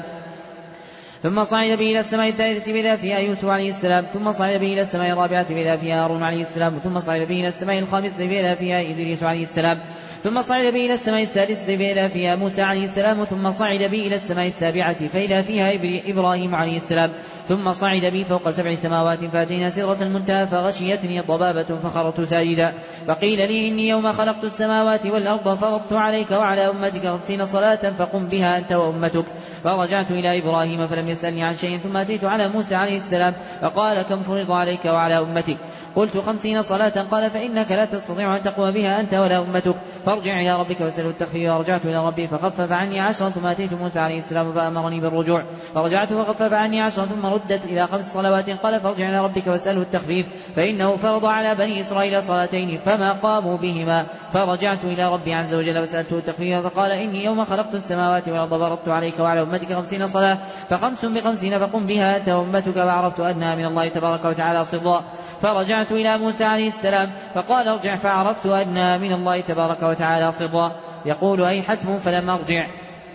ثم صعد به إلى السماء الثالثة بذا فيها يوسف عليه السلام. ثم صعد به إلى السماء الرابعة بذا فيها هارون عليه السلام. ثم صعد به إلى السماء الخامسة بذا فيها إدريس عليه السلام. ثم صعد به إلى السماء السادسة فإذا فيها موسى عليه السلام. ثم صعد به إلى السماء السابعة فإذا فيها إبراهيم عليه السلام. ثم صعد بي فوق سبع سماوات فأتينا سدرة المنتهى فغشيتني ضبابة فخرت ساجدا. فقيل لي إني يوم خلقت السماوات والأرض فرضت عليك وعلى أمتك خمسين صلاة فقم بها أنت وأمتك. فرجعت إلى إبراهيم فلم يسألني عن شيء. ثم أتيت على موسى عليه السلام فقال كم فرض عليك وعلى أمتك؟ قلت خمسين صلاة. قال فإنك لا تستطيع أن تقوم بها أنت ولا أمتك فارجع إلى ربك واسأله التخفيف. ورجعت إلى ربي فخفف عني عشرا. ثم أتيت موسى عليه السلام فأمرني بالرجوع فرجعت فخفف عني عشرا. ثم ردت إلى خمس صلوات. قال فارجع إلى ربك واسأله التخفيف فإنه فرض على بني إسرائيل صلاتين فما قاموا بهما. فرجعت إلى ربي عز وجل وسألته التخفيف فقال إني يوم خلقت السماوات والأرض فرضت عليك وعلى أمتك خمسين صلاة فخمس بخمسين فقم بها أنت وأمتك. وعرفت أنها من الله تبارك وتعالى صدقا. فرجعت إلى موسى عليه السلام فقال ارجع فعرفت أنها من الله تبارك وتعالى صدقا. يقول أي حتم فلم أرجع.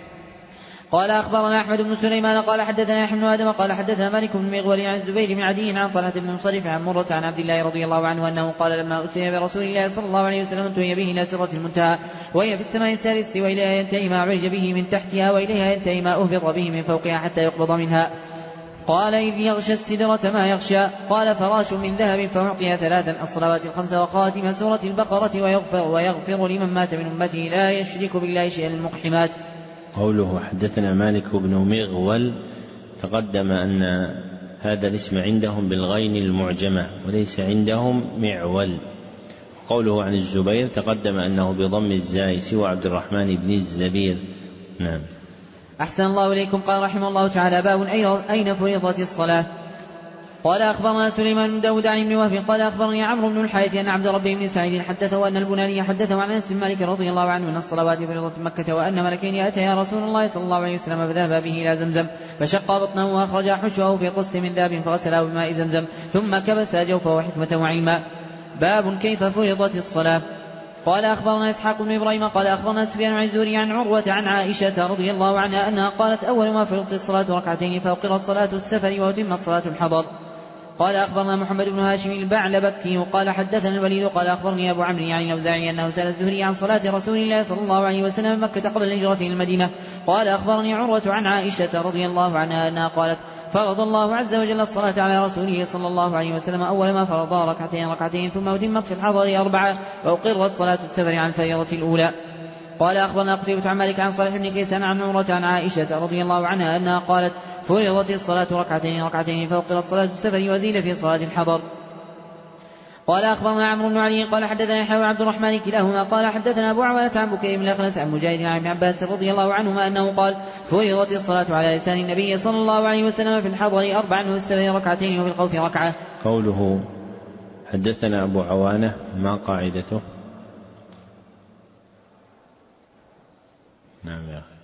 قال أخبرنا أحمد بن سليمان قال حدثنا يحيى بن آدم قال حدثنا مالك بن مغول عن الزبير بن عدي عن طلحة بن مصرف عن مرة عن عبد الله رضي الله عنه أنه قال لما أسري برسول الله صلى الله عليه وسلم انتهي به إلى سدرة المنتهى وهي في السماء السادسة وإليها ينتهي ما عرج به من تحتها وإليها ينتهي ما أهبط به من فوقها حتى يقبض منها. قال إذ يغشى السدرة ما يغشى. قال فراش من ذهب فأعطي ثلاثا الصلوات الخمس وخاتم سورة البقرة ويغفر, ويغفر لمن مات من أمته لا يشرك بالله شيئا المقحمات. قوله حدثنا مالك بن مغول تقدم أن هذا الاسم عندهم بالغين المعجمة وليس عندهم معول. وقوله عن الزبير تقدم أنه بضم الزاي سوى عبد الرحمن بن الزبير. نعم. أحسن الله إليكم. قال رحمه الله تعالى: باب أين فرضت الصلاة. قال أخبرنا سليمان بن داود عن ابن وهب قال أخبرني عمرو بن الحارث أن عبد ربه بن سعيد حدثه أن البناني حدثه عن أنس بن مالك رضي الله عنه أن الصلوات فرضت مكة وأن ملكين أتيا رسول الله صلى الله عليه وسلم فذهبا به إلى زمزم فشق بطنه وأخرجا حشوه في قسط من ذهب فغسله بماء زمزم ثم كبسا جوفه حكمة وعلما. باب كيف فرضت الصلاة. قال أخبرنا إسحاق بن إبراهيم قال أخبرنا سفيان عن الزهري عن عروة عن عائشة رضي الله عنها أنها قالت: أول ما فرضت الصلاة ركعتين فأقرت صلاة السفر وأتمت صلاة الحضر. قال أخبرنا محمد بن هاشم البعلبكي قال حدثنا الوليد قال أخبرني أبو عمرو عن الأوزاعي أنه سأل الزهري عن صلاة رسول الله صلى الله عليه وسلم مكة قبل الهجرة إلى المدينة. قال أخبرني عروة عن عائشة رضي الله عنها أنها قالت: فرض الله عز وجل الصلاة على رسوله صلى الله عليه وسلم أول ما فرض ركعتين ركعتين ثم أتمت في الحضر أربعة وأقرت صلاة السفر عن الفريضة الأولى. قال أخبرنا قتيبة عن مالك عن صالح بن كيسان عن عروة عن عائشة رضي الله عنها أنها قالت: فرضت الصلاة ركعتين ركعتين فأقرت صلاة السفر وزيد في صلاة الحضر. قال أخبرنا عمرو بن علي قال حدثنا يحيى وعبد الرحمن كلاهما قال حدثنا أبو عوانة عن بكير بن الأخنس عن مجاهد عن ابن عباس رضي الله عنهما أنه قال: فرضت الصلاة على لسان النبي صلى الله عليه وسلم في الحضر أربعا وفي السفر ركعتين وفي الخوف ركعة. قوله حدثنا أبو عوانة ما قاعدته؟ نعم يا أخي.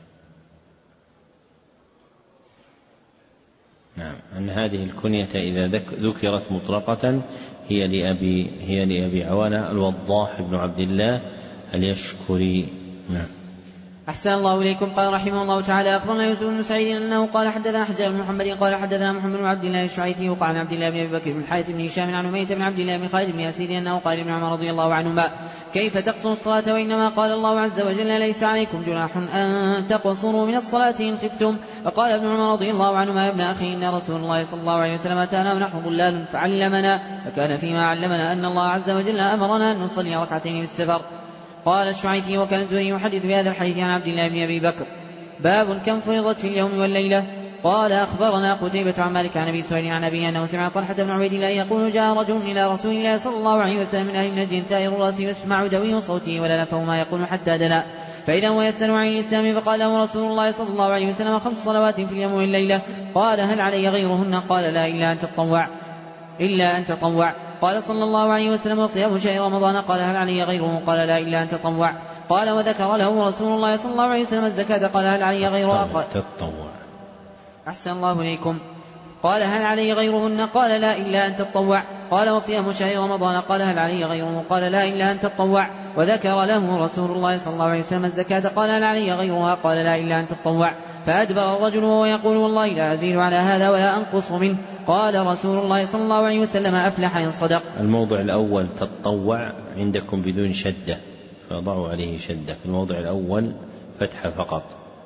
نعم، أن هذه الكنية إذا ذكرت مطلقة هي لأبي هي لأبي عوانة الوضاح بن عبد الله اليشكري. نعم. أحسن الله إليكم. قال رحمه الله تعالى: أخبرنا يوسف بن سعيد أنه قال حدثنا حجاج بن محمد قال حدثنا محمد بن عبد الله الشعيثي وقال عن عبد الله بن أبي بكر بن الحارث بن هشام عن أمية بن عبد الله بن خالد بن ياسين أنه قال ابن عمر رضي الله عنهما: كيف تقصر الصلاة وإنما قال الله عز وجل: ليس عليكم جناح أن تقصروا من الصلاة إن خفتم. وقال ابن عمر رضي الله عنهما: يا ابن أخي إن رسول الله صلى الله عليه وسلم أتانا ونحن ضلال فعلمنا فكان فيما علمنا أن الله عز وجل أمرنا أن نصلي ركعتين في السفر. قال الشعيثي: وكان الزهري يحدث بهذا الحديث عن عبد الله بن أبي بكر. باب كم فرضت في اليوم والليلة. قال أخبرنا قتيبة عن مالك عن أبي سهيل عن أبيه أنه سمع طلحة بن عبيد الله يقول: جاء رجل إلى رسول الله صلى الله عليه وسلم من أهل نجد ثائر الرأس يسمع دوي صوته ولا نفه ما يقول حتى دنا فإذا هو يسأل عن الإسلام فقال له رسول الله صلى الله عليه وسلم: خمس صلوات في اليوم والليلة. قال: هل علي غيرهن؟ قال: لا إلا أن تطوع إلا أن تطوع. قال صلى الله عليه وسلم: وصيام شهر رمضان. قال: هل علي غيره؟ قال: لا إلا أن تطوع. قال: وذكر له رسول الله صلى الله عليه وسلم الزكاة. قال: هل علي غيرها؟ قال: تطوع. أحسن الله إليكم. قال: هل علي غيرهن؟ قال: لا إلا أن تطوع. قال: وصيام شهر رمضان. قال: هل علي غيره؟ قال: لا إلا أن تطوع. وذكر له رسول الله صلى الله عليه وسلم الزكاة. قال: هل علي غيرها؟ قال: لا إلا أن تطوع. فأدبر الرجل وهو يقول: والله لا أزيد على هذا ولا أنقص منه. قال رسول الله صلى الله عليه وسلم: أفلح إن صدق. الموضع الأول تطوع عندكم بدون شدة فضعوا عليه شدة، في الموضع الأول فتحة فقط،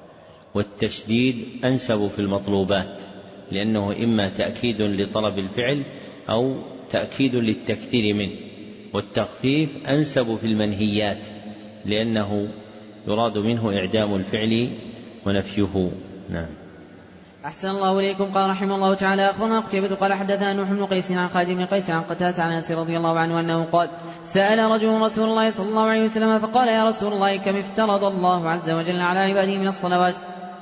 والتشديد أنسب في المطلوبات لأنه إما تأكيد لطلب الفعل أو تأكيد للتكثير منه، والتخفيف أنسب في المنهيات لأنه يراد منه إعدام الفعل ونفيه. نعم. أحسن الله إليكم. قال رحمه الله تعالى: أخبرنا قتيبة قال حدثنا نوح بن قيس عن خالد بن قيس عن قتادة عن أنس رضي الله عنه أنه قال: سأل رجل رسول الله صلى الله عليه وسلم فقال: يا رسول الله، كم افترض الله عز وجل على عباده من الصلوات؟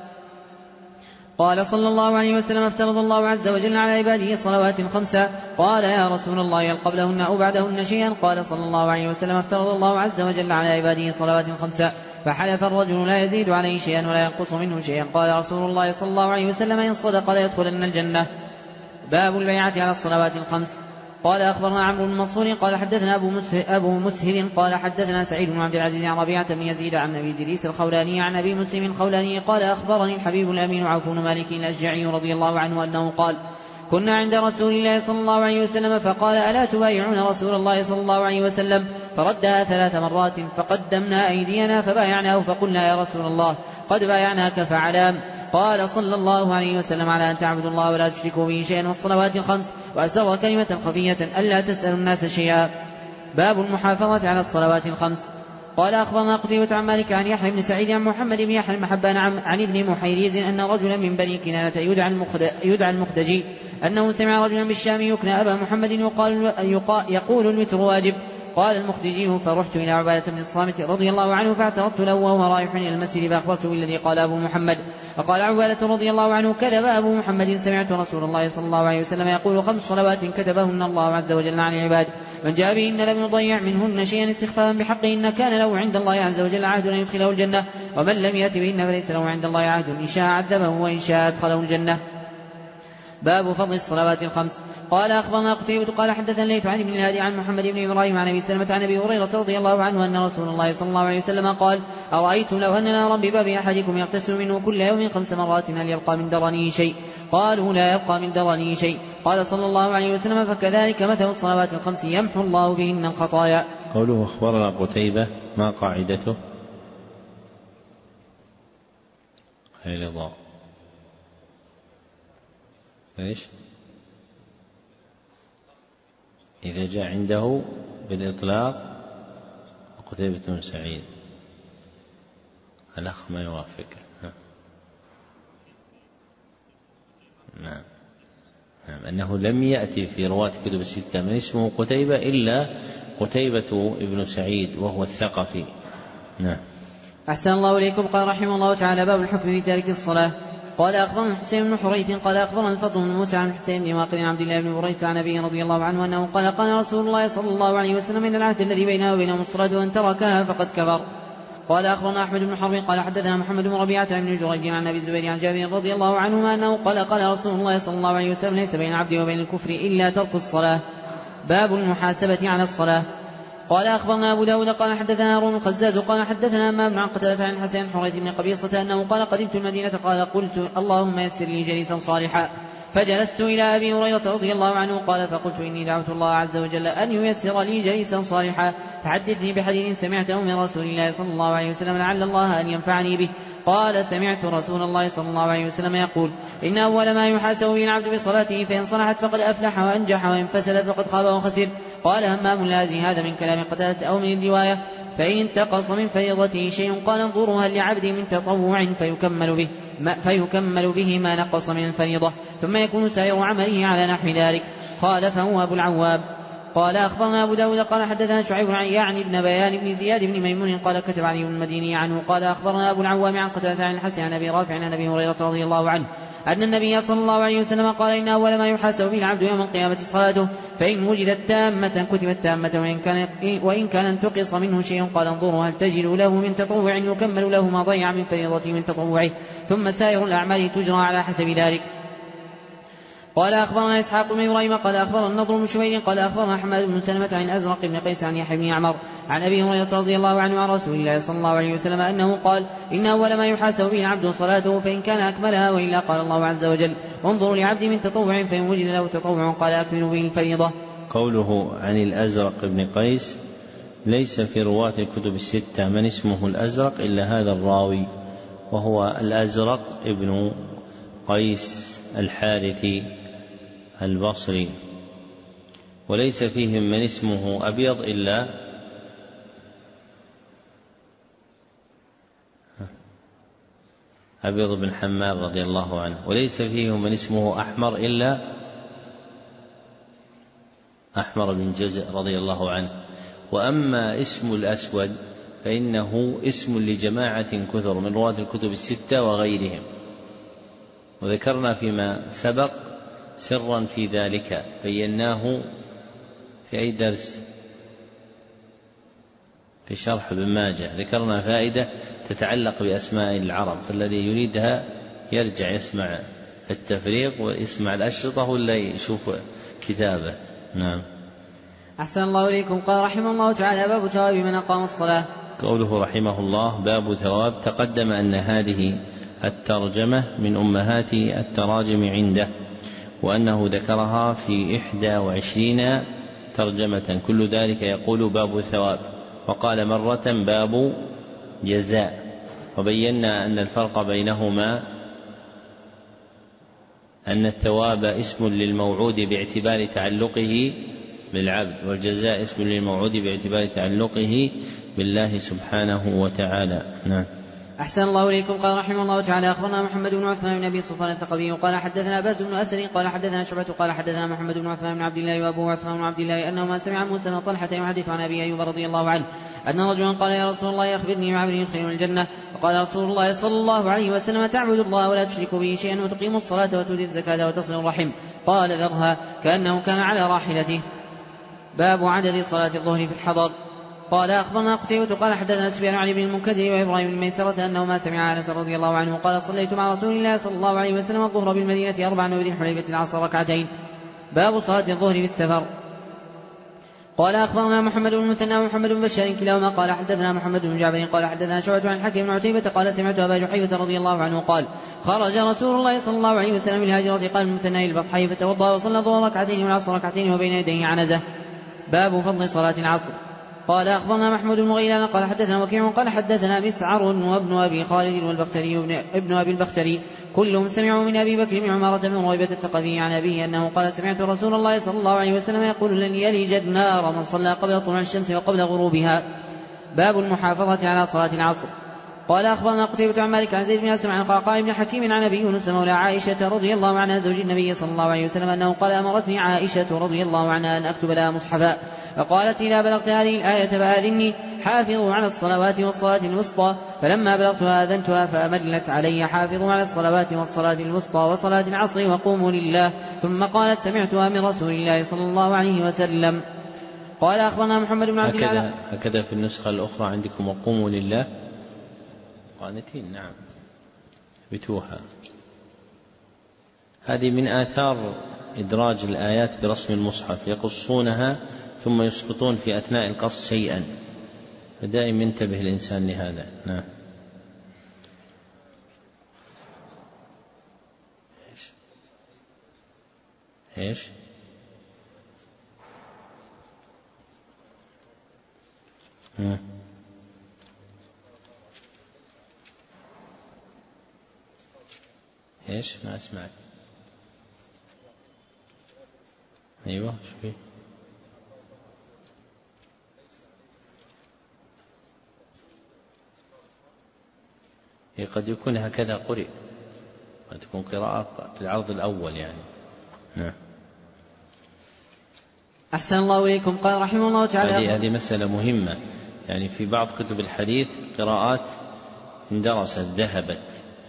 قال صلى الله عليه وسلم: افترض الله عز وجل على عباده صلوات خمسة. قال: يا رسول الله، هل قبلهن أو بعدهن شيئا؟ قال صلى الله عليه وسلم: افترض الله عز وجل على عباده صلوات خمسة. فحلف الرجل لا يزيد عليه شيئا ولا ينقص منه شيئا. قال رسول الله صلى الله عليه وسلم: إن صدق لا يدخلن الجنة. باب البيعة على الصلوات الخمس. قال أخبرنا عمرو بن منصور قال حدثنا أبو مسهر, أبو مسهر قال حدثنا سعيد بن عبد العزيز عن ربيعة بن يزيد عن أبي إدريس الخولاني عن أبي مسلم الخولاني قال: أخبرني الحبيب الأمين عوف بن مالك الأشجعي رضي الله عنه أنه قال: كنا عند رسول الله صلى الله عليه وسلم فقال: ألا تبايعون رسول الله صلى الله عليه وسلم؟ فردها ثلاث مرات فقدمنا أيدينا فبايعناه فقلنا: يا رسول الله، قد بايعناك فعلام. قال صلى الله عليه وسلم: على أن تعبدوا الله ولا تشركوا به شيئا والصلوات الخمس، وأسر كلمة خفية: ألا تسألوا الناس شيئا. باب المحافظة على الصلوات الخمس. قال أخبرنا قتيبة عن مالك عن يحيى بن سعيد عن محمد بن يحيى المحبان عن ابن محيريز أن رجلا من بني كنانة يدعى المخدجي أنه سمع رجلا بالشام يكنى أبا محمد يقال يقول الوتر واجب. قال المخرجي فرحت إلى عبادة بن الصامت رضي الله عنه فاعترضت له وهو رايح إلى المسجد فأخبرته بالذي قال أبو محمد. فقال عبادة رضي الله عنه كذب أبو محمد، سمعت رسول الله صلى الله عليه وسلم يقول خمس صلوات كتبهن الله عز وجل عن العباد، من جاء بهن لم يضيع منهن شيئا استخفافا بحقهن كان له عند الله عز وجل عهد أن يدخله الجنة، ومن لم يأت بهن فليس له عند الله عهد، إن شاء عذبه وإن شاء أدخله الجنة. باب فضل الصلوات الخمس. قال أخبرنا قتيبة قال حدثنا الليث عن ابن الهادي عن محمد بن إبراهيم عن أبي سلمة عن أبي هريرة رضي الله عنه أن رسول الله صلى الله عليه وسلم قال أرأيتم لو أن نارا بباب أحدكم يغتسل منه كل يوم خمس مرات هل يبقى من درنه شيء؟ قالوا لا يبقى من درنه شيء. قال صلى الله عليه وسلم فكذلك مثل الصلوات الخمس يمحو الله بهن الخطايا. قوله أخبرنا قتيبة ما قاعدته؟ هي لضاء ايش؟ إذا جاء عنده بالإطلاق قتيبة بن سعيد الأخ ما يوافق. نعم نعم أنه لم يأتي في رواة كتب الستة من اسمه قتيبة إلا قتيبة ابن سعيد وهو الثقفي. نعم. أحسن الله إليكم. قال رحمه الله تعالى باب الحكم في تارك الصلاة. قال أخبرنا الحسين بن حريث قال أخبرنا الفضل بن موسى عن الحسين بن واقد عن عبد الله بن بريدة عن أبيه رضي الله عنه أنه قال قال رسول الله صلى الله عليه وسلم إن العهد الذي بينه وبينهم الصلاة وأن تركها فقد كفر. قال أخبرنا أحمد بن حرب قال حدثنا محمد بن ربيعة عن جريج عن أبي الزبير عن جابر رضي الله عنهما أنه قال قال رسول الله صلى الله عليه وسلم ليس بين العبد وبين الكفر إلا ترك الصلاة. باب المحاسبة على الصلاة. قال أخبرنا أبو داود قال حدثنا هارون الخزاز قال حدثنا أمام عن قتادة عن الحسن حريث بن قبيصة أنه قال قدمت المدينة قال قلت اللهم يسر لي جليسا صالحا فجلست إلى أبي هريرة رضي الله عنه قال فقلت إني دعوت الله عز وجل أن ييسر لي جليسا صالحا فحدثني بحديث سمعته من رسول الله صلى الله عليه وسلم لعل الله أن ينفعني به. قال سمعت رسول الله صلى الله عليه وسلم يقول إن أول ما يحاسب به العبد بصلاته فإن صلحت فقد أفلح وأنجح وإن فسدت فقد خاب وخسر. قال همام لا أدري هذا من كلام قتادة أو من الرواية. فإن انتقص من فريضته شيء قال انظروا هل لعبد من تطوع فيكمل به ما, فيكمل به ما نقص من الفريضة ثم يكون سائر عمله على نحو ذلك. قال فهو أبو العواب. قال أخبرنا أبو داود قال حدثنا شعيب يعني ابن بيان بن زياد بن ميمون قال كتب علي بن المديني عنه قال أخبرنا أبو العوام عن قتادة عن الحسن عن أبي رافع عن أبي هريرة رضي الله عنه أن النبي صلى الله عليه وسلم قال إن أول ما يحاسب به العبد يوم القيامة صلاته فإن وجدت تامة كتبت تامة وإن كان, وإن كان انتقص منه شيء قال انظروا هل تجد له من تطوع يكمل له ما ضيع من فريضته من تطوعه ثم سائر الأعمال تجرى على حسب ذلك. قال أخبرنا إسحاق بن إبراهيم قال أخبرنا النضر بن شبيب قال أخبرنا أحمد بن سلمة عن الأزرق بن قيس عن يحيى بن عمر عن أبي هريرة رضي الله عنه عن رسول الله صلى الله عليه وسلم أنه قال إن أول ما يحاسب به العبد صلاته فإن كان أكملها وإلا قال الله عز وجل انظروا لعبد من تطوع فإن وجد له تطوع قال أكملوا به الفريضة. قوله عن الأزرق بن قيس ليس في رواة الكتب الستة من اسمه الأزرق إلا هذا الراوي وهو الأزرق ابن قيس الحارثي البصري وليس فيهم من اسمه أبيض إلا أبيض بن حماد رضي الله عنه وليس فيهم من اسمه أحمر إلا أحمر بن جزء رضي الله عنه. وأما اسم الأسود فإنه اسم لجماعة كثر من رواة الكتب الستة وغيرهم وذكرنا فيما سبق سرا في ذلك بيناه في أي درس في شرح ابن ماجه ذكرنا فائدة تتعلق بأسماء العرب فالذي يريدها يرجع يسمع التفريق ويسمع الأشرطة ولا يشوف كتابه. نعم. أحسن الله إليكم. قال رحمه الله تعالى باب ثواب من أقام الصلاة. قوله رحمه الله باب ثواب تقدم أن هذه الترجمة من أمهات التراجم عنده وأنه ذكرها في إحدى وعشرين ترجمة كل ذلك يقول باب ثواب وقال مرة باب جزاء وبينا أن الفرق بينهما أن الثواب اسم للموعود باعتبار تعلقه بالعبد والجزاء اسم للموعود باعتبار تعلقه بالله سبحانه وتعالى. نعم. أحسن الله إليكم. قال رحمه الله تعالى أخبرنا محمد بن عثمان بن أبي صفوان الثقفي قال حدثنا باز بن أسد قال حدثنا شعبة قال حدثنا محمد بن عثمان بن عبد الله وأبوه عثمان بن عبد الله أنه ما سمع موسى بن طلحة يحدث عن أبي أيوب رضي الله عنه أن رجلا قال يا رسول الله أخبرني عن عمل يدخل الجنة. فقال رسول الله صلى الله عليه وسلم تعبد الله ولا تشرك به شيئا وتقيم الصلاة وتؤتي الزكاة وتصل الرحم. قال ذرها كأنه كان على راحلته. باب عدد صلاة الظهر في الحضر. قال أخبرنا قتيبة قال حدثنا سفيان عن ابن المنكدر وإبراهيم بن ميسرة أنه ما سمع أنس رضي الله عنه قال صليت مع رسول الله صلى الله عليه وسلم الظهر بالمدينة أربعا وبذي الحليفة العصر ركعتين. باب صلاة الظهر في السفر. قال أخبرنا محمد بن المثنى ومحمد بن بشار كلاهما قال حدثنا محمد بن جعفر قال حدثنا شعبة عن الحكم بن عتيبة قال سمعت أبا جحيفة رضي الله عنه قال خرج رسول الله صلى الله عليه وسلم الهاجرة قال المثنى البطحي فتوضأ وصلى الظهر ركعتين والعصر ركعتين وبين يديه عنزة. باب فضل صلاة العصر. قال أخبرنا محمود بن غيلان قال حدثنا وكيع قال حدثنا مسعر وابن أبي خالد والبختري ابن أبي البختري كلهم سمعوا من أبي بكر بن عمارة بن رويبة الثقفي عن أبيه أنه قال سمعت رسول الله صلى الله عليه وسلم يقول لن يلج النار من صلى قبل طلوع الشمس وقبل غروبها. باب المحافظة على صلاة العصر. قال أخبرنا قتيبة عن مالك عن زيد بن أسلم عن قعقاع بن حكيم عن أبي يونس مولى عائشة رضي الله عنها زوج النبي صلى الله عليه وسلم أنه قال أمرتني عائشة رضي الله عنها أن أكتب لها مصحفا فقالت إذا بلغت هذه الآية فآذني حافظوا على الصلوات والصلاة الوسطى فلما بلغتها آذنتها فأملت علي حافظوا على الصلوات والصلاة الوسطى وصلاة العصر وقوموا لله ثم قالت سمعتها من رسول الله صلى الله عليه وسلم. قال أخبرنا محمد بن عبد الله هكذا في النسخة الأخرى عندكم وقوموا لله قانتين. نعم بتوها. هذه من آثار إدراج الآيات برسم المصحف يقصونها ثم يسقطون في أثناء القص شيئا فدائما ينتبه الإنسان لهذا. نعم. إيش إيش إيش ما أسمعك. أيوة شوفي قد يكون هكذا قرئ قد تكون قراءة في العرض الأول يعني. نعم. أحسن الله إليكم. قال رحمه الله تعالى هذه مسألة مهمة يعني في بعض كتب الحديث قراءات اندرست ذهبت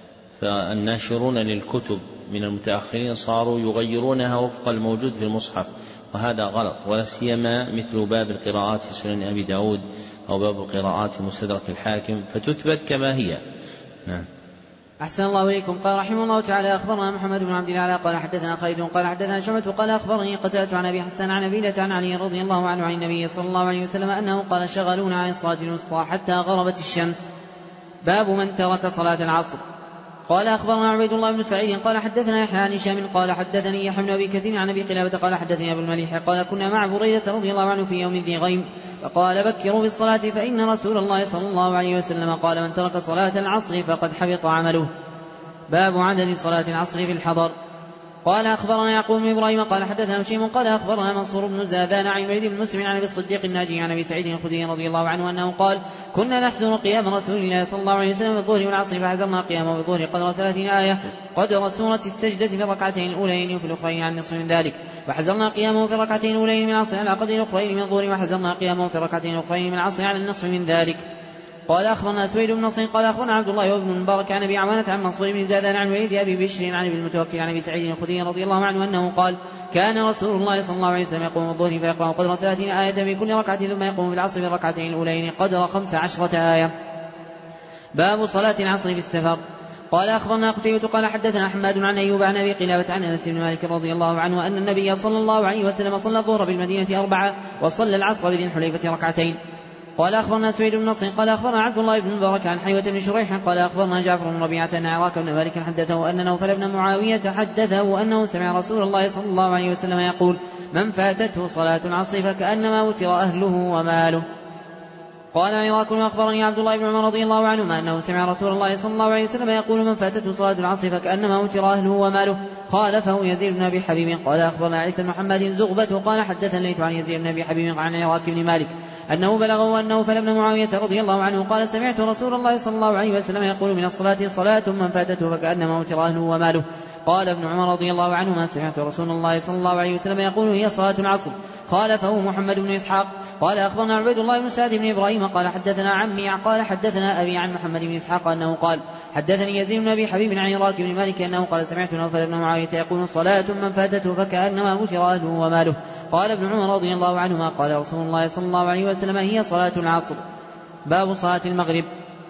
فالناشرون للكتب من المتأخرين صاروا يغيرونها وفق الموجود في المصحف وهذا غلط ولا سيما مثل باب القراءات في سنن أبي داود أو باب القراءات في مستدرك الحاكم فتثبت كما هي. نعم. أحسن الله إليكم. قال رحمه الله تعالى أخبرنا محمد بن عبد الله قال حدثنا خالد قال حدثنا شعبة قال أخبرني قتادة عن أبي حسان عن نبيلة عن علي رضي الله عنه عن النبي صلى الله عليه وسلم أنه قال شغلونا عن الصلاة الوسطى حتى غربت الشمس. باب من ترك صلاة العصر. قال أخبرنا عبيد الله بن سعيد قال حدثنا يحيى عن هشام قال حدثني يحيى بن أبي كثير عن أبي قلابة قال حدثني أبو المليح قال كنا مع بريدة رضي الله عنه في يوم ذي غيم فقال بكروا بالصلاة فإن رسول الله صلى الله عليه وسلم قال من ترك صلاة العصر فقد حبط عمله. باب عدد صلاة العصر في الحضر. قال أخبرنا يعقوب بن إبراهيم قال حدثنا هشيم قال أخبرنا منصور بن زادان عن الوليد بن مسلم عن أبي الصديق الناجي عن أبي سعيد الخدري رضي الله عنه أنه قال كنا نحزن قيام رسول الله صلى الله عليه وسلم بالظهر والعصر فحزرنا قيامه بالظهر قدر ثلاثين آية قدر سورة السجدة في الركعتين الأولين وفي الأخرين عن نصف من ذلك وحزرنا قيامه في الركعتين الأولين من العصر على قدر الأخرين من الظهر وحزرنا قيامه في الركعتين الأخرين من العصر على النصف من ذلك. قال أخبرنا سويد بن نصر قال أخبرنا عبد الله بن المبارك عن أبي عوانة عن منصور بن زادان عن وليد أبي بشر عن أبي المتوكل عن أبي سعيد الخدري رضي الله عنه أنه قال كان رسول الله صلى الله عليه وسلم يقوم الظهر فيقرأ قدر ثلاثين آية في كل ركعة ثم يقوم بالعصر في الركعتين الأولين قدر خمس عشرة آية. باب صلاة العصر في السفر. قال أخبرنا قتيبة قال حدثنا حماد عن أيوب عن أبي قلابة عن أنس بن مالك رضي الله عنه أن النبي صلى الله عليه وسلم صلى الظهر بالمدينة أربعة وصلى العصر بذي الحليفة ركعتين. قال أخبرنا سويد بن نصر قال أخبرنا عبد الله بن المبارك عن حيوة بن شريح قال أخبرنا جعفر بن ربيعة أن عراك بن مالك حدثه أن نوفل بن معاوية حدثه أنه سمع رسول الله صلى الله عليه وسلم يقول من فاتته صلاة العصر فكأنما وتر أهله وماله. قال عراك وأخبرني عبد الله بن عمر رضي الله عنهما أنه سمع رسول الله صلى الله عليه وسلم يقول من فاتته صلاة العصر فكأنما أوتر أهله وماله. خالفه يزيد بن أبي حبيب قال أخبرنا عيسى بن محمد زغبة قال حدثنا الليث عن يزيد بن أبي حبيب عن عراك بن مالك أنه بلغه أنه فل بن معاوية رضي الله عنه قال سمعت رسول الله صلى الله عليه وسلم يقول من الصلاة صلاة من فاتته فكأنما أوتر أهله وماله. قال ابن عمر رضي الله عنهما سمعت رسول الله صلى الله عليه وسلم يقول هي صلاة العصر. خالفه محمد بن إسحاق قال أخبرنا عبيد الله بن سعد بن إبراهيم قال حدثنا عمي قال حدثنا أبي عن محمد بن إسحاق أنه قال حدثني يزيد بن أبي حبيب عن عراك بن مالك أنه قال سمعت نوفل بن معاوية يقول صلاة من فاتته فكأنما أوتر أهله وماله. قال ابن عمر رضي الله عنهما قال رسول الله صلى الله عليه وسلم هي صلاة العصر. باب صلاة المغرب.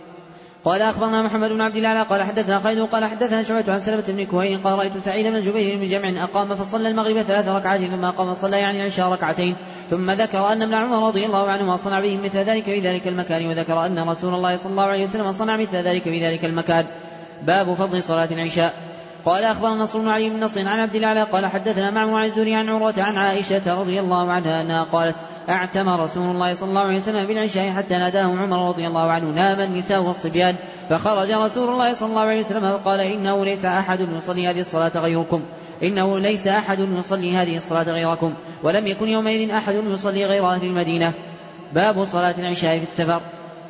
قال أخبرنا محمد بن عبد الله قال حدثنا خالد قال حدثنا شعبة عن سلمة بن كهيل قال رأيت سعيد بن جبير بجمع أقام فصلى المغرب ثلاث ركعات ثم أقام فصلى يعني عشاء ركعتين ثم ذكر أن ابن عمر رضي الله عنهما صنع بهم مثل ذلك في ذلك المكان وذكر أن رسول الله صلى الله عليه وسلم صنع مثل ذلك في ذلك المكان. باب فضل صلاة العشاء. قال أخبرنا نصر بن علي بن نصر عن عبد الله قال حدثنا معمر عن الزهري عن عروة عن عائشة رضي الله عنها أنها قالت اعتم رسول الله صلى الله عليه وسلم بالعشاء حتى ناداه عمر رضي الله عنه نام النساء والصبيان فخرج رسول الله صلى الله عليه وسلم فقال إنه ليس أحد يصلي هذه الصلاة غيركم إنه ليس أحد يصلي هذه الصلاة غيركم ولم يكن يومئذ أحد يصلي غير أهل المدينة. باب صلاة العشاء في السفر.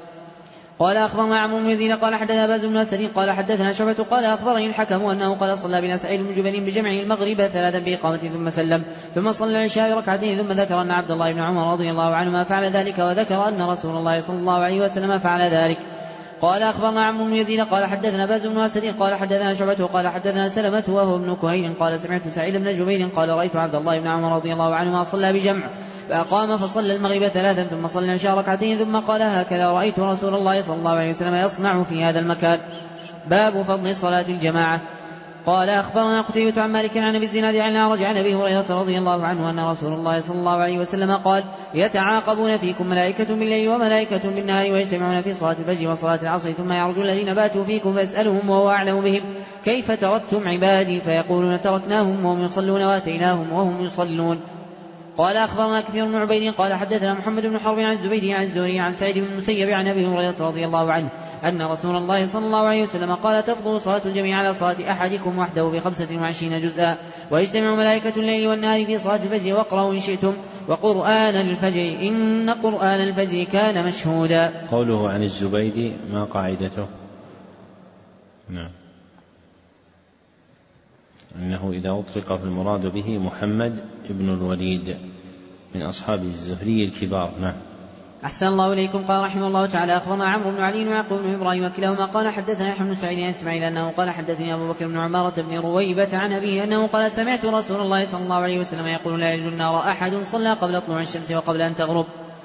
قال أخبرنا عمرو بن يزيد قال حدثنا باز بن أسد قال حدثنا شعبة قال أخبرني الحكم أنه قال صلى بنا سعيد بن جبير بجمع المغرب ثلاثا بإقامة ثم سلم ثم صلى العشاء ركعتين ثم ذكر أن عبد الله بن عمر رضي الله عنهما فعل ذلك وذكر أن رسول الله صلى الله عليه وسلم فعل ذلك. قال أخبرنا عمرو بن يزيد قال حدثنا باز بن أسد قال حدثنا شعبة قال حدثنا سلمة وهو ابن كهيل قال سمعت سعيد بن جبير قال رأيت عبد الله بن عمر رضي الله عنهما صلى بجمع فأقام فصلى المغرب ثلاثا ثم صلى العشاء ركعتين ثم قال هكذا رأيت رسول الله صلى الله عليه وسلم يصنع في هذا المكان. باب فضل صلاة الجماعة. قال أخبرنا قتيبة عن مالك عن أبي الزناد عن الأعرج عن أبي هريرة رضي الله عنه أن رسول الله صلى الله عليه وسلم قال يتعاقبون فيكم ملائكة بالليل وملائكة بالنهار ويجتمعون في صلاة الفجر وصلاة العصر ثم يعرج الذين باتوا فيكم فيسألهم وهو أعلم بهم كيف تركتم عبادي فيقولون تركناهم وهم يصلون واتيناهم وهم يصلون. قال أخبرنا كثير بن عبيد قال حدثنا محمد بن حرب عن الزبيدي عن الزهري عن سعيد بن المسيب عن أبي هريرة رضي الله عنه أن رسول الله صلى الله عليه وسلم قال تفضل صلاة الجميع على صلاة أحدكم وحده بخمسة وعشرين جزءا ويجتمع ملائكة الليل والنهار في صلاة الفجر واقرأوا إن شئتم وقرآن الفجر إن قرآن الفجر كان مشهودا. قوله عن الزبيدي ما قاعدته؟ نعم أنه إذا أطلق في المراد به محمد بن الوليد من أصحاب الزهري الكبار. نعم. أحسن الله إليكم. قال رحمه الله تعالى أخبرنا عمرو بن علي ويعقوب بن إبراهيم كلاهما قال حدثنا يحيى بن سعيد عن إسماعيل أنه قال حدثني أبو بكر بن عمارة بن رويبة عن أبيه أنه قال سمعت رسول الله صلى الله عليه وسلم يقول لا يلج النار أحد صلى قبل طلوع الشمس وقبل أن تغرب.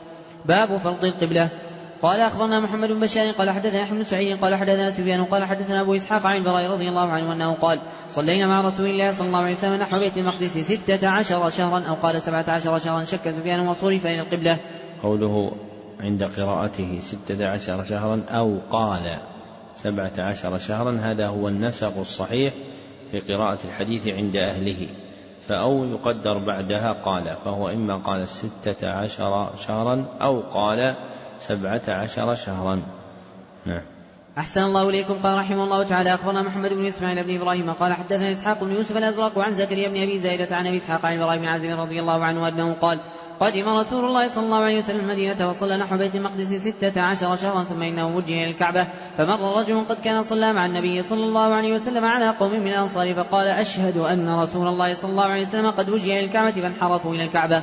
باب فرض القبلة. قال أخبرنا محمد بن بشار قال حدثنا يحيى بن سعيد قال حدثنا سفيان قال حدثنا أبو إسحاق عن البراء رضي الله عنه أنه قال صلينا مع رسول الله صلى الله عليه وسلم نحو بيت المقدس ستة عشر شهرا أو قال سبعة عشر شهرا شك سفيان وصرف إلى القبلة. قوله عند قراءته ستة عشر شهرا أو قال سبعة عشر شهرا هذا هو النسق الصحيح في قراءة الحديث عند أهله فأو يقدر بعدها قال فهو إما قال ستة عشر شهرا أو قال سبعة عشر شهرا. نعم. أحسن الله إليكم. قال رحمه الله تعالى أخبرنا محمد بن إسماعيل بن إبراهيم قال حدثنا إسحاق بن يوسف الأزرق عن زكريا بن أبي زايدة عن أبي إسحاق عن البراء بن عازب رضي الله عنه أنه قال قدم رسول الله صلى الله عليه وسلم المدينة وصلى نحو بيت المقدس ستة عشر شهرا ثم إنه وجه إلى الكعبة فمر رجل قد كان صلى مع النبي صلى الله عليه وسلم على قوم من الأنصار فقال أشهد أن رسول الله صلى الله عليه وسلم قد وجه إلى الكعبة فانحرفوا إلى الكعبة.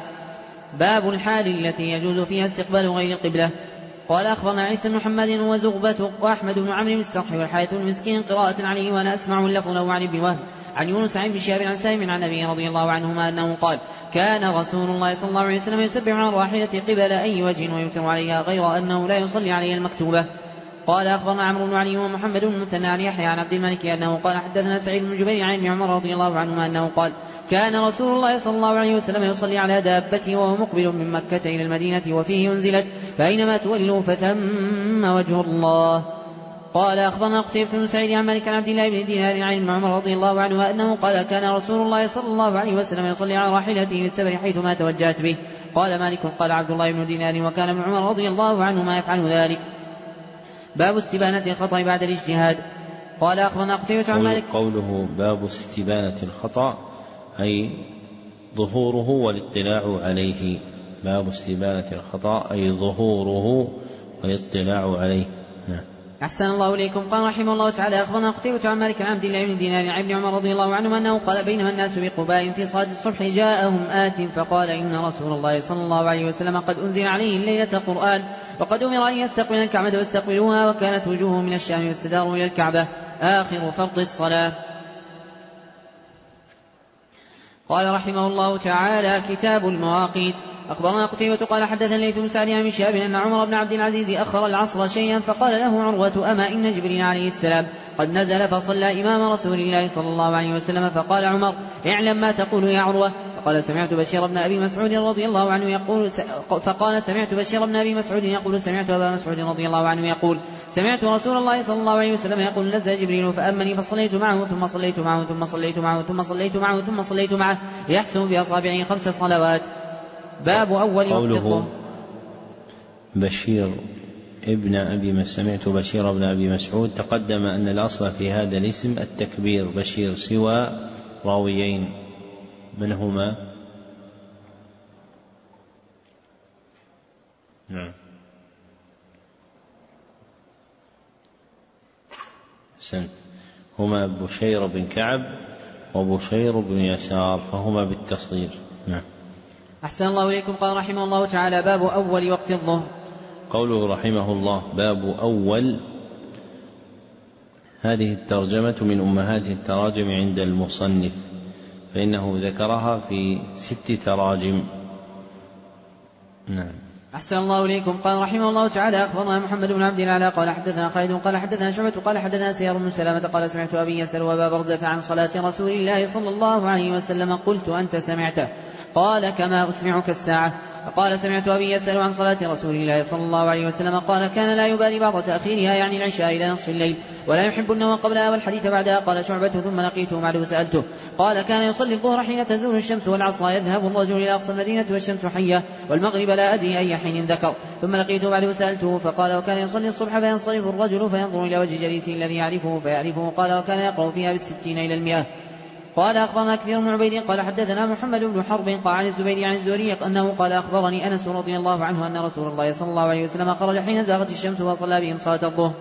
باب الحال التي يجوز فيها استقبال غير القبلة. قال أخبرنا عيسى بن محمد وزغبة وأحمد بن عمرو بن السرح والحارث بن مسكين قراءة عليه وأنا أسمع اللفظ له عن ابن وهب عن يونس عن بن شهاب عن سالم عن أبي رضي الله عنهما أنه قال كان رسول الله صلى الله عليه وسلم يسبح على الراحلة قبل أي وجه ويوتر عليها غير أنه لا يصلي عليها المكتوبة. قال أخبرنا عمرو بن علي ومحمد بن المثنى عن يحيى عن عبد الملك أنه قال حدثنا سعيد بن جبير عن ابن عمر رضي الله عنهما أنه قال كان رسول الله صلى الله عليه وسلم يصلي على دابته وهو مقبل من مكة إلى المدينة وفيه أنزلت فأينما تولوا فثم وجه الله. قال أخبرنا قتيبة بن سعيد عن مالك عن عبد الله بن دينار عن ابن عمر رضي الله عنه أنه قال كان رسول الله صلى الله عليه وسلم يصلي على راحلته في السفر حيثما توجهت به قال مالك قال عبد الله بن دينار وكان ابن عمر رضي الله عنهما يفعل ذلك. باب استبانة الخطأ بعد الاجتهاد. قال أخبرنا قتيبة عن مالك. قوله باب استبانة الخطأ أي ظهوره والاطلاع عليه. باب استبانة الخطأ أي ظهوره والاطلاع عليه. نعم. أحسن الله إليكم. قال رحمه الله تعالى أخبرنا قتيبة عن مالك عن عبد الله بن دينار عن ابن عمر رضي الله عنهما أنه قال بينما الناس بقباء في صلاة الصبح جاءهم آت فقال إن رسول الله صلى الله عليه وسلم قد أنزل عليه الليلة قرآن وقد أمر أن يستقبل الكعبة واستقبلوها وكانت وجوههم من الشام واستداروا إلى الكعبة. آخر فرض الصلاة. قال رحمه الله تعالى كتاب المواقيت. أخبرنا قتيبة قال حدثنا الليث بن سعد عن شهاب أن عمر بن عبد العزيز أخر العصر شيئا فقال له عروة أما إن جبريل عليه السلام قد نزل فصلى إمام رسول الله صلى الله عليه وسلم فقال عمر اعلم ما تقول يا عروة. فقال سمعت بشير بن أبي مسعود رضي الله عنه يقول فقال سمعت بشير بن أبي مسعود يقول سمعت أبا مسعود رضي الله عنه يقول سمعت رسول الله صلى الله عليه وسلم يقول نزل جبريل فأمني فصليت معه ثم صليت معه ثم صليت معه ثم صليت معه ثم صليت معه يحسن بأصابعه خمس صلوات. باب أول وقت الظهر. بشير ابن أبي سمعت بشير بن أبي مسعود. تقدم أن الأصل في هذا الاسم التكبير. بشير سوى راويين من هما؟ نعم سنت هما بشير بن كعب وبشير بن يسار فهما بالتصغير. نعم. أحسن الله إليكم. قال رحمه الله تعالى باب أول وقت الظهر. قوله رحمه الله باب أول. هذه الترجمة من أمهات التراجم عند المصنف فإنه ذكرها في ست تراجم. نعم. أحسن الله إليكم. قال رحمه الله تعالى أخبرنا محمد بن عبد الأعلى قال حدثنا خالد قال حدثنا شعبة قال حدثنا سيار بن سلامة قال سمعت أبي يسأل وأبا برزة عن صلاة رسول الله صلى الله عليه وسلم قلت أنت سمعته قال كما أسمعك الساعة. قال سمعت أبي يسأل عن صلاة رسول الله صلى الله عليه وسلم قال كان لا يبالي بعض تأخيرها يعني العشاء إلى نصف الليل ولا يحب النوم قبلها والحديث بعدها. قال شعبة ثم لقيته بعد وسألته قال كان يصلي الظهر حين تزول الشمس والعصر يذهب الرجل إلى أقصى المدينة والشمس حية والمغرب لا أدري أي حين ذكر. ثم لقيته بعد وسألته فقال وكان يصلي الصبح فينصرف الرجل فينظر إلى وجه جليسه الذي يعرفه فيعرفه. قال وكان يقرأ فيها بالستين إلى المئة. قال أخبرنا كثير بن عبيد قال حدثنا محمد بن حرب قال عن الزبير عن الزهري أنه قال أخبرني أنس رضي الله عنه أن رسول الله صلى الله عليه وسلم خرج حين زاغت الشمس وصلى بهم صلاة الظهر.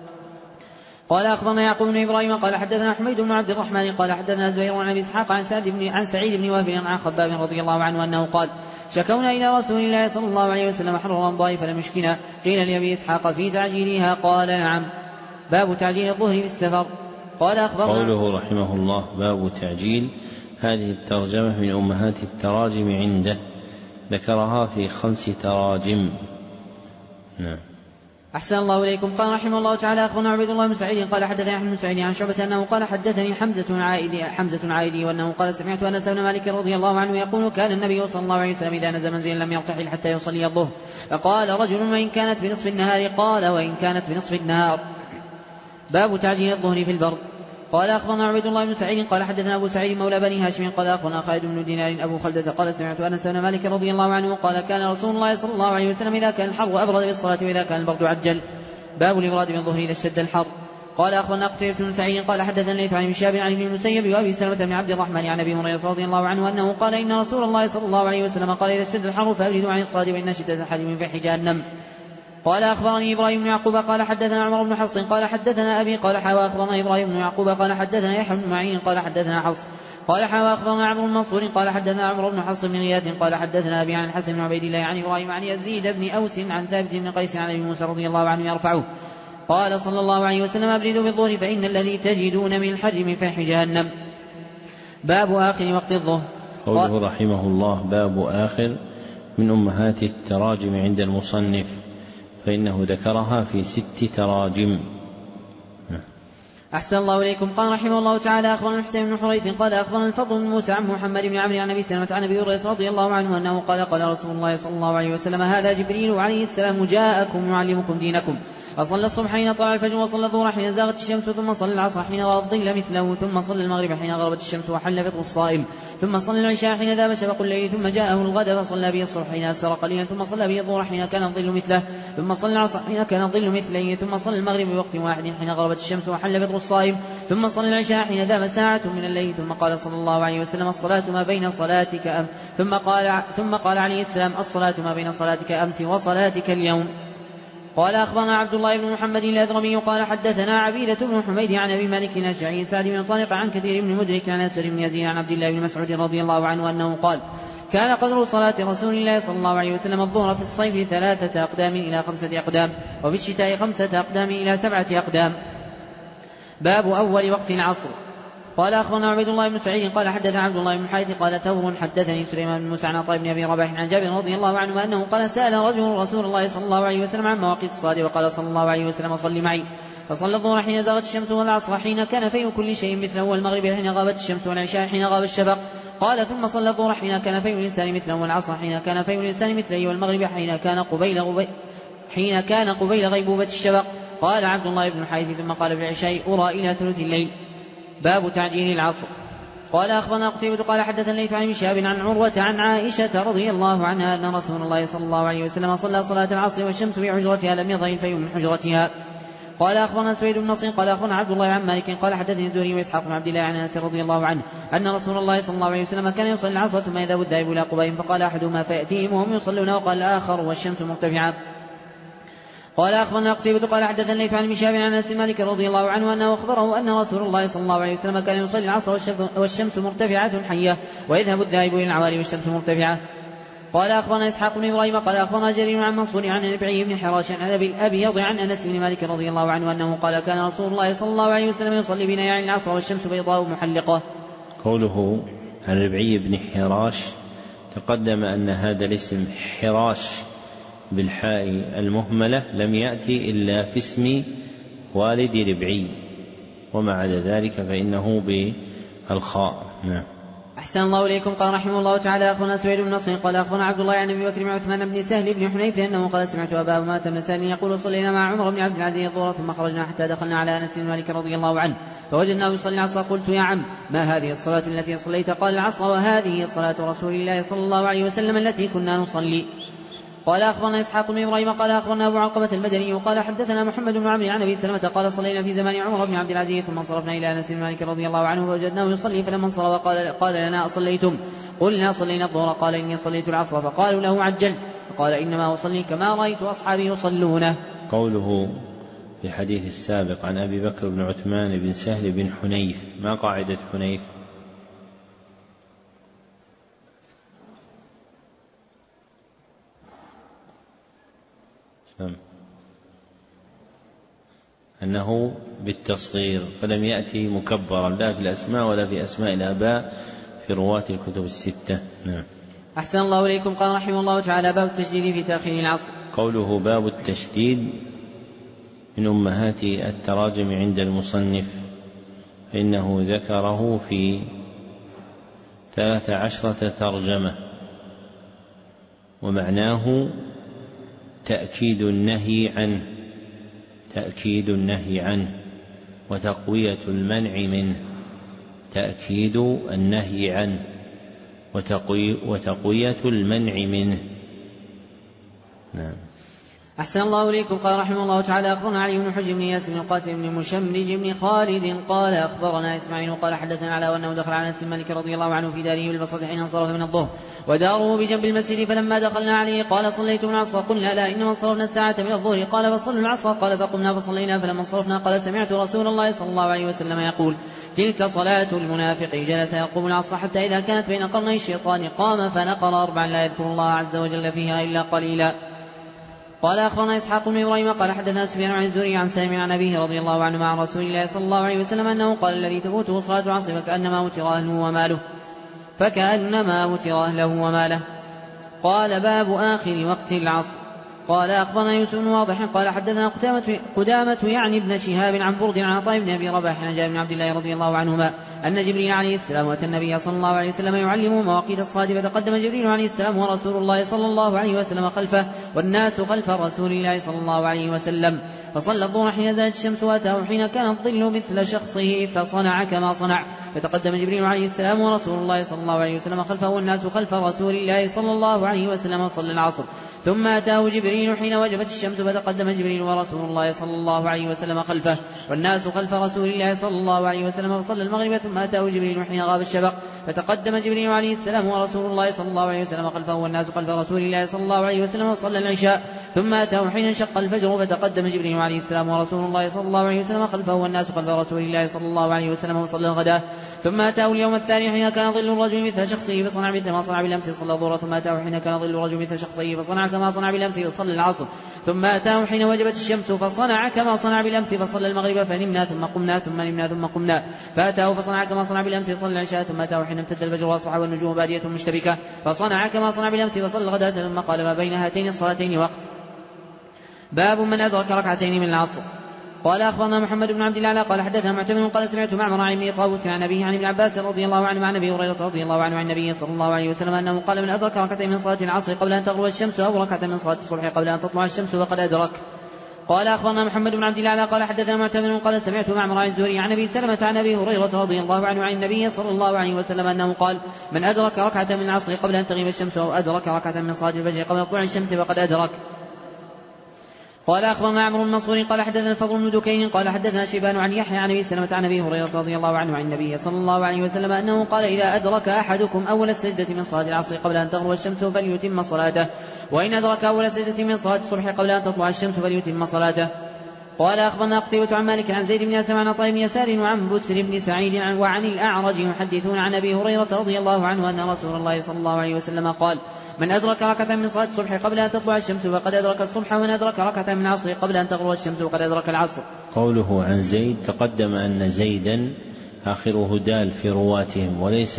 قال أخبرنا يعقوب بن إبراهيم قال حدثنا حميد بن عبد الرحمن قال حدثنا زهير عن أبي إسحاق عن سعد بن عن سعيد بن وهب عن خباب رضي الله عنه أنه قال شكونا إلى رسول الله صلى الله عليه وسلم حر رمضان فلم يشكنا. قيل لأبي إسحاق في تعجيلها قال نعم. باب تعجيل الظهر في السفر. قال أخبرنا قوله رحمه الله باب تعجيل. هذه الترجمة من أمهات التراجم عنده ذكرها في خمس تراجم. نعم. أحسن الله إليكم. قال رحمه الله تعالى أخبرنا عبيد الله بن سعيد قال حدثني أحمد بن سعيد عن شعبة أنه قال حدثني حمزة عائدي حمزة عائدي وأنه قال سمعت أنس بن مالك رضي الله عنه يقول كان النبي صلى الله عليه وسلم إذا نزل منزلا لم يرتحل حتى يصلي الظهر. فقال رجل وإن كانت بنصف النهار قال وإن كانت بنصف النهار. باب تعجيل الظهر في البرد. قال أخبرنا عبيد الله بن سعيد قال حدثنا أبو سعيد مولى بني هاشم قال أخبرنا خالد بن دينار أبو خلدة قال سمعت أنس بن مالك رضي الله عنه قال كان رسول الله صلى الله عليه وسلم إذا كان الحر أبرد بالصلاة وإذا كان البرد عجل. باب الإبراد من الظهر إذا اشتد الحر. قال أخبرنا قتيبة بن سعيد قال حدثنا الليث عن شهاب عن ابن المسيب وأبي سلمة بن عبد الرحمن عن أبي هريرة رضي الله عنه أنه قال إن رسول الله صلى الله عليه وسلم قال إذا اشتد الحر فأبردوا عن الصلاة وإن شدة الحر من فيح جهنم. قال أخبرني إبراهيم بن يعقوب قال حدثنا عمر بن حفص قال حدثنا أبي قال حاوى أخبرنا إبراهيم بن يعقوب قال حدثنا يحيى بن معين قال حدثنا حفص قال حاوى أخبرنا عمرو بن منصور قال حدثنا عمرو بن حفص بن غياث قال حدثنا أبي عن الحسن بن عبيد الله عن إبراهيم عن يزيد بن أوس عن ثابت بن قيس عن أبي موسى رضي الله عنه يرفعه قال صلى الله عليه وسلم أبردوا بالظهر فإن الذي تجدون من الحر من فيح جهنم. باب آخر وقت الظهر. قوله رحمه الله باب آخر من أمهات التراجم عند المصنف فإنه ذكرها في ست تراجم. أحسن الله إليكم. قال رحمه الله تعالى أخبرنا الحسين بن حريث قال أخبرنا الفضل بن موسى عن محمد بن عمرو عن أبي سلمة عن أبي هريرة رضي الله عنه أنه قال قال رسول الله صلى الله عليه وسلم هذا جبريل عليه السلام جاءكم يعلمكم دينكم. فصلى الصبح حين طلع الفجر وصلى الظهر حين زاغت الشمس ثم صلى العصر حين غاب الظل مثله ثم صلى المغرب حين غربت الشمس وحل فطر الصائم ثم صلى العشاء حين ذاب شفق الليل ثم جاءه الغد فصلى به الصبح حين أسر قليلا ثم صلى به الظهر حين كان الظل مثله ثم صلى العصر حين كان الظل مثله ثم صلى المغرب بوقت واحد حين غربت الشمس وحل فطر الصائم ثم صلى العشاء حين ذاب ساعة من الليل ثم قال صلى الله عليه وسلم الصلاة ما بين صلاتك أم ثم قال ثم قال عليه السلام الصلاة ما بين صلاتك أمس وصلاتك اليوم. قال أخبرنا عبد الله بن محمد الأذرمي قال حدثنا عبيدة بن حميد عن أبي مالك الأشعري سعد بن طارق عن كثير بن مدرك عن أسود بن يزيد عن عبد الله بن مسعود رضي الله عنه أنه قال كان قدر صلاة رسول الله صلى الله عليه وسلم الظهر في الصيف ثلاثة أقدام إلى خمسة أقدام وفي الشتاء خمسة أقدام إلى سبعة أقدام. باب أول وقت العصر. قال أخبرنا عبيد الله بن سعيد قال حدثنا عبد الله بن حارث قال ثور حدثني سليمان بن موسى عن عطاء بن أبي رباح عن جابر رضي الله عنه أنه قال سأل رجل رسول الله صلى الله عليه وسلم عن مواقيت الصلاة وقال صلى الله عليه وسلم صل معي. فصلى الظهر حين زاغت الشمس والعصر حين كان في كل شيء مثله والمغرب حين غابت الشمس والعشاء حين غاب الشفق. قال ثم صلى الظهر حين كان في الإنسان مثله والعصر حين كان في الإنسان مثله والمغرب حين كان قبيل غبي حين كان قبيل غيبوبة الشفق. قال عبد الله بن حارث ثم قال بالعشاء أرى إلى ثلث الليل. باب تعجيل العصر. قال أخبرنا قتيبة قال حدثنا الليث عن شهاب عن عروة عن عائشة رضي الله عنها أن رسول الله صلى الله عليه وسلم صلى صلاة العصر والشمس في حجرتها لم يضل الفيء من حجرتها. قال أخبرنا سويد بن نصر قال أخبرنا عبد الله عن مالك قال حدثني الزهري وإسحاق بن عبد الله عن أنس رضي الله عنه أن رسول الله صلى الله عليه وسلم كان يصلي العصر ثم يذهب الذاهب إلى قباء فقال أحدهما فيأتيهم وهم يصلون وقال الآخر والشمس مرتفعة. قال أخبرنا قتيبة قال حدثنا الليث عن شهاب عن أنس مالك رضي الله عنه أنه أخبره أن رسول الله صلى الله عليه وسلم كان يصلي العصر والشمس مرتفعة حية ويذهب الذاهب إلى العوالي والشمس مرتفعة. قال أخبرنا إسحاق بن إبراهيم قال أخبرنا جرير عن منصور عن ربعي بن حراش عن أبي الأبيض عن أنس بن مالك رضي الله عنه أنه قال كان رسول الله صلى الله عليه وسلم يصلي بنا يعني العصر والشمس بيضاء محلقة. قوله عن ربعي بن حراش تقدم أن هذا الاسم حراش بالحاء المهملة لم يأتي إلا في اسم والد ربعي وما عدا ذلك فإنه بالخاء. نعم. أحسن الله إليكم. قال رحمه الله تعالى أخبرنا سويد بن نصر قال أخبرنا عبد الله عن أبي بكر بن عثمان بن سهل بن حنيف أنه قال سمعت أبا أمامة بن سهل يقول صلينا مع عمر بن عبد العزيز الظهر ثم خرجنا حتى دخلنا على أنس بن مالك رضي الله عنه فوجدناه يصلي العصر. قلت يا عم ما هذه الصلاة التي صليت؟ قال العصر وهذه صلاة رسول الله صلى الله عليه وسلم التي كنا نصلي. قال أخبرنا إسحاق بن إبراهيم قال أخبرنا أبو عقبة المدني قال حدثنا محمد بن عمرو عن أبي سلمة قال صلينا في زمان عمر بن عبد العزيز ثم انصرفنا إلى أنس بن مالك رضي الله عنه فوجدناه يصلي فلما انصرف قال, قال لنا أصليتم؟ قلنا صلينا الظهر. قال إني صليت العصر. فقالوا له عجلت؟ فقال إنما أصلي كما رأيت أصحابي يصلونه. قوله في الحديث السابق عن أبي بكر بن عثمان بن سهل بن حنيف ما قاعدة حنيف؟ أنه بالتصغير فلم يأتي مكبرا لا في الأسماء ولا في أسماء الآباء في رواة الكتب الستة. نعم. أحسن الله إليكم. قال رحمه الله تعالى باب التشديد في تأخير العصر. قوله باب التشديد من أمهات التراجم عند المصنف فإنه ذكره في ثلاث عشرة ترجمة ومعناه تأكيد النهي عنه تأكيد النهي عنه وتقوية المنع منه تأكيد النهي عنه وتقوي وتقوية المنع منه. نعم. أحسن الله إليكم. قال رحمه الله تعالى أخبرنا علي بن حجر بن ياسر بن القاتل بن مشمرج بن خالد قال أخبرنا إسماعيل قال حدثنا على وأنه دخل على أنس مالك رضي الله عنه في داره بالبصرة حين انصرف من الظهر وداره بجنب المسجد فلما دخلنا عليه قال صليتم العصر؟ قلنا لا إنما انصرفنا الساعة من الظهر. قال فصلوا العصر. قال فقمنا فصلينا فلما انصرفنا قال سمعت رسول الله صلى الله عليه وسلم يقول تلك صلاة المنافق. جلس يقوم العصر حتى إذا كانت بين قرني الشيطان قام فنقر أربعا لا يذكر الله عز وجل فيها إلا قليلا. قال أخبرنا إسحاق بن إبراهيم قال حدثنا سفيان عن الزهري عن سالم عن أبيه رضي الله عنه مع رسول الله صلى الله عليه وسلم أنه قال الذي تفوته صلاة العصر فكأنما وتر أهله وماله فكأنما وتر أهله وماله. قال باب آخر وقت العصر. قال أخبرنا يوسف بن واضح قال حدثنا قدامة, قدامة يعني ابن شهاب عن برد عن عطاء بن أبي رباح عن جابر بن عبد الله رضي الله عنهما أن جبريل عليه السلام أتى النبي صلى الله عليه وسلم يعلمه مواقيت الصلاة فتقدم جبريل عليه السلام ورسول الله صلى الله عليه وسلم خلفه والناس خلف رسول الله صلى الله عليه وسلم فصلى الظهر حين زالت الشمس وأتاه حين كان الظل مثل شخصه فصنع كما صنع فتقدم جبريل عليه السلام ورسول الله صلى الله عليه وسلم خلفه والناس خلف رسول الله صلى الله عليه وسلم وصلى العصر ثم أتاه جبريل حين وجبت الشمس فتقدم جبريل ورسول الله صلى الله عليه وسلم خلفه والناس خلف رسول الله صلى الله عليه وسلم وصلى المغرب ثم أتاه جبريل حين غاب الشفق فتقدم جبريل عليه السلام ورسول الله صلى الله عليه وسلم خلفه والناس خلف رسول الله صلى الله عليه وسلم وصلى العشاء ثم أتاه حين انشق الفجر فتقدم جبريل عليه السلام ورسول الله صلى الله عليه وسلم خلفه والناس خلف رسول الله صلى الله عليه وسلم وصلى الغداء ثم أتاه اليوم الثاني حين كان ظل الرجل مثل شخصه فصنع مثل ما صنع بالأمس صلى الظهر ثم أتاه حين كان ظل الرجل مثل شخصه فصنع كما صنع بالأمس وصلى العصر ثم أتاه حين وجبت الشمس فصنع كما صنع بالأمس فصلى المغرب فنمنا ثم قمنا ثم نمنا ثم قمنا فأتاه فصنع كما صنع بالأمس صلى العشاء ثم أتاه حين امتد الفجر وأصبح والنجوم بادية مشتبكة فصنع كما صنع بالأمس فصلى الغداة ثم قال ما بين هاتين الصلاتين وقت. باب من أدرك ركعتين من العصر. قال أخبرنا محمد بن عبد الله قال حدثنا معتمر قال سمعت معمر عن ابن طاووس عن أبيه عن ابن عباس رضي الله عنه عن أبي هريرة رضي الله عنه عن النبي صلى الله عليه وسلم أنه قال من أدرك ركعتين من صلاة العصر قبل أن تغرب الشمس أو ركعة من صلاة الصبح قبل أن تطلع الشمس فقد أدرك. قال أخبرنا محمد بن عبد الله قال حدثنا معتمر قال سمعت معمر عن الزهري عن أبي سلمة عن أبي هريرة رضي الله عنه عن النبي صلى الله عليه وسلم أنه قال من أدرك ركعة من العصر قبل أن تغيب الشمس أو أدرك ركعة من صلاة الفجر قبل طلوع الشمس فقد أدرك. قال أخبرنا عمرو بن منصور قال حدثنا الفضل بن دكين قال حدثنا شيبان عن يحيى عن أبي سلمة عن أبي هريرة رضي الله عنه عن النبي صلى الله عليه وسلم أنه قال إذا أدرك أحدكم أول السجدة من صلاة العصر قبل أن تغرب الشمس فليتم صلاته وإن أدرك أول سجدة من صلاة الصبح قبل أن تطلع الشمس فليتم صلاته. قال أخبرنا قتيبة عن مالك عن زيد بن أسلم عن عطاء بن يسار وعن بسر بن سعيد وعن الأعرج يحدثون عن أبي هريرة رضي الله عنه أن رسول الله صلى الله عليه وسلم قال من أدرك ركعة من صلاة الصبح قبل أن تطلع الشمس فقد أدرك الصبح ومن أدرك ركعة من العصر قبل أن تغرب الشمس فقد أدرك العصر. قوله عن زيد تقدم أن زيدا آخره دال في رواتهم وليس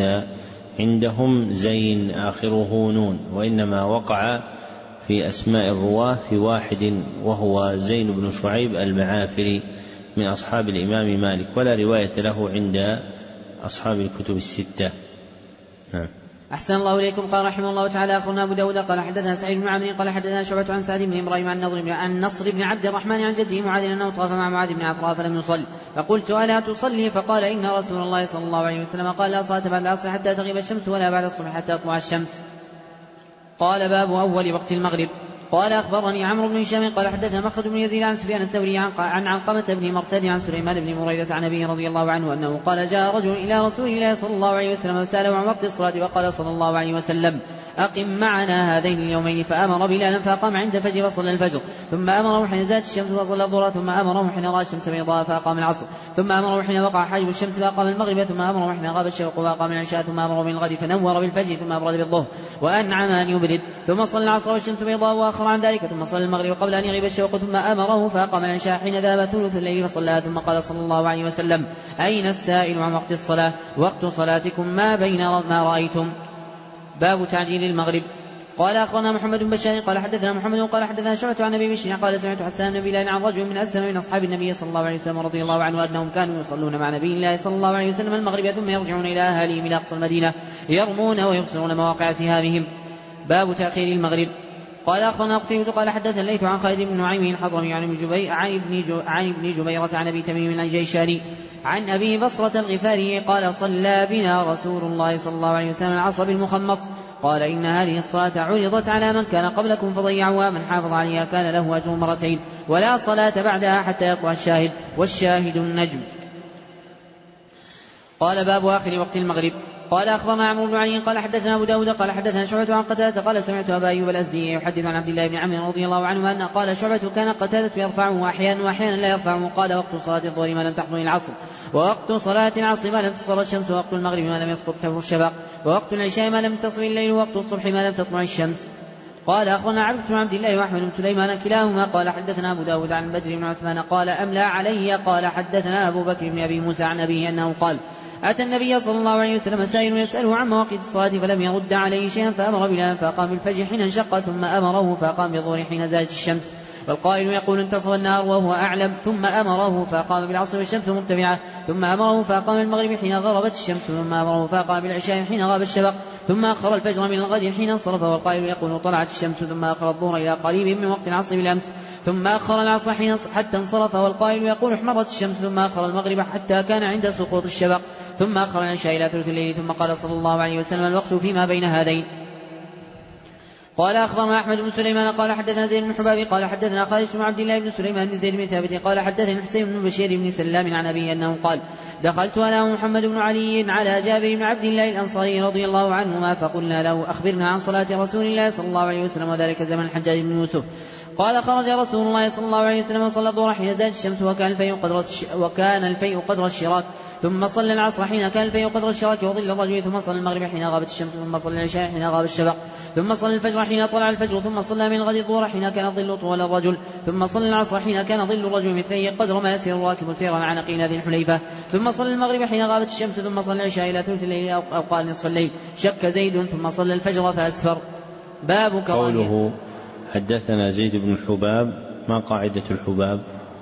عندهم زين آخره نون وإنما وقع في أسماء الرواة في واحد وهو زين بن شعيب المعافري من أصحاب الإمام مالك ولا رواية له عند أصحاب الكتب الستة. نعم. أحسن الله إليكم. قال رحمه الله تعالى أخبرنا أبو داود قال حدثنا سعيد بن عمرو قال حدثنا شعبة عن سعد بن إبراهيم عن نضر بن عن نصر بن عبد الرحمن عن جده معاذ أنه طاف مع معاذ بن عفراء فلم يصل فقلت ألا تصلي فقال إن رسول الله صلى الله عليه وسلم قال لا صلاة بعد العصر حتى تغيب الشمس ولا بعد الصبح حتى تطلع الشمس. قال باب أول وقت المغرب. قال أخبرني عمرو بن هشام قال حدثنا مخلد بن يزيد عن سفيان الثوري عن علقمة بن مرثد عن سليمان بن مريدة عن أبيه رضي الله عنه أنه قال جاء رجل إلى رسول الله صلى الله عليه وسلم وسأله عن وقت الصلاة وقال صلى الله عليه وسلم أقم معنا هذين اليومين فأمر بلالا فأقام عند الفجر فصلى الفجر ثم أمره حين زالت الشمس فصلى الظهر ثم أمره حين رأى الشمس بيضاء فأقام العصر ثم أمره حين وقع حاجب الشمس فأقام المغرب ثم أمره حين غاب الشفق فأقام العشاء ثم أمره بالغد فنور بالفجر ثم أبرد بالظهر وأنعم أن يبرد ثم صلى العصر والشمس بيضاء وآخر عن ذلك ثم صلى المغرب قبل أن يغيب الشفق ثم أمره فأقام العشاء حين ذهب ثلث الليل فصلى ثم قال صلى الله عليه وسلم أين السائل عن وقت الصلاة وقت صلاتكم ما بين ما رأيتم. باب تعجيل المغرب. قال أخبرنا محمد بن بشار قال حدثنا محمد قال حدثنا شعبة عن أبي بشر قال سمعت حسان بن بلال عن رجل من أسلم من أصحاب النبي صلى الله عليه وسلم رضي الله عنه أنهم كانوا يصلون مع نبي الله صلى الله عليه وسلم المغرب ثم يرجعون إلى أهاليهم إلى أقصى المدينة يرمون ويبصرون مواقع سهامهم. باب تأخير المغرب. قال أخبرنا قتيبة قال حدثنا الليث عن خالد بن نعيم الحضرمي عن ابن عن ابن عن ابن جبيرة عن أبي تميم الجيشاني عن أبي بصرة الغفاري قال صلى بنا رسول الله صلى الله عليه وسلم العصر بالمخمص قال إن هذه الصلاة عرضت على من كان قبلكم فضيعوها من حافظ عليها كان له أجر مرتين ولا صلاة بعدها حتى يطلع الشاهد والشاهد النجم. قال باب آخر وقت المغرب. قال أخبرنا عمرو بن علي قال حدثنا أبو داود قال حدثنا شعبة عن قتادة قال سمعت أبا أيوب الأزدي يحدث عن عبد الله بن عمرو رضي الله عنه أن قال شعبة كان قتادة يرفعه أحيانا وأحيانا لا يرفعه قال وقت صلاة الظهر ما لم تحضر العصر ووقت صلاة العصر ما لم تصفر الشمس ووقت المغرب ما لم يسقط تفر الشفق ووقت العشاء ما لم تصف الليل ووقت الصبح ما لم تطلع الشمس. قال أخبرنا عبد بن عبد الله وأحمد بن سليمان كلاهما قال حدثنا أبو داود عن بدر بن عثمان قال أملى علي قال حدثنا أبو بكر بن أبي موسى عن أبيه أنه قال أتى النبي صلى الله عليه وسلم سائل يسأله عن مواقيت الصلاة فلم يرد عليه شيئا فأمر بلالا فأقام بالفجر حين انشق ثم أمره فأقام بالظهر حين زالت الشمس والقائل يقول انتصف النهار وهو أعلم ثم أمره فأقام بالعصر والشمس مرتفعة ثم أمره فأقام المغرب حين غربت الشمس ثم أمره فأقام بالعشاء حين غاب الشفق ثم أخر الفجر من الغد حين انصرف والقائل يقول طلعت الشمس ثم أخر الظهر إلى قريب من وقت العصر بالأمس ثم أخر العصر حين حتى انصرف والقائل يقول احمرت الشمس ثم أخر المغرب حتى كان عند سقوط الشفق ثم أخر العشاء إلى ثلث الليل ثم قال صلى الله عليه وسلم الوقت فيما بين هذين. قال أخبرنا أحمد بن سليمان قال حدثنا زيد بن حباب قال حدثنا خالد بن عبد الله بن سليمان بن زيد بن ثابت قال حدثنا حسين بن بشير بن سلام عن أبيه أنه قال دخلت أنا ومحمد بن علي على جابر بن عبد الله الأنصاري رضي الله عنهما فقلنا له أخبرنا عن صلاة رسول الله صلى الله عليه وسلم وذلك زمن الحجاج بن يوسف. قال خرج رسول الله صلى الله عليه وسلم وصلى الظهر حين زالت الشمس وكان الفيء قدر وكان الفيء قدر الشراك ثم صلى العصر حين كان الفيء قدر الشراك وظل الرجل ثم صلى المغرب حين غابت الشمس ثم صلى العشاء حين غاب الشفق ثم صلى الفجر حين طلع الفجر ثم صلى من الغد الظهر حين كان الظل طول الرجل ثم صلى العصر حين كان ظل الرجل مثليه قدر ما يسير الراكب سيرا مع نقيل ذي الحليفة ثم صلى المغرب حين غابت الشمس ثم صلى العشاء إلى ثلث الليل أو قال نصف الليل شك زيد ثم صلى الفجر فأسفر. باب قوله حدثنا زيد بن الحباب ما قاعدة الحباب؟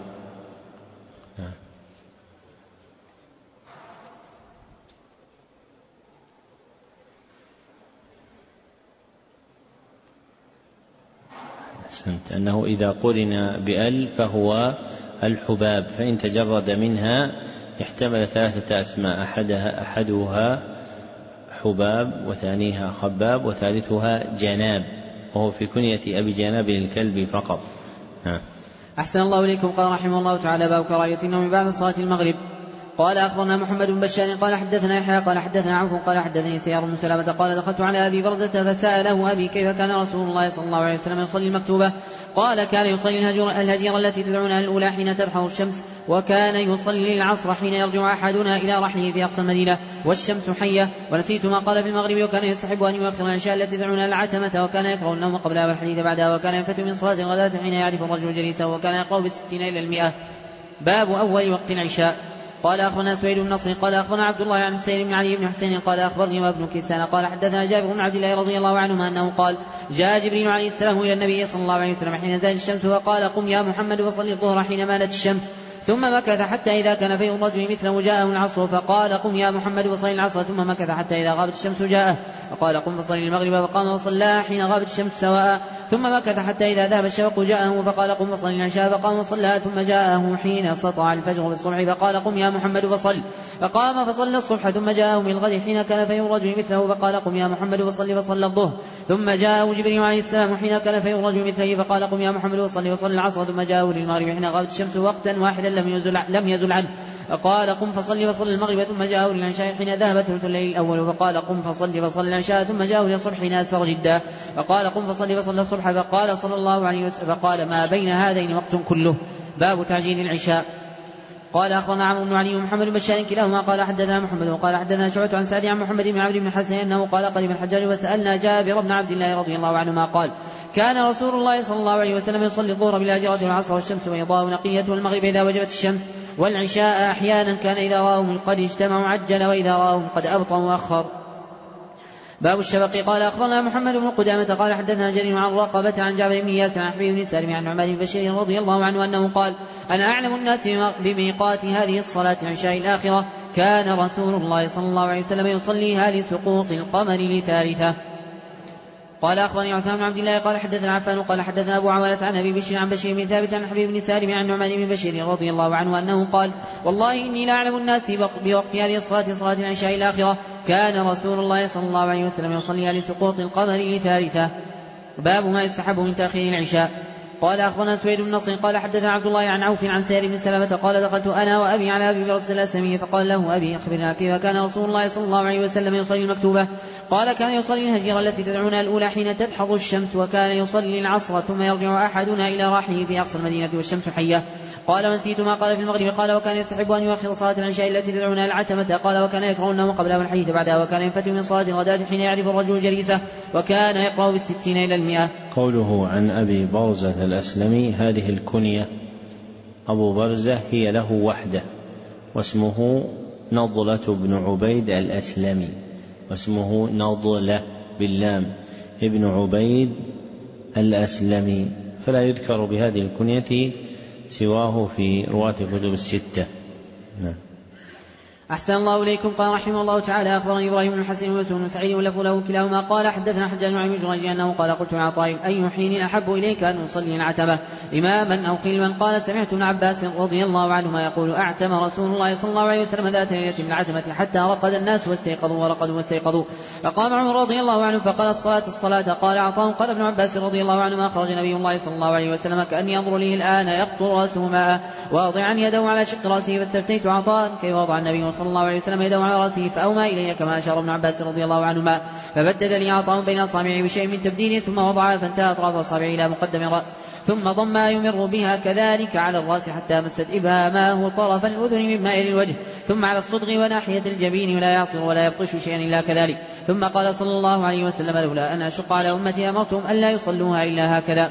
أحسنت، أنه إذا قرن بأل فهو الحباب، فإن تجرد منها يحتمل ثلاثة أسماء، أحدها أحدها حباب وثانيها خباب وثالثها جناب، وهو في كنية أبي جناب الكلب فقط. ها. أحسن الله إليكم. قال رحمه الله تعالى باب كراهية النوم بعد صلاة المغرب. قال أخبرنا محمد بن بشار قال حدثنا يحيى قال حدثنا عوف قال حدثني سيار بن سلامة قال دخلت على أبي بردة فسأله أبي كيف كان رسول الله صلى الله عليه وسلم يصلي المكتوبة؟ قال كان يصلي الهجيرة التي تدعونها الأولى حين ترحل الشمس، وكان يصلي العصر حين يرجع أحدنا إلى رحله في أقصى المدينة والشمس حية. ونسيت ما قال في المغرب وكان يستحب أن يؤخر العشاء التي تدعونها العتمة، وكان يكره النوم قبلها والحديث بعدها، وكان ينفتح من صلاة الغداة حين يعرف الرجل جليسه، وكان يقرأ بالستين إلى المئة. باب أول وقت العشاء. قال أخبرنا سويد بن نصر قال أخبرنا عبد الله عن حسين بن علي بن حسين قال أخبرني وابن كيسان قال حدثنا جابر بن عبد الله رضي الله عنهما أنه قال جاء جبريل عليه السلام إلى النبي صلى الله عليه وسلم حين زالت الشمس وقال قم يا محمد وصلي الظهر حين مالت الشمس، ثم مكث حتى إذا كان في الرجل مثله جاءه العصر فقال قم يا محمد وصلي العصر، ثم مكث حتى إذا غابت الشمس جاءه فقال قم فصلي المغرب، فقام وصلى حين غابت الشمس سواء، ثم مكث حتى إذا ذهب الشفق جاءه فقال قم وصلي العشاء، فقام وصلى، ثم جاءه حين سطع الفجر بالصبح فقال قم يا محمد فصل، فقام فصلى الصبح، ثم جاءه من الغد حين كان في الرجل مثله فقال قم يا محمد وصلي فصلى الظهر، ثم جاءه جبريل عليه السلام حين كان في الرجل مثله فقال قم يا محمد وصلي وصلى العصر، ثم جاءه للمغرب حين غابت الشمس وقتا واحدا لم يزل لم يزل عنه فقال قم فصلي وصلى المغرب، ثم جاءه للعشاء حين ذهب ثلث الليل الأول فقال قم فصلي وصلى العشاء، ثم جاءه للصبح حين أسفر جدا فقال قم فصلي وصلى الصبح، فقال صلى الله عليه وسلم فقال ما بين هذين وقت كله. باب تعجيل العشاء. قال أخبرنا عمرو بن علي ومحمد بن بشار كلاهما قال حدثنا محمد وقال حدثنا شعبة عن سعد عن محمد بن عبد بن حسن أنه قال قدم الحجاج وسألنا جابر بن عبد الله رضي الله عنهما قال كان رسول الله صلى الله عليه وسلم يصلي الظهر بالهاجرة والعصر والشمس بيضاء نقية والمغرب إذا وجبت الشمس، والعشاء أحيانا كان إذا رأوهم قد اجتمعوا عجل وإذا رأوهم قد أبطأوا أخر. باب الشفق. قال أخبرنا محمد بن قدامة قال حدثنا جرير عن رقبة عن جابر بن ياسر عن حبيب بن سالم عن نعمان بن بشير رضي الله عنه أنه قال أنا أعلم الناس بميقات هذه الصلاة عشاء الآخرة، كان رسول الله صلى الله عليه وسلم يصليها لسقوط القمر لثالثة. قال أخبرني عثمان بن عبد الله قال حدثنا عفان قال حدثنا أبو عوانة عن أبي بشير عن بشير بن ثابت عن حبيب بن سالم عن نعمان بن بشير رضي الله عنه أنه قال والله إني لأعلم الناس بوقت هذه الصلاة صلاة العشاء الآخرة، كان رسول الله صلى الله عليه وسلم يصليها لسقوط القمر لثالثة. باب ما يستحب من تأخير العشاء. قال أخبرنا سويد بن نصر قال حدثنا عبد الله عن عوف عن سير بن سلمة قال دخلت أنا وأبي على أبي برزة الأسلمي فقال له أبي أخبرنا كيف كان رسول الله صلى الله عليه وسلم يصلي المكتوبة؟ قال كان يصلي الهجيرة التي تدعونها الأولى حين تدحض الشمس، وكان يصلي العصر ثم يرجع أحدنا إلى راحله في أقصى المدينة والشمس حية. قال ونسيت ما قال في المغرب. قال وكان يستحب أن يؤخر صلاة العشاء التي تدعونها العتمة. قال وكان يكره النوم قبلها والحديث بعدها. وكان ينفتح من صلاة الغداة حين يعرف الرجل جليسه، وكان يقرأ بالستين إلى المئة. قوله عن أبي برزة الأسلمي، هذه الكنية أبو برزة هي له وحده، واسمه نضلة بن عبيد الأسلمي، واسمه نضلة باللام ابن عبيد الأسلمي، فلا يذكر بهذه الكنية سواه في رواة كتب الستة. نعم. أحسن الله إليكم. قال رحمه الله تعالى أخبرني إبراهيم بن الحسن ويوسف بن سعيد ولف له كلاهما قال حدثنا حجاج عن جريج أنه قال قلت لعطاء أي حين أحب إليك أن أصلي العتمة إماما أو خلوا؟ قال سمعت ابن عباس رضي الله عنهما يقول أعتم رسول الله صلى الله عليه وسلم ذات ليلة من العتمة حتى رقد الناس واستيقظوا ورقدوا واستيقظوا. فقام عمر رضي الله عنه فقال الصلاة الصلاة. قال عطاء قال ابن عباس رضي الله عنهما خرج نبي الله صلى الله عليه وسلم كأني ينظر ليه الآن يقطر رأسه ماء واضعا يده على شق رأسه، فاستفتيت عطاء كيف وضع النبي صلى الله عليه وسلم يده على رأسه، فأومى إلي كما أشار ابن عباس رضي الله عنهما، فبدد لي عطاء بين أصابعه بشيء من تبديل ثم وضعها فانتهى أطراف أصابعه إلى مقدم الرأس، ثم ضم يمر بها كذلك على الرأس حتى مست إبهامه طرف الأذن مما يلي الوجه، ثم على الصدغ وناحية الجبين، ولا يعصر ولا يبطش شيئا إلا كذلك. ثم قال صلى الله عليه وسلم لولا أن أشق على أمتي أمرتهم ألا يصلوها إلا هكذا.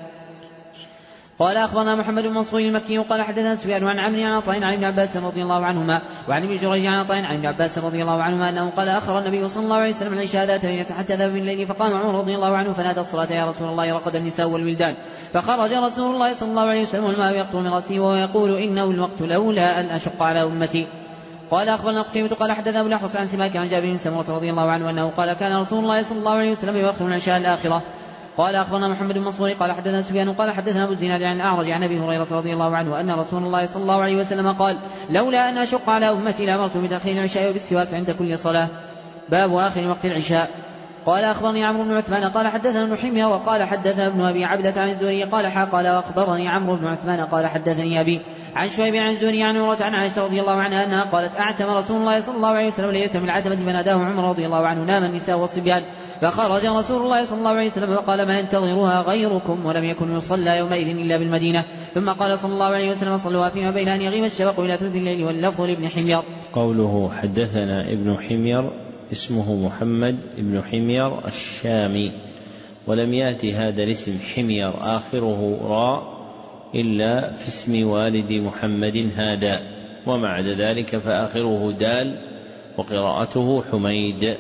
قال أخبرنا محمد بن منصور المكي قال حدثنا سفيان عن عمرو عن عطاء عن ابن عباس رضي الله عنهما وعن ابن جريج عن عطاء عن ابن عباس رضي الله عنهما أنه قال أخر النبي صلى الله عليه وسلم العشاء ذات ليلة حتى ذهب من الليل، فقام عمر رضي الله عنه فنادى الصلاة يا رسول الله رقد النساء والولدان، فخرج رسول الله صلى الله عليه وسلم والماء يقطر من رأسه وهو يقول إنه الوقت لولا أن أشق على أمتي. قال أخبرنا قتيبة قال حدثنا أبو الأحوص عن سماك عن جابر بن سمرة رضي الله عنه أنه قال كان رسول الله صلى الله عليه وسلم يؤخر العشاء الآخرة. قال أخبرنا محمد بن منصور قال حدثنا سفيان قال حدثنا أبو الزناد عن الأعرج عن أبي هريرة رضي الله عنه أن رسول الله صلى الله عليه وسلم قال لولا أن أشق على أمتي لأمرت بتأخير العشاء وبالسواك عند كل صلاة. باب آخر وقت العشاء. قال أخبرني عمرو بن عثمان قال حدثنا ابن حمير وقال حدثنا ابن أبي عبدة عن الزهري قال حا قال وأخبرني عمرو بن عثمان قال حدثني أبي عن شعيب عن الزهري عن عروة عن عائشة رضي الله عنها أنها قالت أعتم رسول الله صلى الله عليه وسلم ليلة من العتمة فناداه عمر رضي الله عنه نام النساء والصبيان، فخرج رسول الله صلى الله عليه وسلم وقال ما ينتظرها غيركم، ولم يكن يصلى يومئذ إلا بالمدينة. ثم قال صلى الله عليه وسلم صلوا فيما بين أن يغيب الشفق إلى ثلث الليل. واللفظ لابن حمير. قوله حدثنا ابن حمير اسمه محمد ابن حمير الشامي، ولم يأتي هذا الاسم حمير آخره راء إلا في اسم والد محمد هذا، وما عدا ذلك فآخره دال وقراءته حميد.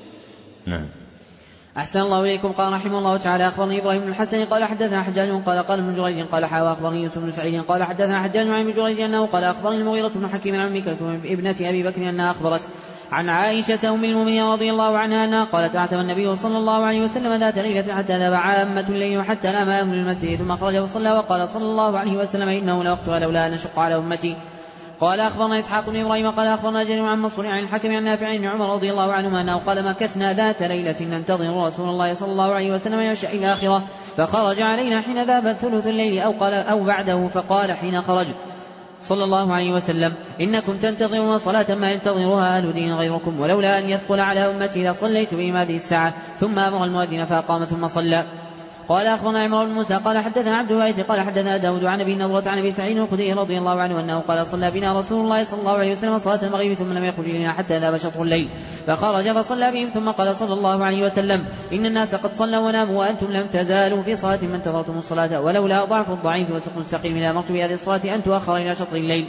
نعم. أحسن الله إليكم. قال رحمه الله تعالى أخبرني إبراهيم بن الحسن قال حدثنا حجاج قال قال ابن جريج قال حا وأخبرني يوسف بن سعيد قال حدثنا حجاج عن ابن جريج أنه قال أخبرني المغيرة بن حكيم عن مكة ابنة أبي بكر أنها أخبرت عن عائشة أم المؤمنين رضي الله عنها أنها قالت أعتم النبي صلى الله عليه وسلم ذات ليلة حتى ذهب عامة الليل وحتى نام أهل المسجد، ثم خرج فصلى وقال صلى الله عليه وسلم إنه لوقتها لولا أن أشق على أمتي. قال أخبرنا إسحاق بن إبراهيم قال أخبرنا جرير عن منصور عن الحكم عن نافع عن عمر رضي الله عنهما أنه قال مكثنا ذات ليلة ننتظر رسول الله صلى الله عليه وسلم يعشى إلى آخرة، فخرج علينا حين ذهب ثلث الليل أو قال أو بعده، فقال حين خرج صلى الله عليه وسلم إنكم تنتظرون صلاة ما ينتظرها أهل دين غيركم، ولولا أن يثقل على أمتي لصليت بهم هذه الساعة. ثم أمر المؤذن فأقام ثم صلى. قال أخبرنا عمران بن موسى قال حدثنا عبد الوارث قال حدثنا داود عن أبي نضرة عن أبي سعيد الخدري رضي الله عنه أنه قال صلى بنا رسول الله صلى الله عليه وسلم صلاة المغرب ثم لم يخرج إلينا حتى ذهب شطر الليل، فخرج فصلى بهم ثم قال صلى الله عليه وسلم إن الناس قد صلوا وناموا وأنتم لم تزالوا في صلاة ما انتظرتم الصلاة، ولولا ضعف الضعيف وسقم السقيم لأمرت بهذه الصلاة أن تؤخر إلى شطر الليل.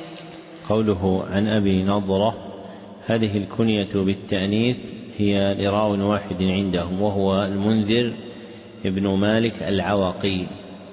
قوله عن أبي نضرة هذه الكنية بالتأنيث هي لراء واحد عندهم وهو المنذر ابن مالك العواقي،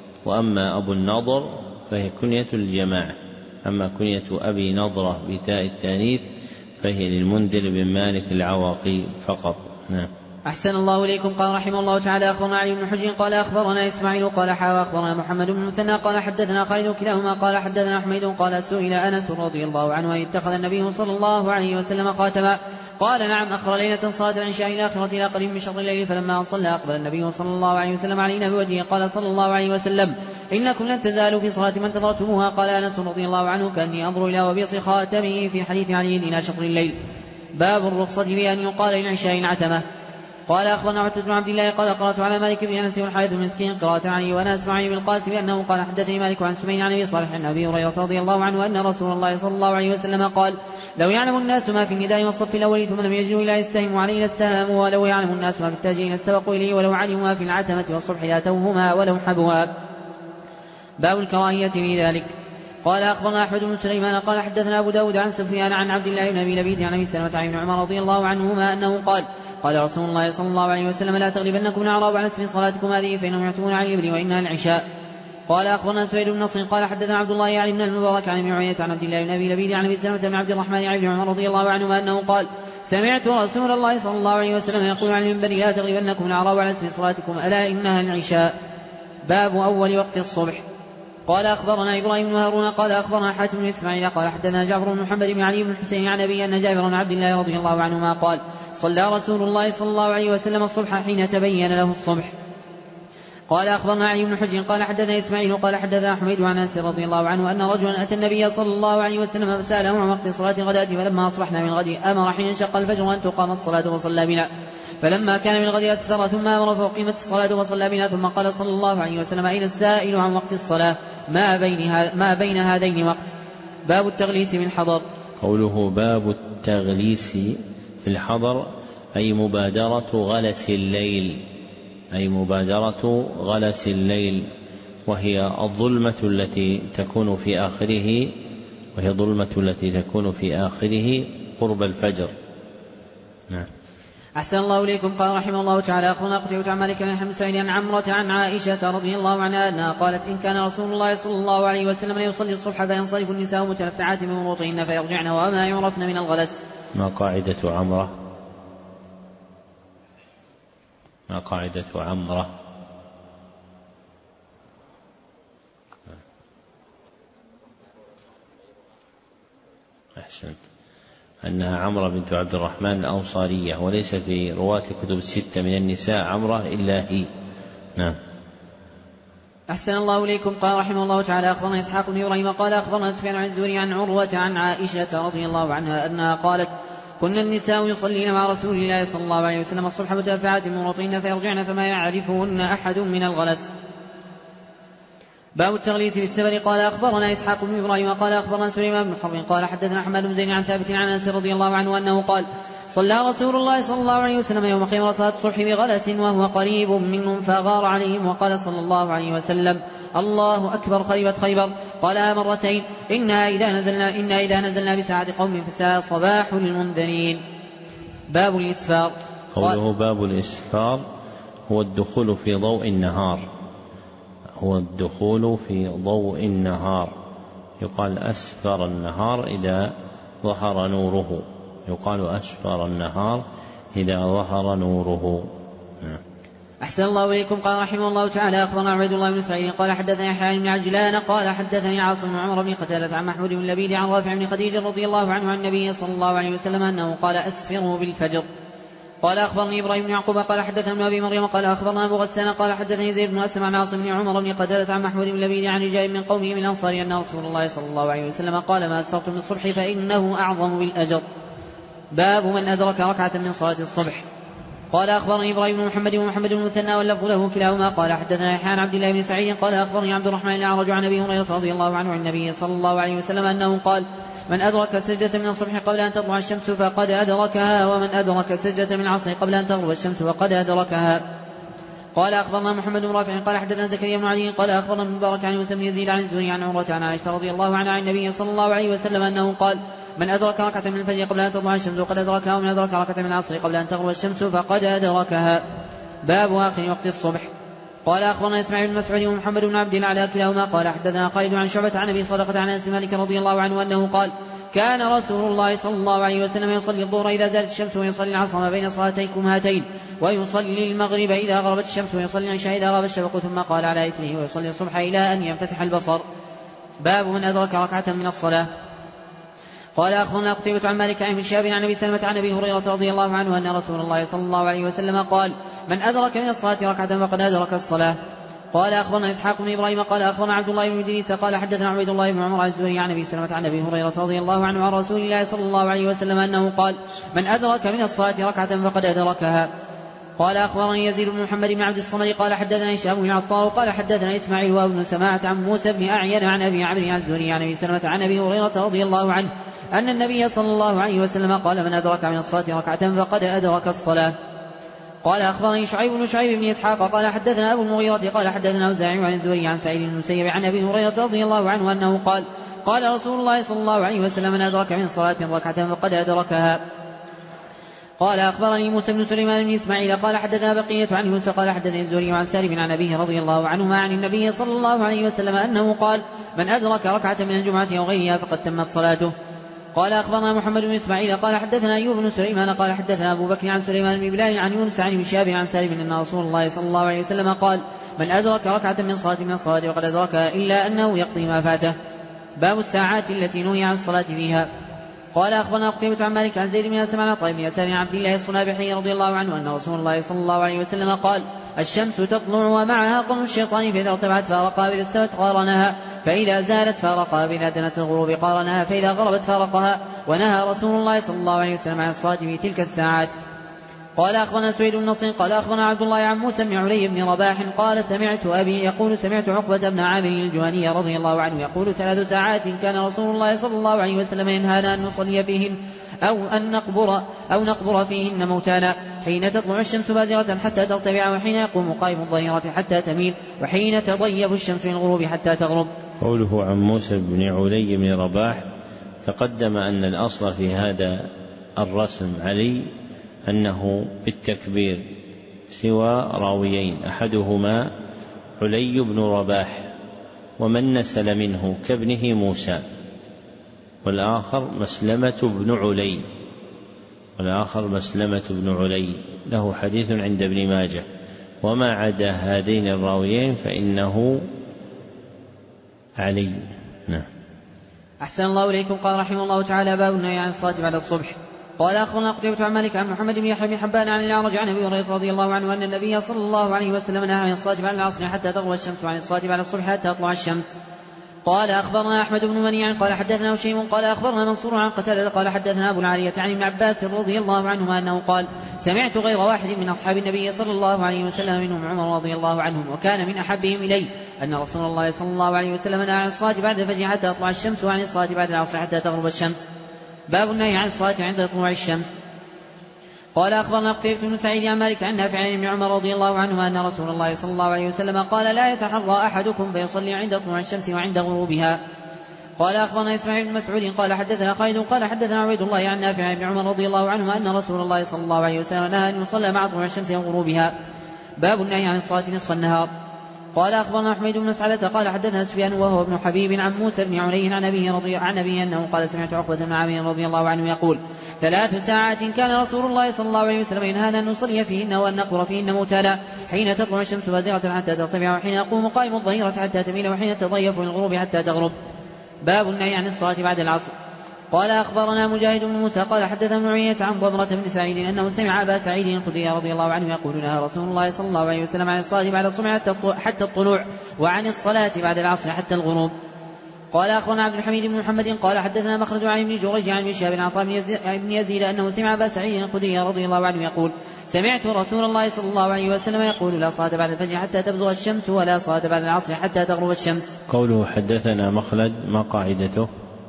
وأما أبو النضر فهي كنية الجماعة، أما كنية أبي نضرة بتاء التأنيث فهي للمنذر بن مالك العواقي فقط. نعم. أحسن الله إليكم. قال رحمه الله تعالى أخبرنا علي بن حجر قال أخبرنا إسماعيل قال حاوى أخبرنا محمد بن المثنى قال حدثنا خالد كلاهما قال حدثنا حميد قال سئل أنس رضي الله عنه أن اتخذ النبي صلى الله عليه وسلم خاتما قال نعم أخر ليلة صلاة العشاء إلى آخرة إلى قريب من شطر الليل فلما صلى أقبل النبي صلى الله عليه وسلم علينا بوجهه قال صلى الله عليه وسلم إنكم لن تزالوا في صلاة ما انتظرتموها. قال أنس رضي الله عنه كأني أنظر إلى وبيص خاتمه في حديث علي إلى شطر الليل. باب الرخصة بأن يقال للعشاء العتمة. قال أخبرنا عتبة بن عبد الله قال قرأت على مالك بن أنس والحارث بن مسكين قراءة علي وأنا أسمع عن ابن القاسم أنه قال حدثني مالك عن سمين عن أبي صالح عن أبي هريرة رضي الله عنه أن رسول الله صلى الله عليه وسلم قال لو يعلم الناس ما في النداء والصف الأول ثم لم يجدوا إلا يستهموا عليه لاستهاموا ولو يعلم الناس ما في التاجين لاستبقوا إليه ولو علموا ما في العتمة والصبح لاتوهما ولو حبوا. باب الكراهية في ذلك. قال أخبرنا أحمد بن سليمان قال حدثنا أبو داود عن سفيان عن عبد الله بن أبي لبيد عن أبي سلمة عن ابن عمر رضي الله عنهما أنه قال قال رسول الله صلى الله عليه وسلم لا تغلبنكم الأعراب على اسم صلاتكم هذه فإنهم يعتمون على الإبل وإنها العشاء. قال أخبرنا سويد بن نصر قال حدثنا عبد الله يعني بن المبارك عن ابن عيينة عن عبد الله بن أبي لبيد عن أبي سلمة بن عبد الرحمن عن ابن عمر رضي الله عنهما أنه قال سمعت رسول الله صلى الله عليه وسلم يقول عن المنبر لا تغلبنكم الأعراب على اسم صلاتكم ألا إنها العشاء. باب أول وقت الصبح. قال أخبرنا إبراهيم بن هارون قال أخبرنا حاتم بن إسماعيل قال حدثنا جعفر بن محمد بن علي بن الحسين عن أبي أن جابر بن عبد الله رضي الله عنهما قال صلى رسول الله صلى الله عليه وسلم الصبح حين تبين له الصبح. قال أخبرنا علي بن حجر قال حدثنا إسماعيل قال حدثنا حميد عن أنس رضي الله عنه أن رجلا أتى النبي صلى الله عليه وسلم فسأله عن وقت صلاة الغداة فلما أصبحنا من الغد أمر حين انشق الفجر أن تقام الصلاة وصلى بنا فلما كان من الغد أسفر ثم أمر فأقيمت الصلاة وصلى بنا ثم قال صلى الله عليه وسلم أين السائل عن وقت الصلاة ما بين, ما بين هذين وقت. باب التغليس في الحضر. قوله باب التغليس في الحضر أي مبادرة غلس الليل أي مبادرة غلس الليل وهي الظلمة التي تكون في آخره وهي الظلمة التي تكون في آخره قرب الفجر. نعم. أحسن الله إليكم. قال رحمه الله تعالى أخبرنا قتيبة عن مالك بن حمد سعيد عن عمرة عن عائشة رضي الله عنها أنها قالت إن كان رسول الله صلى الله عليه وسلم ليصلي الصبح فينصرف النساء متلفعات من وروطهن فيرجعن وما يعرفن من الغلس. ما قاعدة عمرة ما قاعدة عمرة أحسنت أنها عمرة بنت عبد الرحمن الأنصارية وليس في رواة كتب الستة من النساء عمرة إلا هي. نعم. أحسن الله إليكم. قال رحمه الله تعالى أخبرنا إسحاق بن إبراهيم قال أخبرنا سفيان عن الزهري عن عروة عن عائشة رضي الله عنها أنها قالت كنا النساء يصلين مع رسول الله صلى الله عليه وسلم الصبح متلفعات من وروطهن فيرجعن فما يعرفهن أحد من الغلس. باب التغليس في السفر. قال أخبرنا إسحاق بن إبراهيم قال أخبرنا سليمان بن حرب قال حدثنا حماد بن زيد عن ثابت عن أنس رضي الله عنه أنه قال صلى رسول الله صلى الله عليه وسلم يوم خيبر صلاة الصبح بغلس وهو قريب منهم فغار عليهم وقال صلى الله عليه وسلم الله أكبر خربت خيبر. قال مرتين إنا إذا نزلنا, إنا إذا نزلنا بساعة قوم فساء صباح المنذرين. باب الإسفار. قوله باب الإسفار هو الدخول في ضوء النهار هو الدخول في ضوء النهار يقال أسفر النهار إذا ظهر نوره يقال أسفر النهار إذا ظهر نوره. أحسن الله إليكم. قال رحمه الله تعالى أخبرنا عبد الله بن سعيد قال حدثني يحيى بن عجلان قال حدثني عاصم بن عمر بن قتادة عن محمود بن لبيد عن رافع بن خديج رضي الله عنه عن النبي صلى الله عليه وسلم أنه قال أسفروا بالفجر. قال أخبرني إبراهيم بن يعقوب قال حدثنا ابن أبي مريم قال أخبرنا أبو غسان قال حدثني زيد بن أسلم عن عاصم بن عمر بن قتادة عن محمود بن لبيد عن رجال من قومه من الأنصار أن رسول الله صلى الله عليه وسلم قال ما أسفرتم من الصبح فإنه أعظم بالأجر. باب من أدرك ركعة من صلاة الصبح. قال أخبرني إبراهيم بن محمد ومحمد بن المثنى واللفظ له كلاهما قال حدثنا يحيى عن عبد الله بن سعيد قال أخبرني عبد الرحمن الأعرج عن أبي هريرة رضي الله عنه عن النبي صلى الله عليه وسلم أنه قال من أدرك سجدة من الصبح قبل أن تطلع الشمس فقد أدركها ومن أدرك سجدة من العصر قبل أن تغرب الشمس فقد أدركها. قال أخبرنا محمد بن رافع قال حدثنا زكريا بن علي قال أخبرنا ابن مبارك عن يوسف بن يزيد عن الزهري عن عروة عن عائشة رضي الله عنها عن النبي صلى الله عليه وسلم أنه قال من أدرك ركعة من الفجر قبل أن تطلع الشمس فقد أدركها ومن أدرك ركعة من العصر قبل أن تغرب الشمس فقد أدركها. باب آخر وقت الصبح. قال أخبرنا إسماعيل بن مسعود ومحمد بن عبد الأعلى كلاهما قال حدثنا خالد عن شعبة عن أبي صدقة عن أنس مالك رضي الله عنه أنه قال كان رسول الله صلى الله عليه وسلم يصلي الظهر إذا زالت الشمس ويصلي العصر ما بين صلاتيكم هاتين ويصلي المغرب إذا غربت الشمس ويصلي العشاء إذا غاب الشفق ثم قال على إثره ويصلي الصبح إلى أن ينفتح البصر. باب من أدرك ركعة من الصلاة. قال أخبرنا قتيبة عن مالك عن شهاب عن أبي سلمة عن أبي هريرة رضي الله عنه أن رسول الله صلى الله عليه وسلم قال من أدرك من الصلاة ركعة فقد أدرك الصلاة. قال أخبرنا إسحاق بن إبراهيم قال أخبرنا عبد الله بن إدريس قال حدثنا عبيد الله بن عمر الزهري عن أبي سلمة عن أبي هريرة رضي الله عنه عن رسول الله صلى الله عليه وسلم أنه قال من أدرك من الصلاة ركعة فقد أدركها. قال أخبرني يزيد بن محمد بن عبد الصمد قال حدثنا هشام بن عطار قال حدثنا إسماعيل وابن سماعة عن موسى بن أعين عن أبي عمرو الزهري عن أبي سلمة عن أبي هريرة رضي الله عنه أن النبي صلى الله عليه وسلم قال من أدرك من الصلاة ركعة فقد أدرك الصلاة. قال أخبرني شعيب بن شعيب بن إسحاق قال حدثنا أبو المغيرة قال حدثنا أوزاعي عن الزهري عن سعيد بن المسيب عن أبي هريرة رضي الله عنه أنه قال قال رسول الله صلى الله عليه وسلم من أدرك من صلاة ركعة فقد أدركها. قال أخبرني موسى بن سليمان بن إسماعيل قال حدثنا بقية عن يونس قال حدثني الزهري عن سالم عن أبيه رضي الله عنهما عن النبي صلى الله عليه وسلم أنه قال من أدرك ركعة من الجمعة أو غيرها فقد تمت صلاته. قال أخبرنا محمد بن إسماعيل قال حدثنا أيوب بن سليمان قال حدثنا أبو بكر عن سليمان بن بلال عن يونس عن ابن شهاب عن سالم أن رسول الله صلى الله عليه وسلم قال من أدرك ركعة من صلاة من الصلاة وقد أدركها إلا أنه يقضي ما فاته. باب الساعات التي نهي عن الصلاة فيها. قال أخبرنا قتيبة عن مالك عن زيد بن أسلم عن طيب بن يسار عن عبد الله الصنابحي رضي الله عنه أن رسول الله صلى الله عليه وسلم قال الشمس تطلع ومعها قرن الشيطان فإذا ارتفعت فارقها وإذا استوت قارنها فإذا زالت فارقها وإذا دنت الغروب قارنها فإذا غربت فارقها. ونهى رسول الله صلى الله عليه وسلم عن الصلاة في تلك الساعات. قال أخبرنا سويد بن نصر قال أخبرنا عبد الله عن موسى بن علي بن رباح قال سمعت أبي يقول سمعت عقبة بن عامر الجهني رضي الله عنه يقول ثلاث ساعات كان رسول الله صلى الله عليه وسلم ينهانا أن نصلي فيهن أو أن نقبر أو نقبر فيهن موتانا حين تطلع الشمس بازغة حتى ترتفع وحين يقوم قائم الظهيرة حتى تميل وحين تضيف الشمس للغروب حتى تغرب. قوله عن موسى بن علي بن رباح تقدم أن الأصل في هذا الرسم علي أنه بالتكبير سوى راويين أحدهما علي بن رباح ومن نسل منه كابنه موسى والآخر مسلمة بن علي والآخر مسلمة بن علي له حديث عند ابن ماجه وما عدا هذين الراويين فإنه علي. نعم. أحسن الله إليكم. قال رحمه الله تعالى باب النهي عن الصلاة بعد الصبح. قال أخبرنا قتيبة عن مالك عن محمد بن يحيى بن حبان عن الأعرج عن أبي هريرة رضي الله عنه أن النبي صلى الله عليه وسلم نهى عن الصلاة بعد العصر حتى تغرب الشمس وعن الصلاة بعد الصبح حتى تطلع الشمس. قال أخبرنا أحمد بن منيع قال حدثنا هشيم قال أخبرنا منصور عن قتادة قال حدثنا أبو العالية عن ابن عباس رضي الله عنهما أنه قال سمعت غير واحد من أصحاب النبي صلى الله عليه وسلم منهم عمر رضي الله عنهم وكان من أحبهم إلي أن رسول الله صلى الله عليه وسلم نهى عن الصلاة بعد الفجر حتى تطلع الشمس وعن الصلاة بعد العصر حتى تغرب الشمس. باب النهي عن الصلاة عند طلوع الشمس. قال أخبرنا قتيبة بن سعيد عن مالك عن نافع عن ابن عمر رضي الله عنهما أن رسول الله صلى الله عليه وسلم قال لا يتحرى أحدكم فيصلي عند طلوع الشمس وعند غروبها. قال أخبرنا إسماعيل بن مسعود قال حدثنا خالد قال حدثنا عبيد الله عن نافع عن ابن عمر رضي الله عنهما أن رسول الله صلى الله عليه وسلم نهى أن يصلى مع طلوع الشمس وغروبها. باب النهي عن الصلاة نصف النهار. قال أخبرنا حميد بن سعلة قال حدثنا سفيان وهو ابن حبيب عن موسى بن علي عن أبيه رضي عن أبيه أنه قال سمعت عقبة بن عامر رضي الله عنه يقول ثلاث ساعات كان رسول الله صلى الله عليه وسلم ينهانا أن نصلي فيهن وأن نقبر فيهن موتانا حين تطلع الشمس بازغة حتى ترتفع وحين يقوم قائم الظهيرة حتى تميل وحين تضيف للغروب حتى تغرب. باب النهي عن الصلاة بعد العصر. قال أخبرنا مجاهد بن موسى قال حدثنا ابن عيينة عن ضمرة بن سعيد أنه سمع أبا سعيد الخدري رضي الله عنه يقول نهى رسول الله صلى الله عليه وسلم عن الصلاة بعد الصبح حتى الطلوع وعن الصلاة بعد العصر حتى الغروب. قال أخبرنا عبد الحميد بن محمد قال حدثنا مخرج عن ابن جريج عن ابن شهاب عن عطاء بن يزيد أنه سمع أبا سعيد الخدري رضي الله عنه يقول سمعت رسول الله صلى الله عليه وسلم يقول لا صلاة بعد الفجر حتى تبزغ الشمس ولا صلاة بعد العصر حتى تغرب الشمس. قوله حدثنا مخلد ما قاعدته؟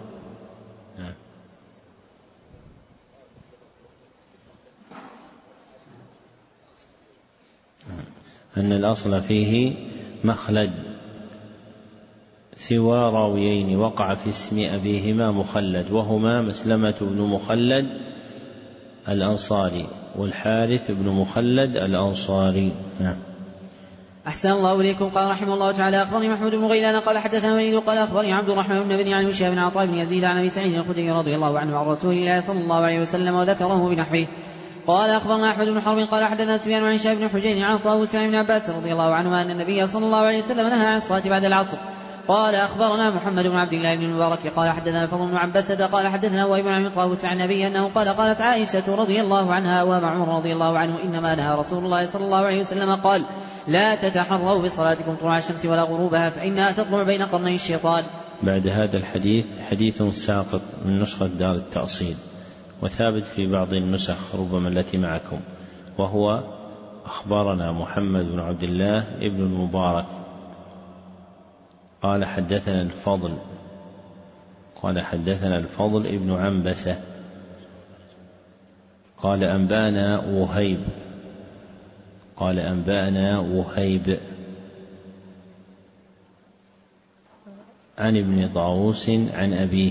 أن الأصل فيه مخلد سوى راويين وقع في اسم أبيهما مخلد وهما مسلمة بن مخلد الأنصاري والحارث بن مخلد الأنصاري. نعم. أحسن الله إليكم. قال رحمه الله تعالى أخبرني محمود بن غيلان قال حدثنا وليد قال أخبرني عبد الرحمن بن بن عن شهاب بن عطاء بن يزيد عن أبي سعيد الخدري رضي الله عنه عن رسول الله صلى الله عليه وسلم وذكره بنحوه. قال أخبرنا أحمد بن حرب قال حدثنا سفيان عن شهاب بن حجين عن طاووس عن ابن عباس رضي الله عنهما أن النبي صلى الله عليه وسلم نهى عن الصلاة بعد العصر. قال أخبرنا محمد بن عبد الله بن المبارك قال حدثنا الفضل بن عباسة قال حدثنا وهيب عن طاووس عن النبي أنه قال قالت عائشة رضي الله عنها ومعمر رضي الله عنه إنما نهى رسول الله صلى الله عليه وسلم قال لا تتحروا بصلاتكم طلوع الشمس ولا غروبها فإنها تطلع بين قرني الشيطان. بعد هذا الحديث حديث ساقط من نسخة دار التأصيل وثابت في بعض النسخ ربما التي معكم، وهو أخبرنا محمد بن عبد الله ابن المبارك قال حدثنا الفضل قال حدثنا الفضل ابن عنبسة قال أنبانا وهيب قال أنبانا وهيب عن ابن طاووس عن أبيه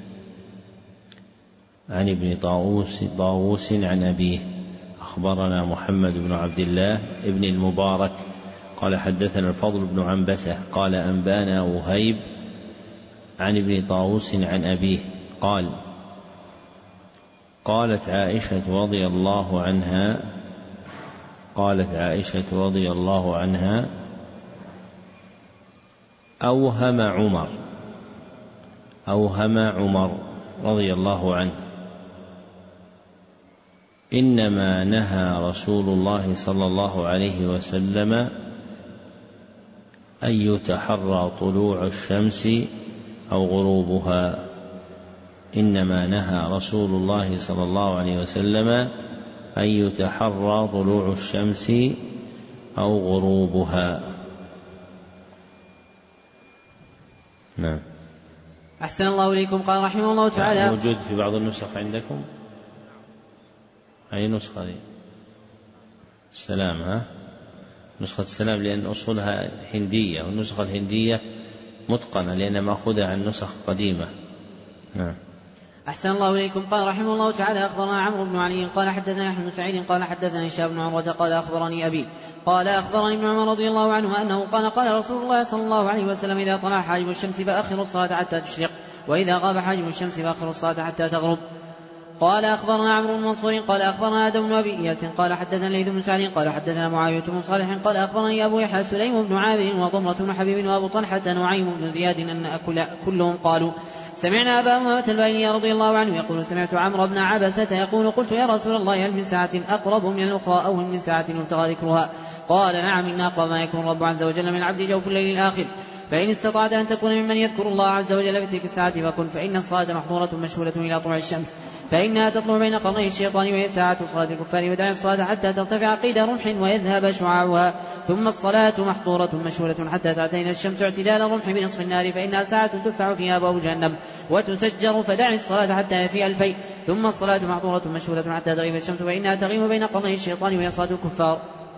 عن ابن طاووس طاووس عن أبيه أخبرنا محمد بن عبد الله ابن المبارك قال حدثنا الفضل بن عنبسة قال أنبانا وهيب عن ابن طاووس عن أبيه قال قالت عائشة رضي الله عنها قالت عائشة رضي الله عنها أوهم عمر أوهم عمر رضي الله عنه إنما نهى رسول الله صلى الله عليه وسلم أن يتحرى طلوع الشمس أو غروبها إنما نهى رسول الله صلى الله عليه وسلم أن يتحرى طلوع الشمس أو غروبها. نعم. أحسن الله إليكم. قال رحمه الله تعالى موجود في بعض النسخ عندكم. أي نسخة دي؟ السلام ها نسخة السلام لأن أصولها هندية والنسخة الهندية متقنة لأنها مأخوذة عن نسخ قديمة. نعم. أحسن الله إليكم. قال رحمه الله تعالى أخبرنا عمرو بن علي قال حدثنا يحيى بن سعيد قال حدثنا هشام بن عروة قال أخبرني أبي قال أخبرني ابن عمر رضي الله عنه أنه قال قال رسول الله صلى الله عليه وسلم إذا طلع حاجب الشمس فأخروا الصلاة حتى تشرق وإذا غاب حاجب الشمس فأخروا الصلاة حتى تغرب. قال أخبرنا عمرو بن منصور قال أخبرنا آدم بن أبي إياس قال حدثنا ليث بن سعد قال حدثنا معاوية بن صالح قال أخبرني أبو يحيى سليم بن عامر وضمرة بن حبيب وأبو طلحة نعيم بن زياد أن كلهم قالوا سمعنا أبا أمامة الباهلي رضي الله عنه يقول سمعت عمرو بن عبسة يقول قلت يا رسول الله هل من ساعة أقرب من الأخرى أو هل من ساعة يبتغى ذكرها؟ قال نعم إن أقرب ما يكون الرب عز وجل من العبد جوف الليل الآخر فإن استطعت أن تكون ممن يذكر الله عز وجل في تلك الساعة فكن فإن الصلاة محظورة مشهولة إلى طلوع الشمس فإنها تطلع بين قرني الشيطان وهي ساعة صلاة الكفار ودع الصلاة حتى ترتفع قيد رمح ويذهب شعاعها ثم الصلاة محظورة مشهولة حتى تعتين الشمس اعتدال الرمح بنصف النار فإنها ساعة تفتح فيها أبواب جهنم وتسجر فدع الصلاة حتى يفيء الفيء ثم الصلاة محظورة مشهولة حتى تغيب الشمس فإنها تغيب بين قرني الشيطان وهي صلاة الكفار.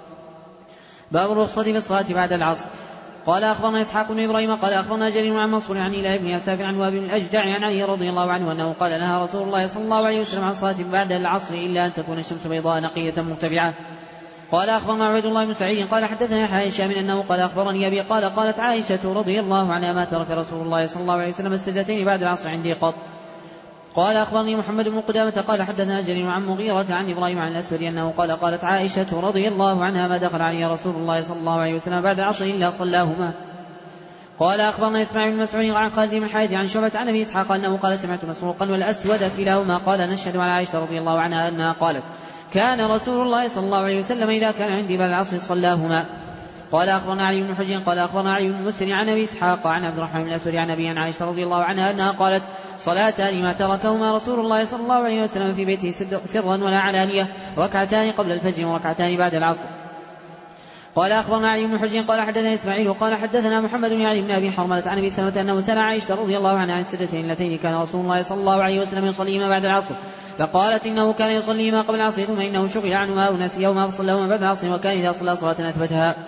باب الرخصة في الصلاة بعد العصر. قال أخبرنا إسحاق بن إبراهيم قال أخبرنا جرير عن منصور عن إله بن يساف عن وهب بن الأجدع عن علي رضي الله عنه أنه قال نهى رسول الله صلى الله عليه وسلم عن صلاة بعد العصر إلا أن تكون الشمس بيضاء نقية مرتفعة. قال أخبرنا عبيد الله بن سعيد قال حدثنا يحيى هشام أنه قال أخبرني أبي قال قالت عائشة رضي الله عنها ما ترك رسول الله صلى الله عليه وسلم السجدتين بعد العصر عندي قط. قال أخبرني محمد بن قدامة قال حدثنا جرير عن مغيرة عن إبراهيم عن الأسود أنه قال قالت عائشة رضي الله عنها ما دخل علي رسول الله صلى الله عليه وسلم بعد العصر إلا صلاهما. قال أخبرنا إسماعيل بن مسعود عن خالد بن الحارث عن شعبة عن أبي إسحاق أنه قال سمعت مسروقا والأسود كلاهما قال نشهد على عائشة رضي الله عنها أنها قالت كان رسول الله صلى الله عليه وسلم إذا كان عندي بعد العصر صلاهما. قال أخبرنا علي بن حجر قال أخبرنا علي بن مسر عن أبي إسحاق عن عبد الرحمن بن الأسود عن أبي عائشة رضي الله عنها أنها قالت صلاتان ما تركهما رسول الله صلى الله عليه وسلم في بيته سرا ولا علانية ركعتان قبل الفجر وركعتان بعد العصر. قال أخبرنا علي بن حجر قال حدثنا إسماعيل وقال حدثنا محمد بن علي بن أبي حرملة عن أبي سلمة أنه سأل عائشة رضي الله عنها عن السجدتين اللتين كان رسول الله صلى الله عليه وسلم يصليهما بعد العصر فقالت إنه كان يصليهما قبل العصر ثم إنه شغل عنهما ونسيهما فصلىهما بعد العصر وكان إذا صلى صلاة أثبتها.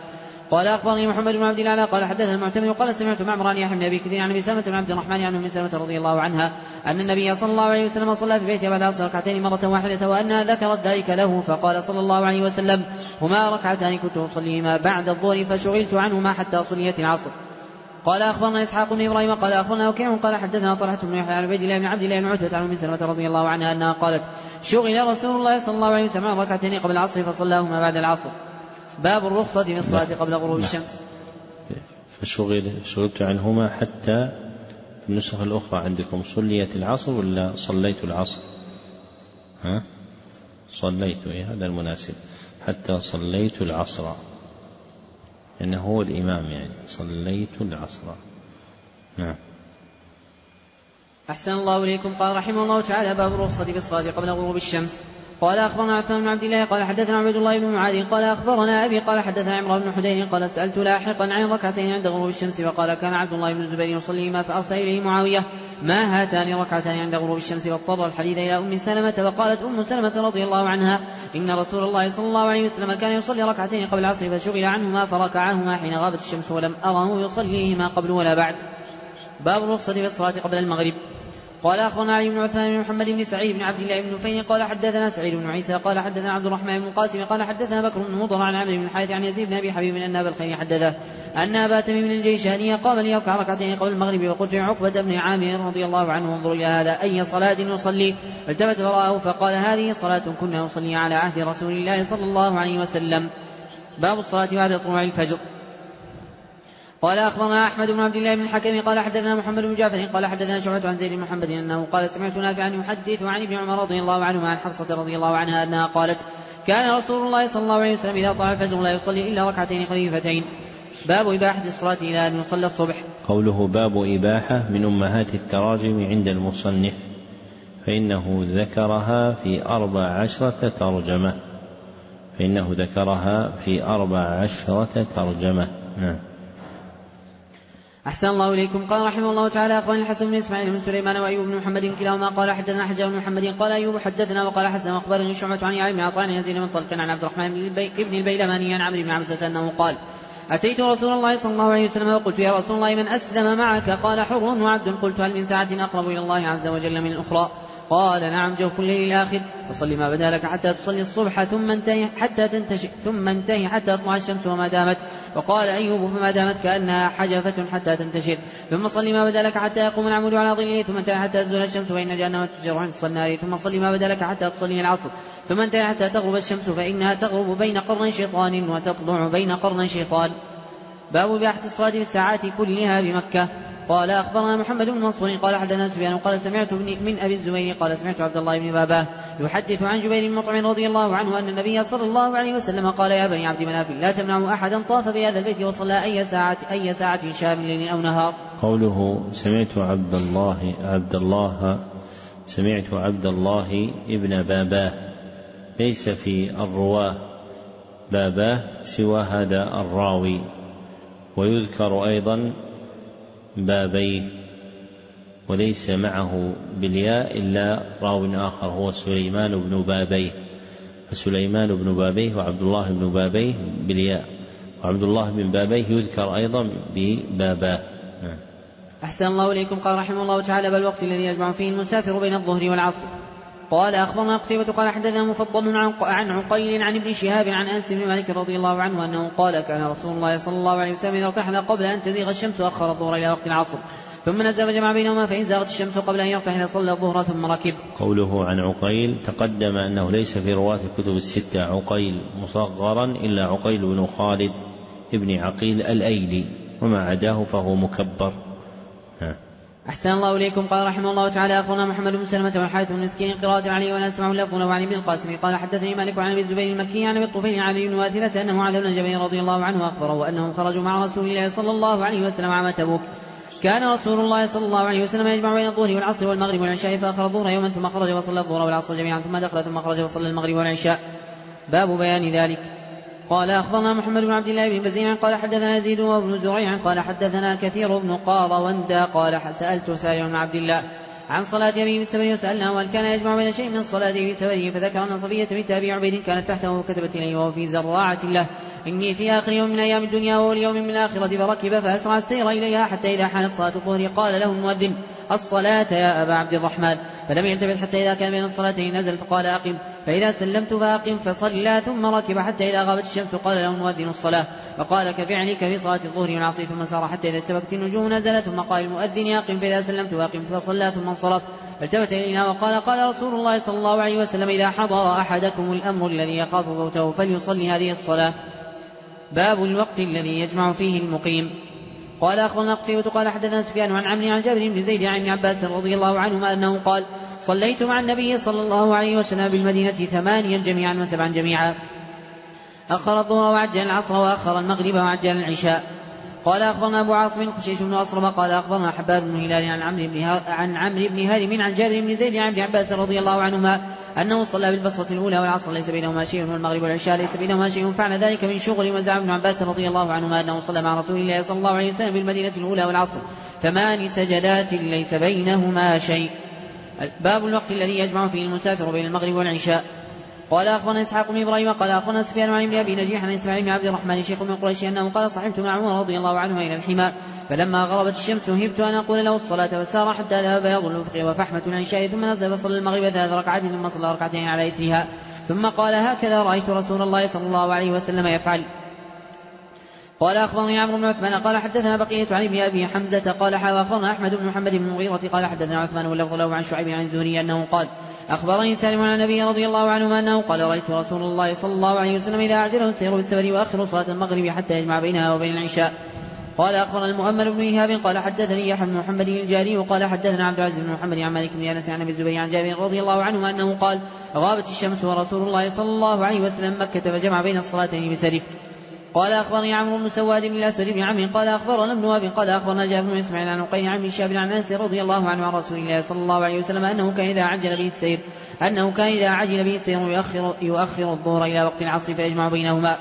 قال أخبرني محمد بن عبد الله قال حدثنا المعتمر قال سمعت معمر عن يحيى بن أبي كثير عن أبي سلمة بن عبد الرحمن عن أم سلمة رضي الله عنها أن النبي صلى الله عليه وسلم صلى في بيته بعد العصر ركعتين مرة واحدة وأنها ذكرت ذلك له فقال صلى الله عليه وسلم هما ركعتان كنت أصليهما بعد الظهر فشغلت عنهما حتى صليت العصر. قال أخبرنا إسحاق بن إبراهيم قال أخبرنا وكيع قال حدثنا طلحة بن يحيى عن عبيد الله بن عبد الله بن عتبة عن أم سلمة رضي الله عنها أنها قالت شغل رسول الله صلى الله عليه وسلم عن ركعتين قبل العصر فصلاهما بعد العصر. باب الرخصة في الصلاة قبل غروب الشمس. فشغل شغلت عنهما حتى في النسخ الأخرى عندكم صليت العصر ولا صليت العصر؟ ها؟ صليت، إيه هذا المناسب، حتى صليت العصر إنه هو الإمام، يعني صليت العصر. نعم. أحسن الله إليكم. قال رحمه الله تعالى باب الرخصة في الصلاة قبل غروب الشمس. قال أخبرنا عثمان بن عبد الله قال حدثنا عبيد الله بن معاذ قال أخبرنا أبي قال حدثنا عمران بن حدين قال سألت لاحقا عن ركعتين عند غروب الشمس فقال كان عبد الله بن الزبير يصليهما فأرسل إليه معاوية ما هاتان ركعتان عند غروب الشمس واضطر الحديث إلى أم سلمة وقالت أم سلمة رضي الله عنها إن رسول الله صلى الله عليه وسلم كان يصلي ركعتين قبل العصر فشغل عنهما فركعهما حين غابت الشمس ولم أره يصليهما قبل ولا بعد. باب الرخصة في الصلاة قبل المغرب. قال أخبرنا علي بن عثمان بن محمد بن سعيد بن عبد الله بن نفيل قال حدثنا سعيد بن عيسى قال حدثنا عبد الرحمن بن القاسم قال حدثنا بكر بن مضر عن عمرو بن الحارث عن يزيد بن أبي حبيب من أناب الخير حدثه أن أبا تميم من الجيشانية قام ليركع ركعتين قبل المغرب وقلت عقبة بن عامر رضي الله عنه انظر إلى هذا أي صلاة نصلي؟ التفت فرآه فقال هذه صلاة كنا نصلي على عهد رسول الله صلى الله عليه وسلم. باب الصلاة بعد طلوع الفجر. قال أخبرنا أحمد بن عبد الله بن الحكم قال حدثنا محمد بن جعفر قال حدثنا شعبة عن زيد بن محمد أنه قال سمعت نافعا يحدث عن ابن عمر رضي الله عنهما عن حفصة رضي الله عنها أنها قالت كان رسول الله صلى الله عليه وسلم إذا طلع الفجر لا يصلي إلا ركعتين خفيفتين. باب إباحة الصلاة إلى أن يصلى الصبح. قوله باب إباحة من أمهات التراجم عند المصنف فإنه ذكرها في أربع عشرة ترجمة فإنه ذكرها في أربع عشرة ترجمة. نعم. أحسن الله إليكم. قال رحمه الله تعالى أخبرني الحسن بن إسماعيل بن سليمان وأيوب بن محمد كلاهما قال حدثنا حجاج بن محمد قال أيوب حدثنا وقال حسن أخبرني شعبة عن علي بن عطاء عن يزيد بن طلق عن عبد الرحمن بن البيلماني عن عمرو بن عبسة أنه قال أتيت رسول الله صلى الله عليه وسلم وقلت يا رسول الله من أسلم معك؟ قال حر وعبد. قلت هل من ساعة أقرب إلى الله عز وجل من الأخرى؟ قال نعم جوف الليل الآخر وصل ما بدا لك حتى تصلي الصبح ثم انتهي حتى تنتشئ ثم انتهي حتى تطلع الشمس وما دامت. وقال أيوب فما دامت كأنها حجفة حتى تنتشر. ثم صل ما بدا لك حتى يقوم العمود على ظله ثم انتهي حتى تزول الشمس فإن جهنم تجر عن نصف النار. ثم صل ما بدا لك حتى تصلي العصر ثم انتهي حتى تغرب الشمس فإنها تغرب بين قرن شيطان وتطلع بين قرن شيطان. باب إباحة الصلاة في الساعات كلها بمكة. قال أخبرنا محمد بن منصور قال حدثنا سفيان قال سمعت من أبي الزبير قال سمعت عبد الله بن باباه يحدث عن جبير بن مطعم رضي الله عنه أن النبي صلى الله عليه وسلم قال يا بني عبد مناف لا تمنعوا أحدا طاف بهذا البيت وصلى أي ساعة أي ساعة شامل أو نهار. قوله سمعت عبد الله عبد الله سمعت عبد الله ابن باباه ليس في الرواة باباه سوى هذا الراوي، ويذكر أيضا بابيه وليس معه بالياء إلا راو آخر هو سليمان بن بابيه، فسليمان بن بابيه وعبد الله بن بابيه بالياء، وعبد الله بن بابيه يذكر أيضا بباباه. أحسن الله إليكم. قال رحمه الله تعالى بل الوقت الذي يجمع فيه المسافر بين الظهر والعصر. قال أخبرنا قتيبة قال حدثنا مفضل عن عقيل عن ابن شهاب عن أنس بن مالك رضي الله عنه أنه قال كان رسول الله صلى الله عليه وسلم إذا ارتحل قبل أن تزيغ الشمس وأخر الظهر إلى وقت العصر ثم نزل فجمع بينهما فإن زاغت الشمس قبل أن يرتحل صلى الظهر ثم ركب. قوله عن عقيل تقدم أنه ليس في رواة الكتب الستة عقيل مصغرا إلا عقيل بن خالد ابن عقيل الأيلي، وما عداه فهو مكبر. ها. أحسن الله إليكم. قال رحمه الله تعالى أخبرنا محمد بن سلمة والحارث بن مسكين قراءة عليه ولا أسمع اللفظ وعن ابن القاسم قال حدثني مالك عن أبي الزبير المكي عن أبي الطفيل عن أبي بن واثلة أنه معاذ بن جبل رضي الله عنه أخبره أنهم خرجوا مع رسول الله صلى الله عليه وسلم عام تبوك. كان رسول الله صلى الله عليه وسلم يجمع بين الظهر والعصر والمغرب والعشاء فأخر الظهر يوما ثم خرج وصلى الظهر والعصر جميعا ثم دخل ثم خرج وصلى المغرب والعشاء. باب بيان ذلك. قال أخبرنا محمد بن عبد الله بن بزيع قال حدثنا يزيد وابن زريع قال حدثنا كثير بن قاض وندا قال سألت سالم بن عبد الله عن صلاة أبيه بالسفر وسألناه هل كان يجمع بين شيء من صلاته بسفره فذكر أن صفية بنت أبي عبيد كانت تحته وكتبت إليه وهو في زراعة له إني في آخر يوم من أيام الدنيا وهو اليوم من الآخرة، فركب فأسرع السير إليها حتى إذا حانت صلاة الظهر قال له المؤذن الصلاة يا أبا عبد الرحمن، فلم يلتفت حتى إذا كان بين الصلاتين نزل فقال أقم، فإذا سلمت فأقم، فصلى ثم ركب حتى إذا غابت الشمس قال له المؤذن الصلاة، فقال كفعلك في صلاة الظهر والعصر، ثم سار حتى إذا استبكت النجوم نزل ثم قال المؤذن أقم، فإذا سلمت فأقم، فصلى ثم انصرف، فالتفت إلينا وقال قال رسول الله صلى الله عليه وسلم إذا حضر أحدكم الأمر الذي يخاف فوته فليصلي هذه الصلاة. باب الوقت الذي يجمع فيه المقيم. قال أخبرنا قتيبة قال حدثنا سفيان عن عمرو عن جابر بن زيد عن ابن عباس رضي الله عنهما أنه قال صليت مع النبي صلى الله عليه وسلم بالمدينة ثمانيا جميعا وسبعا جميعا، أخر الظهر وعجل العصر وأخر المغرب وعجل العشاء. قال أخبرنا أبو عاصم خشيش بن أصرم قال أخبرنا حباب بن هلال عن عمرو بن عن عمرو بن هارم عن جابر بن زيد عن ابن عباس رضي الله عنهما أنه صلى بالبصرة الأولى والعصر ليس بينهما شيء والمغرب والعشاء ليس بينهما شيء، فعل ذلك من شغل. وزعم ابن عباس رضي الله عنهما أنه صلى مع رسول الله صلى الله عليه وسلم بالمدينة الأولى والعصر ثمان سجدات ليس بينهما شيء. باب الوقت الذي يجمع فيه المسافر بين المغرب والعشاء. قال أخبرنا إسحاق بن إبراهيم قال أخبرنا سفيان عن ابن أبي نجيح عن إسماعيل بن عبد الرحمن شيخ من قريش أنه قال صحبت مع عمر رضي الله عنه إلى الحمى، فلما غربت الشمس هبت أن أقول له الصلاة فسار حتى ذهب بياض الأفق وفحمة العشاء، ثم نزل فصلى المغرب ثلاث ركعات ثم صلى ركعتين على إثرها، ثم قال هكذا رأيت رسول الله صلى الله عليه وسلم يفعل. قال أخبرني عمرو بن عثمان قال حدثنا بقية عن ابن أبي حمزة قال أخبرنا أحمد بن محمد بن المغيرة قال حدثنا عثمان واللفظ له عن شعيب عن الزهري أنه قال أخبرني سالم عن النبي رضي الله عنه أنه قال رأيت رسول الله صلى الله عليه وسلم إذا أعجله السير بالسفر وأخر صلاة المغرب حتى يجمع بينها وبين العشاء. قال أخبرنا المؤمل بن إيهاب قال حدثني يحيى بن محمد الجاري قال حدثنا عبد العزيز بن محمد عن مالك بن أنس عن أبي الزبير عن جابر رضي الله عنه أنه قال غابت الشمس ورسول الله صلى الله عليه وسلم مكة فجمع بين الصلاتين بسرف. قال أخبرني عمرو بن سواد بن الأسود بن عمرو قال أخبرنا ابن وهب قال أخبرنا جابر بن إسماعيل عن عقيل عن شهاب عن أنس رضي الله عنه عن رسول الله صلى الله عليه وسلم أنه كان إذا عجل به السير أنه كان إذا عجل به السير يؤخر, يؤخر الظهر إلى وقت العصر فيجمع بينهما.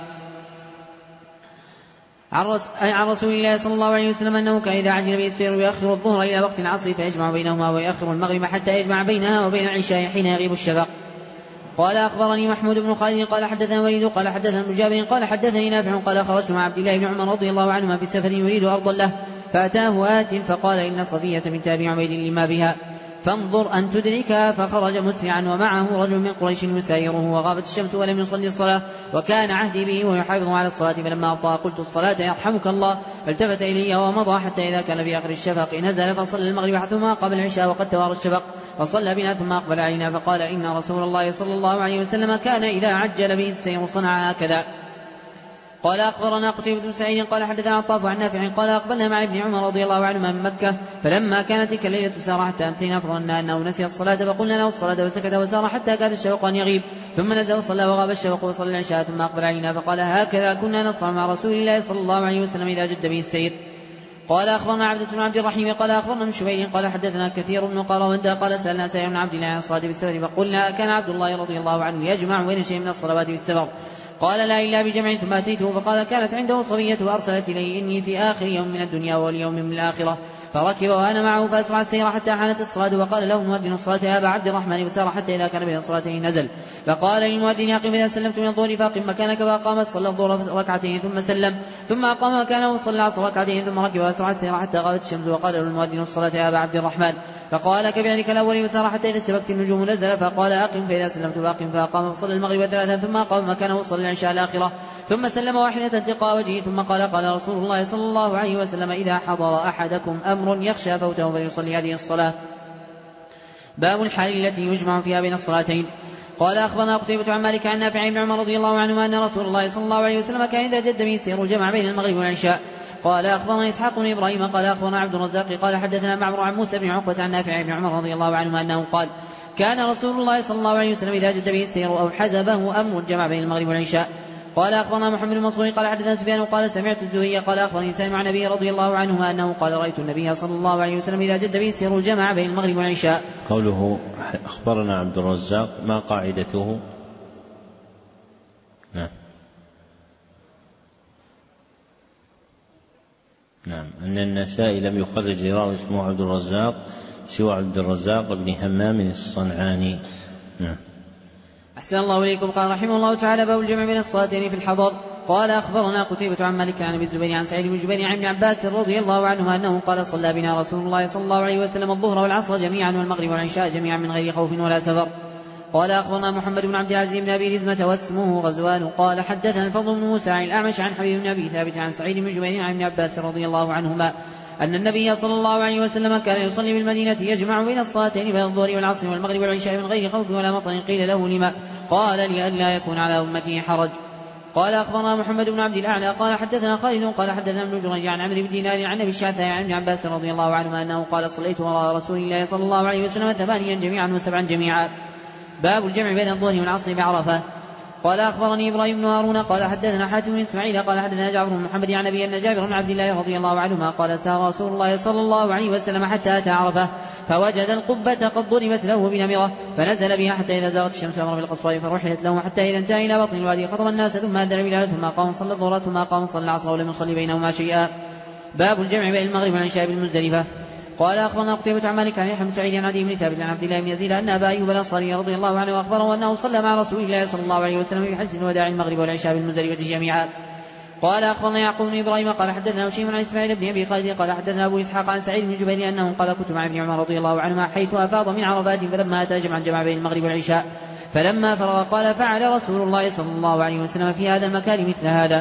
عن رسول الله صلى الله عليه وسلم أنه كان إذا عجل به السير يؤخر الظهر إلى وقت العصر فيجمع بينهما ويؤخر المغرب حتى يجمع بينها وبين العشاء حين يغيب الشفق. قال أخبرني محمود بن خالد قال حدثنا وليد قال حدثنا ابن جابر قال حدثني نافع قال خرجت مع عبد الله بن عمر رضي الله عنهما في سفر يريد أرضا له فأتاه آت فقال إن صفية بنت أبي عبيد لما بها فانظر أن تدركها، فخرج مسرعا ومعه رجل من قريش يسايره وغابت الشمس ولم يصلي الصلاة وكان عهدي به ويحافظ على الصلاة، فلما أبطأ قلت الصلاة يرحمك الله، فالتفت إلي ومضى حتى إذا كان في آخر الشفق نزل فصلى المغرب ثم قبل العشاء وقد توارى الشفق فصلى بنا ثم أقبل علينا فقال إن رسول الله صلى الله عليه وسلم كان إذا عجل به السير صنع هكذا. قال أخبرنا قتيبة بن سعيد قال حدثنا عطاف عن نافع قال أقبلنا مع ابن عمر رضي الله عنهما من مكة فلما كانت تلك الليلة سار حتى أمسينا فظننا أنه نسي الصلاة فقلنا له الصلاة فسكت وسار حتى كاد الشفق أن يغيب ثم نزل وصلى وغاب الشفق وصلى العشاء ثم أقبل علينا فقال هكذا كنا نصنع مع رسول الله صلى الله عليه وسلم إذا جد به السير. قال أخبرنا عبد بن عبد الرحيم قال أخبرنا من شبيل قال حدثنا كثير بن قراوند قال سألنا سائر بن عبد الله عن الصلاة بالسفر فقلنا كان عبد الله رضي الله عنه يجمع بين شيء من الصلوات بالسفر قال لا إلا بجمع ثم أتيته فقال كانت عنده صبية وأرسلت إلي إني في آخر يوم من الدنيا واليوم من الآخرة، فركب وأنا معه فأسرع السير حتى حانت الصلاة وقال له المؤذن الصلاة يا أبا عبد الرحمن فسار حتى إذا كان بين الصلاتين نزل فقال للمؤذن أقم إذا سلمت من الظهر فأقم مكانك فأقام صلى الظهر ركعتين ثم سلم ثم أقام مكانه وصلى العصر ركعتين ثم ركب وأسرع السير حتى غابت الشمس وقال له المؤذن الصلاة يا أبا عبد الرحمن فقال كفعلك الأول فسار حتى إذا استبكت النجوم نزل فقال أقم فإذا سلمت فأقم فأقام فصلى المغرب ثلاثا ثم أقام مكانه وصلى العشاء الآخرة ثم سلم واحدة تلقاء وجهه ثم قال قال رسول الله صلى الله عليه وسلم إذا حضر أحدكم أمر يخشى فوته فليصلي هذه الصلاة. باب الحال التي يجمع فيها بين الصلاتين. قال أخبرنا قتيبة عن مالك عن نافع بن عمر رضي الله عنهما أن رسول الله صلى الله عليه وسلم كان إذا جد به السير جمع بين المغرب والعشاء. قال أخبرنا إسحاق بن إبراهيم قال أخبرنا عبد الرزاق قال حدثنا معمر عن موسى بن عقبة عن نافع بن عمر رضي الله عنهما أنه قال كان رسول الله صلى الله عليه وسلم إذا جد به السير أو حزبه أمر جمع بين المغرب والعشاء. قال أخبرنا محمد بن منصور قال حدثنا سفيان قال سمعت الزهري قال أخبرني سالم عن النبي رضي الله عنهما أنه قال رأيت النبي صلى الله عليه وسلم إذا جد به السير جمع بين المغرب والعشاء. قوله أخبرنا عبد الرزاق ما قاعدته؟ نعم نعم أن النسائي لم يخرج راوي اسمه عبد الرزاق سوى عبد الرزاق بن همام الصنعاني. نعم. أحسن الله إليكم. قال رحمه الله تعالى: باب الجمع بين الصلاتين في الحضر. قال أخبرنا قتيبة عن مالك عن أبي الزبير عن سعيد بن جبير عن ابن عباس رضي الله عنهما أنه قال: صلى بنا رسول الله صلى الله عليه وسلم الظهر والعصر جميعا والمغرب والعشاء جميعا من غير خوف ولا سفر. قال أخبرنا محمد بن عبد العزيز بن أبي رزمة واسمه غزوان قال حدثنا الفضل بن موسى عن الأعمش عن حبيب بن أبي ثابت عن سعيد بن جبير عن ابن عباس رضي الله عنهما أن النبي صلى الله عليه وسلم كان يصلي بالمدينة يجمع بين الصلاتين بين الظهر والعصر والمغرب والعشاء من غير خوف ولا مطر. قيل له: لما؟ قال: لئلا يكون على أمته حرج. قال أخبرنا محمد بن عبد الأعلى قال حدثنا خالد قال حدثنا ابن جريج عن عمرو بن دينار عن أبي الشعثاء عن ابن عباس رضي الله عنهما أنه قال: صليت وراء رسول الله صلى الله عليه وسلم ثمانيا جميعا وسبعا جميعا. باب الجمع بين الظهر والعصر بعرفة. قال أخبرني إبراهيم بن هارون قال حدثنا حاتم بن إسماعيل قال حدثنا جعفر بن محمد عن أبي أن جابر بن عبد الله رضي الله عنهما قال: سار رسول الله صلى الله عليه وسلم حتى أتى عرفة فوجد القبة قد ضربت له بنمرة فنزل بها حتى إذا زاغت الشمس أمر بالقصواء فرحلت له حتى إذا انتهى إلى بطن الوادي خطب الناس ثم أذن بلال ثم قام صلى الظهر ثم قام صلى العصر ولم يصلي بينهما شيئا. باب الجمع بين المغرب والعشاء بالمزدلفة. قال أخبرنا قتيبة عن مالك عن يحيى بن سعيد عن عدي بن ثابت عن عبد الله بن يزيد أن أبا أيوب الأنصاري رضي الله عنه أخبره أنه صلى مع رسول الله صلى الله عليه وسلم في حجة الوداع المغرب والعشاء بالمزدلفة جميعا. قال أخبرنا يعقوب بن إبراهيم قال حدثنا هشيم عن إسماعيل بن أبي خالد قال حدثنا أبو إسحاق عن سعيد بن جبير أنه قال: كنت مع ابن عمر رضي الله عنهما حيث أفاض من عرفات فلما أتى جمعا جمع بين المغرب والعشاء فلما فرغ قال: فعل رسول الله صلى الله عليه وسلم في هذا المكان مثل هذا.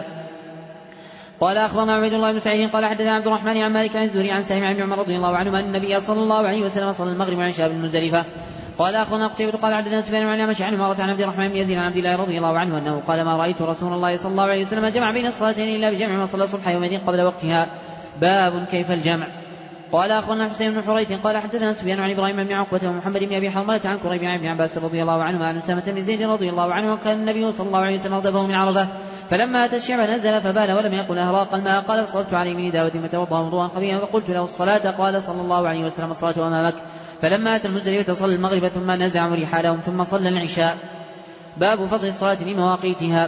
قال أخبرنا عبيد الله بن سعيد قال حدثنا عبد الرحمن عن مالك عن الزهري عن سالم عن عمر رضي الله عنهما أن النبي صلى الله عليه وسلم صلى المغرب والعشاء بالمزدلفة. قال أخبرنا قتيبة قال حدثنا سفيان عن الأعمش عن عمارة عن عبد الرحمن بن يزيد عن عبد الله رضي الله عنه أنه قال: ما رأيت رسول الله صلى الله عليه وسلم جمع بين الصلاتين إلا بجمع ما صلى الصبح يومئذ قبل وقتها. باب كيف الجمع. قال أخبرنا حسين بن حريث قال حدثنا سفيان عن إبراهيم بن عقبة ومحمد بن أبي حرملة عن كريب عن ابن عباس رضي الله عنهما عن أسامة بن زيد رضي الله عنه وكان النبي صلى الله عليه وسلم ردفه من عرفة فلما أتى الشعب نزل فبال ولم يقل أهراق الماء قال: فصلت عليه من داوة فتوضأ وضوءا خفيفا فقلت له: الصلاة؟ قال صلى الله عليه وسلم: الصلاة أمامك. فلما أتى المزدلفة صلى المغرب ثم نزعوا رحالهم ثم صلى العشاء. باب فضل الصلاة لمواقيتها.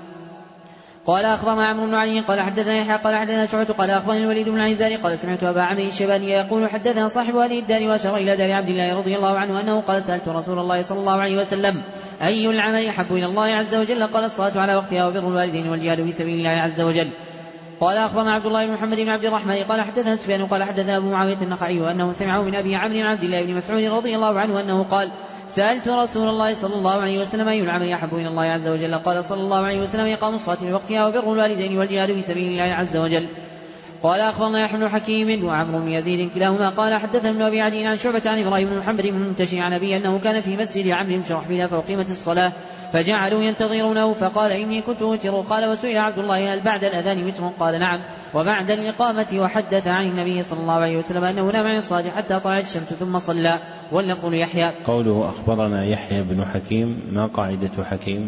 قال أخبرنا عمرو بن علي قال حدثنا يحيى قال حدثنا شعبة قال أخبرني الوليد بن العزاري قال: سمعت أبا عمرو الشيباني يقول: حدثنا صاحب هذه الدار وأشار إلى دار عبد الله رضي الله عنه أنه قال: سألت رسول الله صلى الله عليه وسلم: أي العمل أحب إلى الله عز وجل؟ قال: الصلاة على وقتها وبر الوالدين والجهاد في سبيل الله عز وجل. قال أخبرنا عبد الله بن محمد بن عبد الرحمن قال حدثنا سفيان قال حدثنا أبو معاوية النخعي أنه سمعه من أبي عمرو عبد الله بن مسعود رضي الله عنه أنه قال: سألت رسول الله صلى الله عليه وسلم: أي العمل أحب إلى الله عز وجل؟ قال صلى الله عليه وسلم: إقام الصلاة في وقتها وبر الوالدين والجهاد في سبيل الله عز وجل. قال أخبرنا يحيى بن حكيم وعمرو بن يزيد كلاهما قال حدثنا ابن أبي عدي عن شعبة عن إبراهيم بن محمد بن المنتشر عن أبي أنه كان في مسجد عمرو بن شرحبيل فأقيمت الصلاة فجعلوا ينتظرونه فقال: إني كنت أوتر. قال: وسئل عبد الله: هل بعد الأذان وتر؟ قال: نعم. وبعد الإقامة. وحدث عن النبي صلى الله عليه وسلم أنه نام عن الصلاة حتى طلعت الشمس ثم صلى. واللفظ ليحيى. قوله أخبرنا يحيى بن حكيم ما قاعدة حكيم؟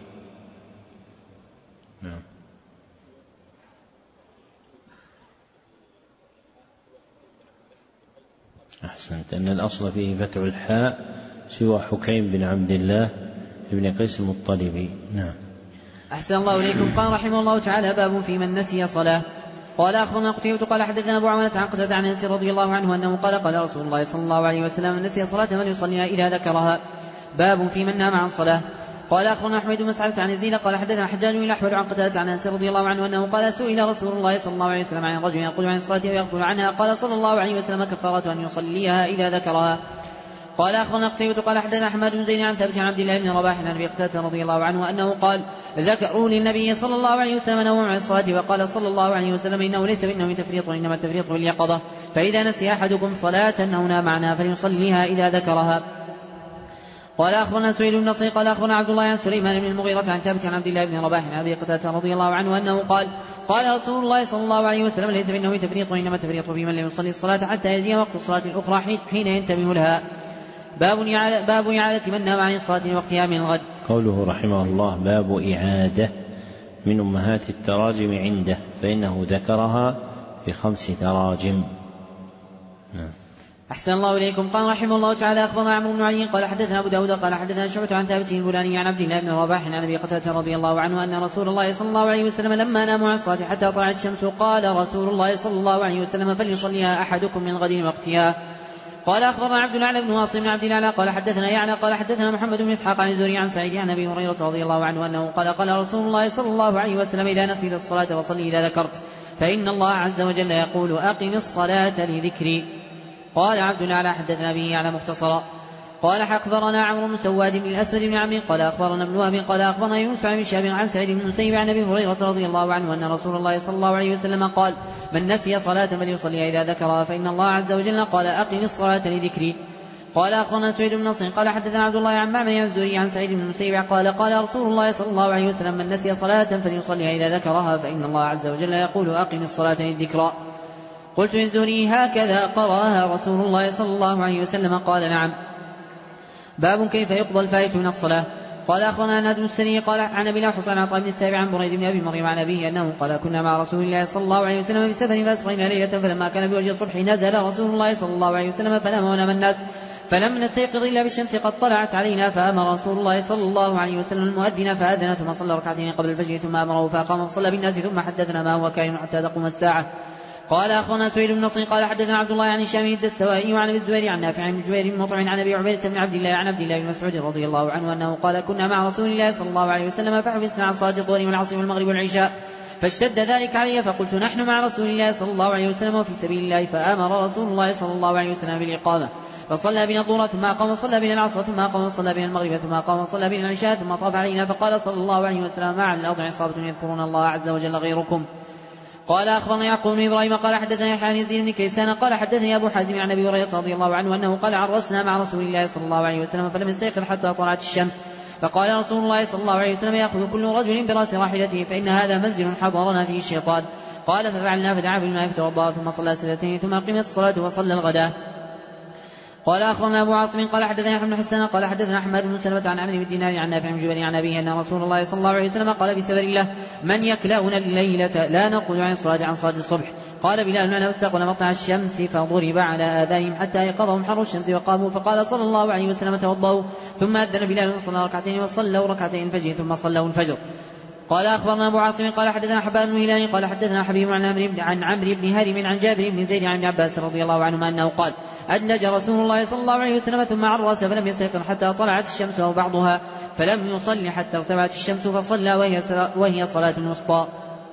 نعم. أحسنت. أن الأصل فيه فتح الحاء سوى حكيم بن عبد الله ابن قيس المطلبي. نعم. أحسن الله إليكم. قال رحمه الله تعالى: باب في من نسي صلاة. قال أخبرنا قتيبة قال حدثنا أبو عوانة عن قتادة عن أنس رضي الله عنه أنه قال: قال رسول الله صلى الله عليه وسلم: من نسي صلاة من يصليها إذا ذكرها. باب في من نام عن صلاة. قال أخبرنا أحمد بن مسعود عن يزيد قال حدثنا حجاج بن الأحول عن قتادة عن أنس رضي الله عنه أنه قال: سئل رسول الله صلى الله عليه وسلم عن الرجل يقول عن الصلاة ويغفل عنها. قال صلى الله عليه وسلم: كفارة أن يصليها إذا ذكرها. قال أخبرنا قتيبة قال حدثنا أحمد بن زيد عن ثابت عن عبد الله بن رباح عن أبي قتادة رضي الله عنه أنه قال: ذكروا للنبي صلى الله عليه وسلم نوم عن الصلاة وقال صلى الله عليه وسلم: إنه ليس بالنوم تفريط إنما التفريط باليقظة، فإذا نسي أحدكم صلاة أو نام عنها فليصليها إذا ذكرها. قال أخبرنا سهيل بن نصر قال أخبرنا عبد الله عن سليمان بن المغيرة عن ثابت عن عبد الله بن رباح عن أبي قتادة رضي الله عنه أنه قال: قال رسول الله صلى الله عليه وسلم: ليس بالنوم تفريط إنما التفريط في من لم يصلي الصلاة حتى يجي وقت الصلاة الأخرى حين ينتبه لها. باب إعادة من نام عن الصلاة وقتها من الغد. قوله رحمه الله: باب إعادة من أمهات التراجم عنده، فإنه ذكرها في خمس تراجم. نعم. أحسن الله إليكم. قال رحمه الله تعالى: أخبرنا عمرو بن علي قال حدثنا أبو داود قال حدثنا شعبة عن ثابت البناني عن عبد الله بن رباح عن أبي قتادة رضي الله عنه أن رسول الله صلى الله عليه وسلم لما ناموا عن الصلاة حتى طلعت الشمس قال رسول الله صلى الله عليه وسلم: فليصليها أحدكم من غد وقتها. قال أخبرنا عبد الأعلى بن واصل بن عبد الأعلى قال حدثنا يعلى قال حدثنا محمد بن إسحاق عن الزهري عن سعيد عن أبي هريرة رضي الله عنه أنه قال قال رسول الله صلى الله عليه وسلم إذا نسيت الصلاة فصل إذا ذكرت فإن الله عز وجل يقول أقم الصلاة لذكري. قال عبد الأعلى حدثنا به على مختصرا قال أخبرنا عمرو بن سواد بن الأسود بن عمرو قال أخبرنا ابن وهب قال أخبرنا يونس عن شهاب عن سعيد بن المسيب عن أبي هريرة رضي الله عنه أن رسول الله صلى الله عليه وسلم قال من نسي صلاة فليصليها إذا ذكرها فإن الله عز وجل قال أقم الصلاة لذكري. قال أخبرنا سويد بن نصر قال حدثنا عبد الله عن معمر الزهري عن سعيد بن المسيب قال قال رسول الله صلى الله عليه وسلم من نسي صلاة فليصليها إذا ذكرها فإن الله عز وجل يقول أقم الصلاة للذكرى. قلت للزهري هكذا قرأها رسول الله صلى الله عليه وسلم؟ قال نعم. باب كيف يقضى الفائت من الصلاة. قال أخبرنا ناد بن السري قال عن أبي حسن عن عطاء بن السابع عن بريد بن أبي مريم عن أبيه أنه قال كنا مع رسول الله صلى الله عليه وسلم في سفر فأسرينا ليلة فلما كان بوجه الصبح نزل رسول الله صلى الله عليه وسلم فنام ونام الناس فلم نستيقظ إلا بالشمس قد طلعت علينا فأمر رسول الله صلى الله عليه وسلم المؤذن فأذن ثم صلى ركعتين قبل الفجر ثم أمره فأقام فصلى بالناس ثم حدثنا ما هو كائن حتى تقوم الساعة. قال أخبرنا سويد بن نصر قال حدثنا عبد الله عن هشام الدستوائي وعن ابي الزبير عن نافع عن جبير بن مطعم عن ابي عبيدة بن عبد الله عن عبد الله بن مسعود رضي الله عنه أنه قال كنا مع رسول الله صلى الله عليه وسلم فحبسنا عن صلاة الظهر والعصر والمغرب والعشاء فاشتد ذلك علي فقلت نحن مع رسول الله صلى الله عليه وسلم وفي سبيل الله فآمر رسول الله صلى الله عليه وسلم بالإقامة فصلى بنا الظهر ثم أقام وصلى بنا العصر ثم أقام وصلى بنا المغرب ثم أقام وصلى بنا العشاء ثم طاف علينا فقال صلى الله عليه وسلم ما على الأرض عصابة يذكرون الله عز وجل غيركم. قال أخبرنا يعقوب بن إبراهيم قال حدثنا يحيى عن يزيد بن كيسان قال حدثني أبو حازم عن أبي هريرة رضي الله عنه أنه قال عرسنا مع رسول الله صلى الله عليه وسلم فلم يستيقظ حتى طلعت الشمس فقال رسول الله صلى الله عليه وسلم يأخذ كل رجل برأس راحلته فإن هذا منزل حضرنا فيه الشيطان. قال ففعلنا فدعا بالماء فتوضأ ثم صلى سجدتين ثم قيمت الصلاة وصلى الغداء. قال أخبرنا أبو عاصم قال حدثنا أحمد بن حسان قال حدثنا أحمد بن سلمة عن عمرو بن دينار عن نافع بن جبير عن أبيه أن رسول الله صلى الله عليه وسلم قال في سفر الله من يكلأنا الليلة لا نقول عن الصلاة عن صلاة الصبح. قال بلال أنا استقبل مطلع الشمس فضرب على آذانهم حتى أيقظهم حر الشمس وقاموا فقال صلى الله عليه وسلم توضأوا ثم أذن بلال وصلى ركعتين وصلوا ركعتين الفجر ثم صلوا الفجر. قال أخبرنا أبو عاصم قال حدثنا حبان بن هلال قال حدثنا حبيب عن عمرو عن عمرو بن هارم عن جابر بن زيد عن ابن عباس رضي الله عنهما أنه قال أدلج رسول الله صلى الله عليه وسلم ثم عرس فلم يستيقظ حتى طلعت الشمس أو بعضها فلم يصلي حتى ارتفعت الشمس فصلى وهي, وهي صلاة الوسطى.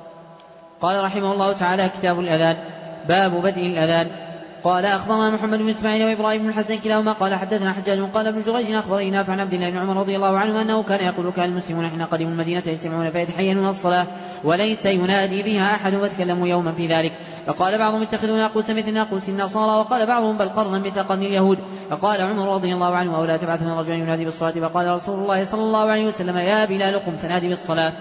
قال رحمه الله تعالى كتاب الأذان. باب بدء الأذان. قال أخبرنا محمد بن إسماعيل وإبراهيم بن الحسن كلاهما قال حدثنا حجاج قال ابن جريج أخبرني نافع عن عبد الله بن عمر رضي الله عنه أنه كان يقول كان المسلمون حين قدموا المدينة يجتمعون فيتحينون الصلاة وليس ينادي بها أحد وتكلموا يوما في ذلك. فقال بعضهم اتخذوا ناقوس مثل ناقوس النصارى وقال بعضهم بل قرنا مثل قرن اليهود. فقال عمر رضي الله عنه أو لا تبعثون رجلا ينادي بالصلاة. فقال رسول الله صلى الله عليه وسلم يا بلال قم فنادي بالصلاة.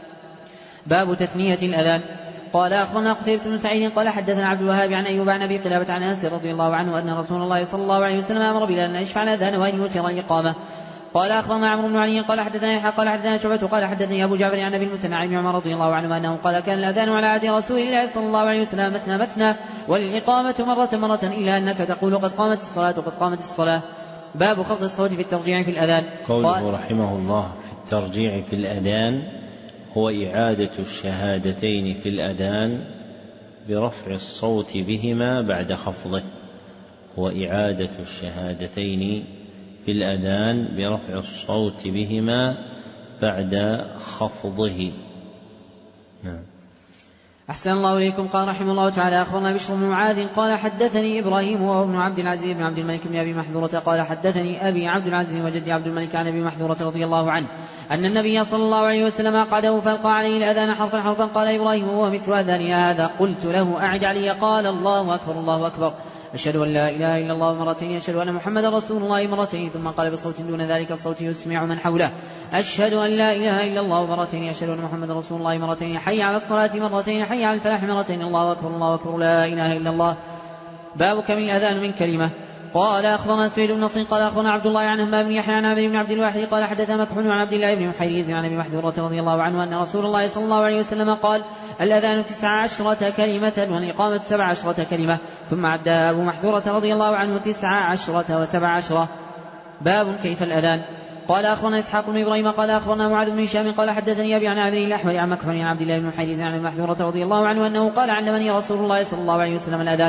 باب تثنية الأذان. قال أخبرنا قتيبة بن سعيد قال حدثنا عبد الوهاب عن أيوب عن أبي قلابة عن أنس رضي الله عنه أن رسول الله صلى الله عليه وسلم أمر بلال أن يشفع الأذان وأن يوتر الإقامة. قال أخبرنا عمرو بن علي قال حدثنا يحيى قال حدثنا شعبة قال حدثني أبو جعفر عن أبي المثنى عن ابن عمر رضي الله عنه أنه قال كان الأذان على عهد رسول الله صلى الله عليه وسلم مثنى مثنى والإقامة مرة مرة إلا أنك تقول قد قامت الصلاة قد قامت الصلاة. باب خفض الصوت في الترجيع في الأذان. قوله رحمه الله في الترجيع في الأذان هو إعادة الشهادتين في الأذان برفع الصوت بهما بعد خفضه. هو إعادة الشهادتين في الأذان برفع الصوت بهما بعد خفضه. نعم. أحسن الله إليكم. قال رحمه الله تعالى أخبرنا بشر بن معاذ قال حدثني إبراهيم وهو ابن عبد العزيز بن عبد الملك بن أبي محذورة قال حدثني أبي عبد العزيز وجدي عبد الملك عن أبي محذورة رضي الله عنه أن النبي صلى الله عليه وسلم أقعده فألقى عليه الأذان حرفا حرفا. قال إبراهيم وهو مثل أذاننا هذا قلت له أعد علي. قال الله أكبر الله أكبر أشهد أن لا إله إلا الله مرتين أشهد أن محمد رسول الله مرتين. ثم قال بصوت دون ذلك الصوت يسمع من حوله أشهد أن لا إله إلا الله مرتين أشهد أن محمد رسول الله مرتين حي على الصلاة مرتين حي على الفلاح مرتين الله أكبر الله أكبر لا إله إلا الله. باب كم الأذان من كلمة. قال أخبرنا سويد بن نصر قال أخبرنا عبد الله عن همام بن يحيى عن عامر بن عبد الواحد قال حدثنا مكحول عن عبد الله بن محيريز عن أبي محذورة رضي الله عنه أن رسول الله صلى الله عليه وسلم قال الأذان تسع عشرة كلمة والإقامة سبع عشرة كلمة. ثم عد أبو محذورة رضي الله عنه تسع عشرة وسبع عشرة. باب كيف الأذان. قال أخبرنا إسحاق بن إبراهيم قال أخبرنا معاذ بن هشام قال حدثني أبي عن عامر الأحمر عن مكحول عن عبد الله بن محيريز عن أبي محذورة رضي الله عنه أنه قال علمني رسول الله صلى الله عليه وسلم الأذان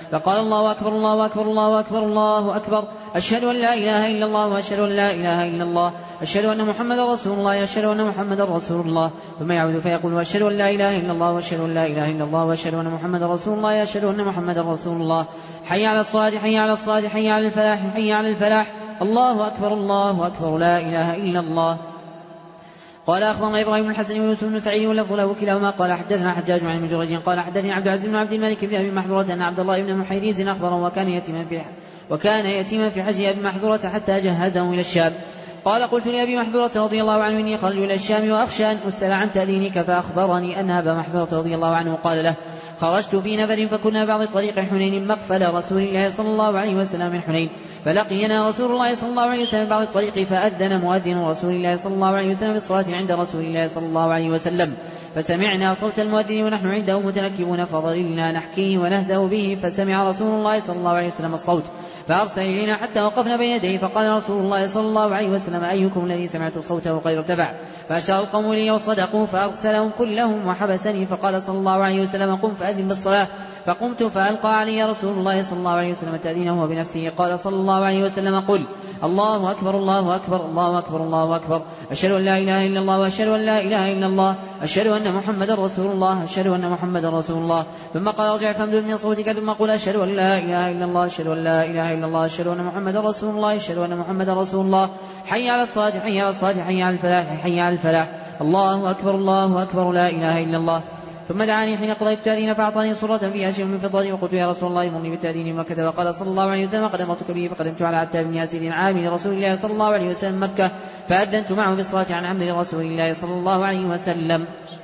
فقال الله أكبر الله أكبر الله أكبر الله أكبر أشهد أن لا إله إلا الله وأشهد أن لا إله إلا الله أشهد أن محمد رسول الله أشهد أن محمد رسول الله ثم يعود فيقول أشهد أن لا إله إلا الله وأشهد أن لا إله إلا الله وأشهد أن محمد رسول الله أشهد أن محمد رسول الله حي على الصلاة حي على الصلاة حي على الفلاح حي على الفلاح الله أكبر الله أكبر لا إله إلا الله. قال أخبرنا إبراهيم بن الحسن ويوسف بن سعيد واللفظ له كلاهما قال حدثنا حجاج عن ابن جريج قال حدثني عبد العزيز بن عبد الملك بن أبي محذورة أن عبد الله بن محيريز أخبره وكان يتيما في وكان يتيما في حج أبي محذورة حتى جهزه إلى الشام. قال قلت لأبي محذورة رضي الله عنه إني خرج إلى الشام وأخشى أن أسأل عن تأذينك فأخبرني أن أبا محذورة رضي الله عنه قال له خرجت في نفر فكنا بعض طريق حنين مقفل رسول الله صلى الله عليه وسلم من حنين فلقينا رسول الله صلى الله عليه وسلم بعض الطريق فأذن مؤذن رسول الله صلى الله عليه وسلم بالصلاة عند رسول الله صلى الله عليه وسلم فسمعنا صوت المؤذن ونحن عنده متنكبون فظللنا نحكيه ونهزأ به فسمع رسول الله صلى الله عليه وسلم الصوت فأرسل إلينا حتى وقفنا بين يديه فقال رسول الله صلى الله عليه وسلم أيكم الذي سمعت صوته قد ارتفع فأشار القوم لي وصدقوا فأرسلهم كلهم وحبسني فقال صلى الله عليه وسلم قم فأذن بالصلاة فقمت فألقى علي رسول الله صلى الله عليه وسلم تأذينه بنفسه قال صلى الله عليه وسلم قل الله أكبر الله أكبر الله أكبر الله أكبر أشهد أن لا إله إلا الله وأشهد أن لا إله إلا الله أشهد أن محمد رسول الله أشهد أن محمد رسول الله ثم قال ارجع فامدد من صوتك ثم قل أشهد أن لا إله إلا الله أشهد أن لا إله إلا الله أشهد أن محمد رسول الله أشهد أن محمد رسول الله حي على الصلاة حي على الصلاة حي على الفلاح حي على الفلاح الله أكبر الله أكبر لا إله إلا الله. ثم دعاني حين قضيت التأذين فأعطاني صورة فيها شيء من فضة وقلت يا رسول الله مرني بالتأذين وكذا وقال صلى الله عليه وسلم قد أمرتك به فقدمت على عتاب بن ياسر عامل رسول الله صلى الله عليه وسلم مكة فأذنت معه بالصلاة عن عمد رسول الله صلى الله عليه وسلم.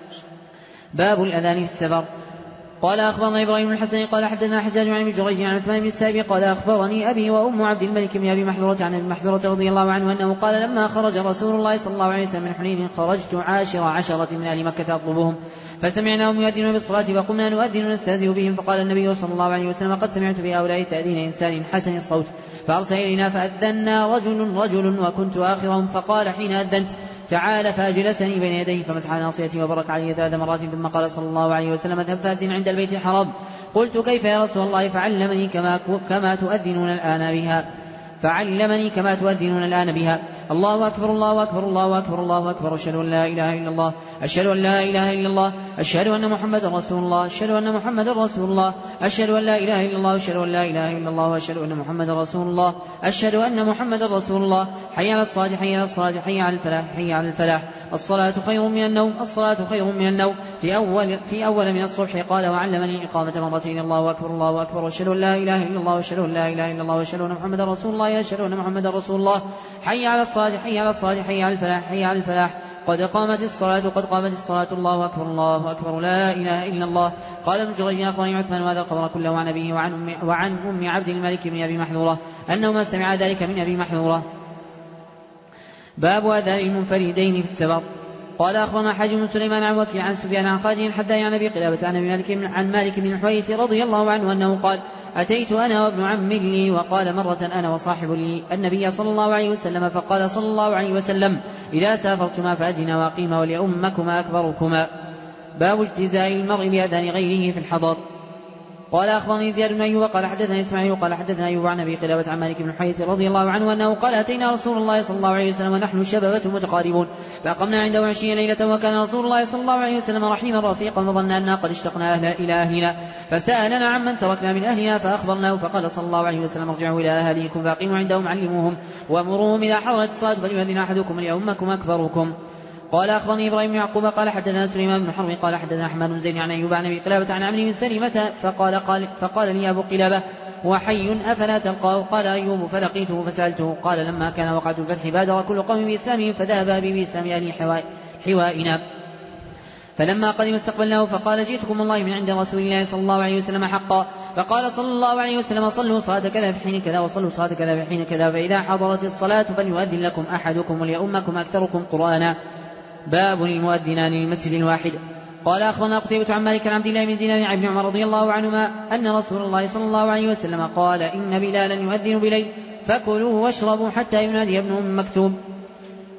باب الأذان في السفر. قال أخبرنا إبراهيم بن الحسن قال حدثنا حجاج عن ابن جريج عن عثمان بن السائب قال أخبرني أبي وأم عبد الملك بن أبي محذورة عن أبي محذورة رضي الله عنه أنه قال لما خرج رسول الله صلى الله عليه وسلم من حنين خرجت عاشر عشرة من أهل مكة أطلبهم فسمعناهم يؤذنون بالصلاة فقمنا نؤذن ونستهزئ بهم فقال النبي صلى الله عليه وسلم قد سمعت بهؤلاء تأذين إنسان حسن الصوت فأرسل إلينا فأذنا رجل رجل وكنت آخرهم فقال حين أذنت تعال فأجلسني بين يديه فمسح ناصيتي وبرك علي ثلاث مرات ثم قال صلى الله عليه وسلم اذهب فأذن عند البيت الحرام. قلت كيف يا رسول الله فعلمني كما, كما تؤذنون الآن بها فعلمني كما تؤذنون الآن بها الله أكبر الله أكبر الله أكبر الله أكبر أشهد أن لا إله إلا الله أشهد أن لا إله إلا الله أشهد أن محمد رسول الله أشهد أن محمد رسول الله أشهد أن لا إله إلا الله أشهد أن لا إله إلا الله وأشهد أن محمد رسول الله أشهد أن محمد رسول الله حي على الصلاة حي على الصلاة حي على الفلاح حي على الفلاح الصلاة خير من النوم الصلاة خير من النوم في أول في أول من الصبح قال وعلمني إقامة مرتين الله أكبر الله أكبر أشهد أن لا إله إلا الله أشهد أن لا إله إلا الله وأشهد أن محمد رسول الله أشهد أن محمد رسول الله حي على الصلاة حي على الصلاة حي على الفلاح حي على الفلاح قد قامت الصلاة قد قامت الصلاة الله أكبر الله أكبر لا إله إلا الله. قال ابن جريج أخبرني عثمان وهذا الخبر كله عن أبيه وعن أم, وعن أم عبد الملك بن أبي محذورة أنهما سمع ذلك من أبي محذورة. باب أذان المنفردين في السفر. قال أخبرنا حاجم بن سليمان عن وكيع عن سفيان عن خالد الحذاء عن أبي قلابة عن مالك عن مالك بن الحويرث رضي الله عنه أنه قال أتيت أنا وابن عم لي وقال مرة أنا وصاحب لي النبي صلى الله عليه وسلم فقال صلى الله عليه وسلم إذا سافرتما فأذنا واقيما وليؤمكما أكبركما. باب اجتزاء المرء بأذان غيره في الحضر. قال أخبرني زياد بن أيوب قال حدثنا إسماعيل قال حدثنا أيوب عن أبي قلابة عن مالك بن الحويرث رضي الله عنه أنه قال أتينا رسول الله صلى الله عليه وسلم ونحن شبابة متقاربون فأقمنا عنده عشرين ليلة وكان رسول الله صلى الله عليه وسلم رحيما رفيقا فظننا أننا قد اشتقنا أهل إلى أهلنا فسألنا عمن تركنا من أهلنا فأخبرناه فقال صلى الله عليه وسلم ارجعوا إلى أهليكم فأقيموا عندهم علموهم ومروهم إذا حضرت الصلاة فليؤذن أحدكم ليؤمكم أكبركم. قال أخبرني إبراهيم بن يعقوب قال حدثنا سليمان بن حرب قال حدثنا أحمد بن زيد عن أيوب عن أبي قلابة عن عمرو بن سلمة فقال, قال فقال لي أبو قلابة وحي أفلا تلقاه؟ قال أيوب فلقيته فسألته قال لما كان وقعة الفتح بادر كل قوم بإسلامهم فذهب بي بإسلام أهل حوائنا فلما قدم استقبلناه فقال جئتكم الله من عند رسول الله صلى الله عليه وسلم حقا فقال صلى الله عليه وسلم صلوا صلاة كذا في حين كذا وصلوا صلاة كذا في حين كذا فإذا حضرت الصلاة فليؤذن لكم أحدكم وليؤمكم أكثركم قرآنا. باب المؤذنان للمسجد الواحد. قال أخبرنا قتيبة عن مالك عن عبد الله بن دينار عن ابن عمر رضي الله عنهما أن رسول الله صلى الله عليه وسلم قال إن بلالا يؤذن بليل فكلوا واشربوا حتى ينادي ابن أم مكتوم.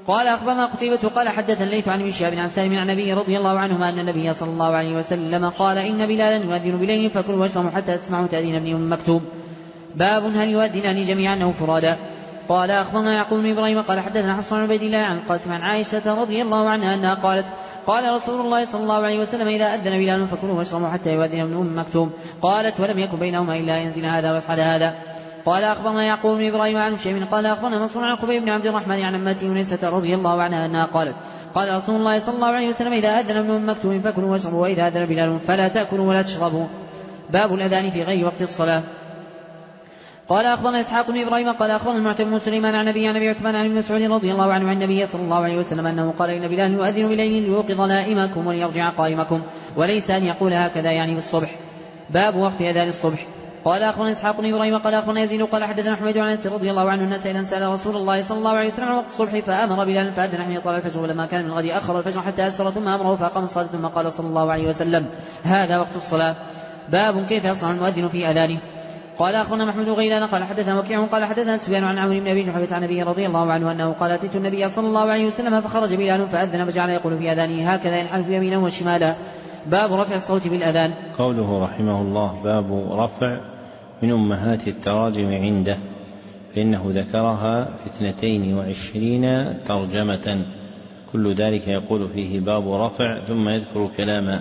قال أخبرنا قتيبة قال حدثنا الليث عن ابن شهاب عن سالم عن النبي رضي الله عنهما أن النبي صلى الله عليه وسلم قال إن بلالا يؤذن بليل فكلوا واشربوا حتى تسمعوا تأذين ابن أم مكتوم. باب هل يؤذنان جميعا أو فرادا. قال أخبرنا يعقوب بن إبراهيم قال حدثنا حفص بن عبيد الله عن القاسم عن عائشة رضي الله عنها أنها قالت قال رسول الله صلى الله عليه وسلم إذا أذن بلال فكلوا واشربوا حتى يؤذن ابن أم مكتوم. قالت ولم يكن بينهما إلا ينزل هذا ويصعد هذا. قال أخبرنا يعقوب بن إبراهيم عن شيء قال أخبرنا منصور عن خبيب بن عبد الرحمن عن أمته يونسة رضي الله عنها أنها قالت قال رسول الله صلى الله عليه وسلم إذا أذن ابن أم مكتوم فكلوا واشربوا وإذا أذن بلال فلا تأكلوا ولا تشربوا. باب الأذان في غير وقت الصلاة. قال أخبرنا إسحاق بن إبراهيم قال أخبرنا المعتمر بن سليمان عن نبي عن أبي عثمان عن ابن مسعود رضي الله عنه عن النبي صلى الله عليه وسلم أنه قال إن بلال يؤذن بليل ليوقظ نائمكم وليرجع قائمكم وليس أن يقول هكذا يعني بالصبح. باب وقت أذان الصبح. قال أخبرنا إسحاق بن إبراهيم قال أخبرنا يزيد قال حدثنا أحمد عن أنس رضي الله عنه أن سائلا سأل رسول الله صلى الله عليه وسلم عن وقت الصبح فأمر بلال فأذن حين طلع الفجر ولما كان من الغد أخر الفجر حتى أسفر ثم أمره فأقام الصلاة ثم قال صلى الله عليه وسلم هذا وقت الصلاة. باب كيف يصنع المؤذن في أذانه. قال أخبرنا محمود غيلان قال حدثنا وكيع قال حدثنا سفيان عن عمرو بن أبي جحيفة عن النبي رضي الله عنه أنه قال أتيت النبي صلى الله عليه وسلم فخرج بلال فأذن فجعل يقول في أذانه هكذا ينحرف يمينا وشمالا. باب رفع الصوت بالأذان. قوله رحمه الله باب رفع من أمهات التراجم عنده فإنه ذكرها في اثنتين وعشرين ترجمة كل ذلك يقول فيه باب رفع ثم يذكر كلاما.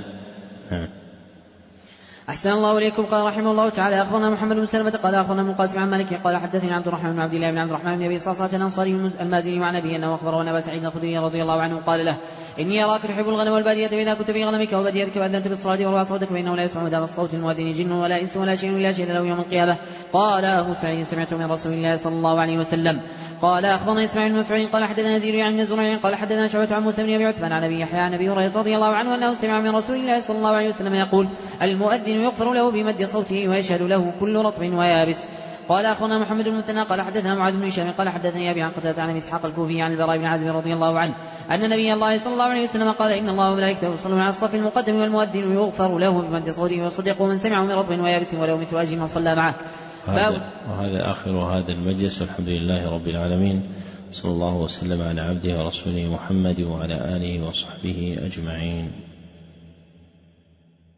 أحسن الله إليكم. قال رحمه الله تعالى أخبرنا محمد بن سلمة قال أخبرنا ابن القاسم عن مالك قال حدثني عبد الرحمن بن عبد الله بن عبد الرحمن بن أبي صعصعة الأنصاري المازني مع نبي أنه أخبره أن أبا سعيد الخدري رضي الله عنه قال له إني أراك تحب الغنم والبادية فإذا كنت في غنمك وباديتك وأذنت بالصلاة ورفع صوتك فإنه لا يسمع مدام الصوت المؤذن جن ولا إنس ولا شيء إلا شهد له يوم القيامة. قال أبو سعيد سمعت من رسول الله صلى الله عليه وسلم. قال أخبرنا إسماعيل بن مسعود قال حدثنا يزيد عن الزرع قال حدثنا شعبة عن موسى بن أبي عثمان عن أبي يحيى عن أبي هريرة رضي الله عنه أنه سمع من رسول الله صلى الله عليه وسلم يقول المؤذن يغفر له بمد صوته ويشهد له كل رطب ويابس. قال أخبرنا محمد بن المثنى قال حدثنا معاذ بن هشام قال حدثني أبي عن قتادة عن أبي إسحاق الكوفي عن البراء بن عازب رضي الله عنه أن نبي الله صلى الله عليه وسلم قال إن الله وملائكته يصلون على الصف المقدم والمؤذن يغفر له بمد صوته ويصدق من سمعه من رطب ويابس ولو مثل أجر من صلى معه. وهذا آخر هذا المجلس والحمد لله رب العالمين صلى الله وسلم على عبده ورسوله محمد وعلى آله وصحبه أجمعين.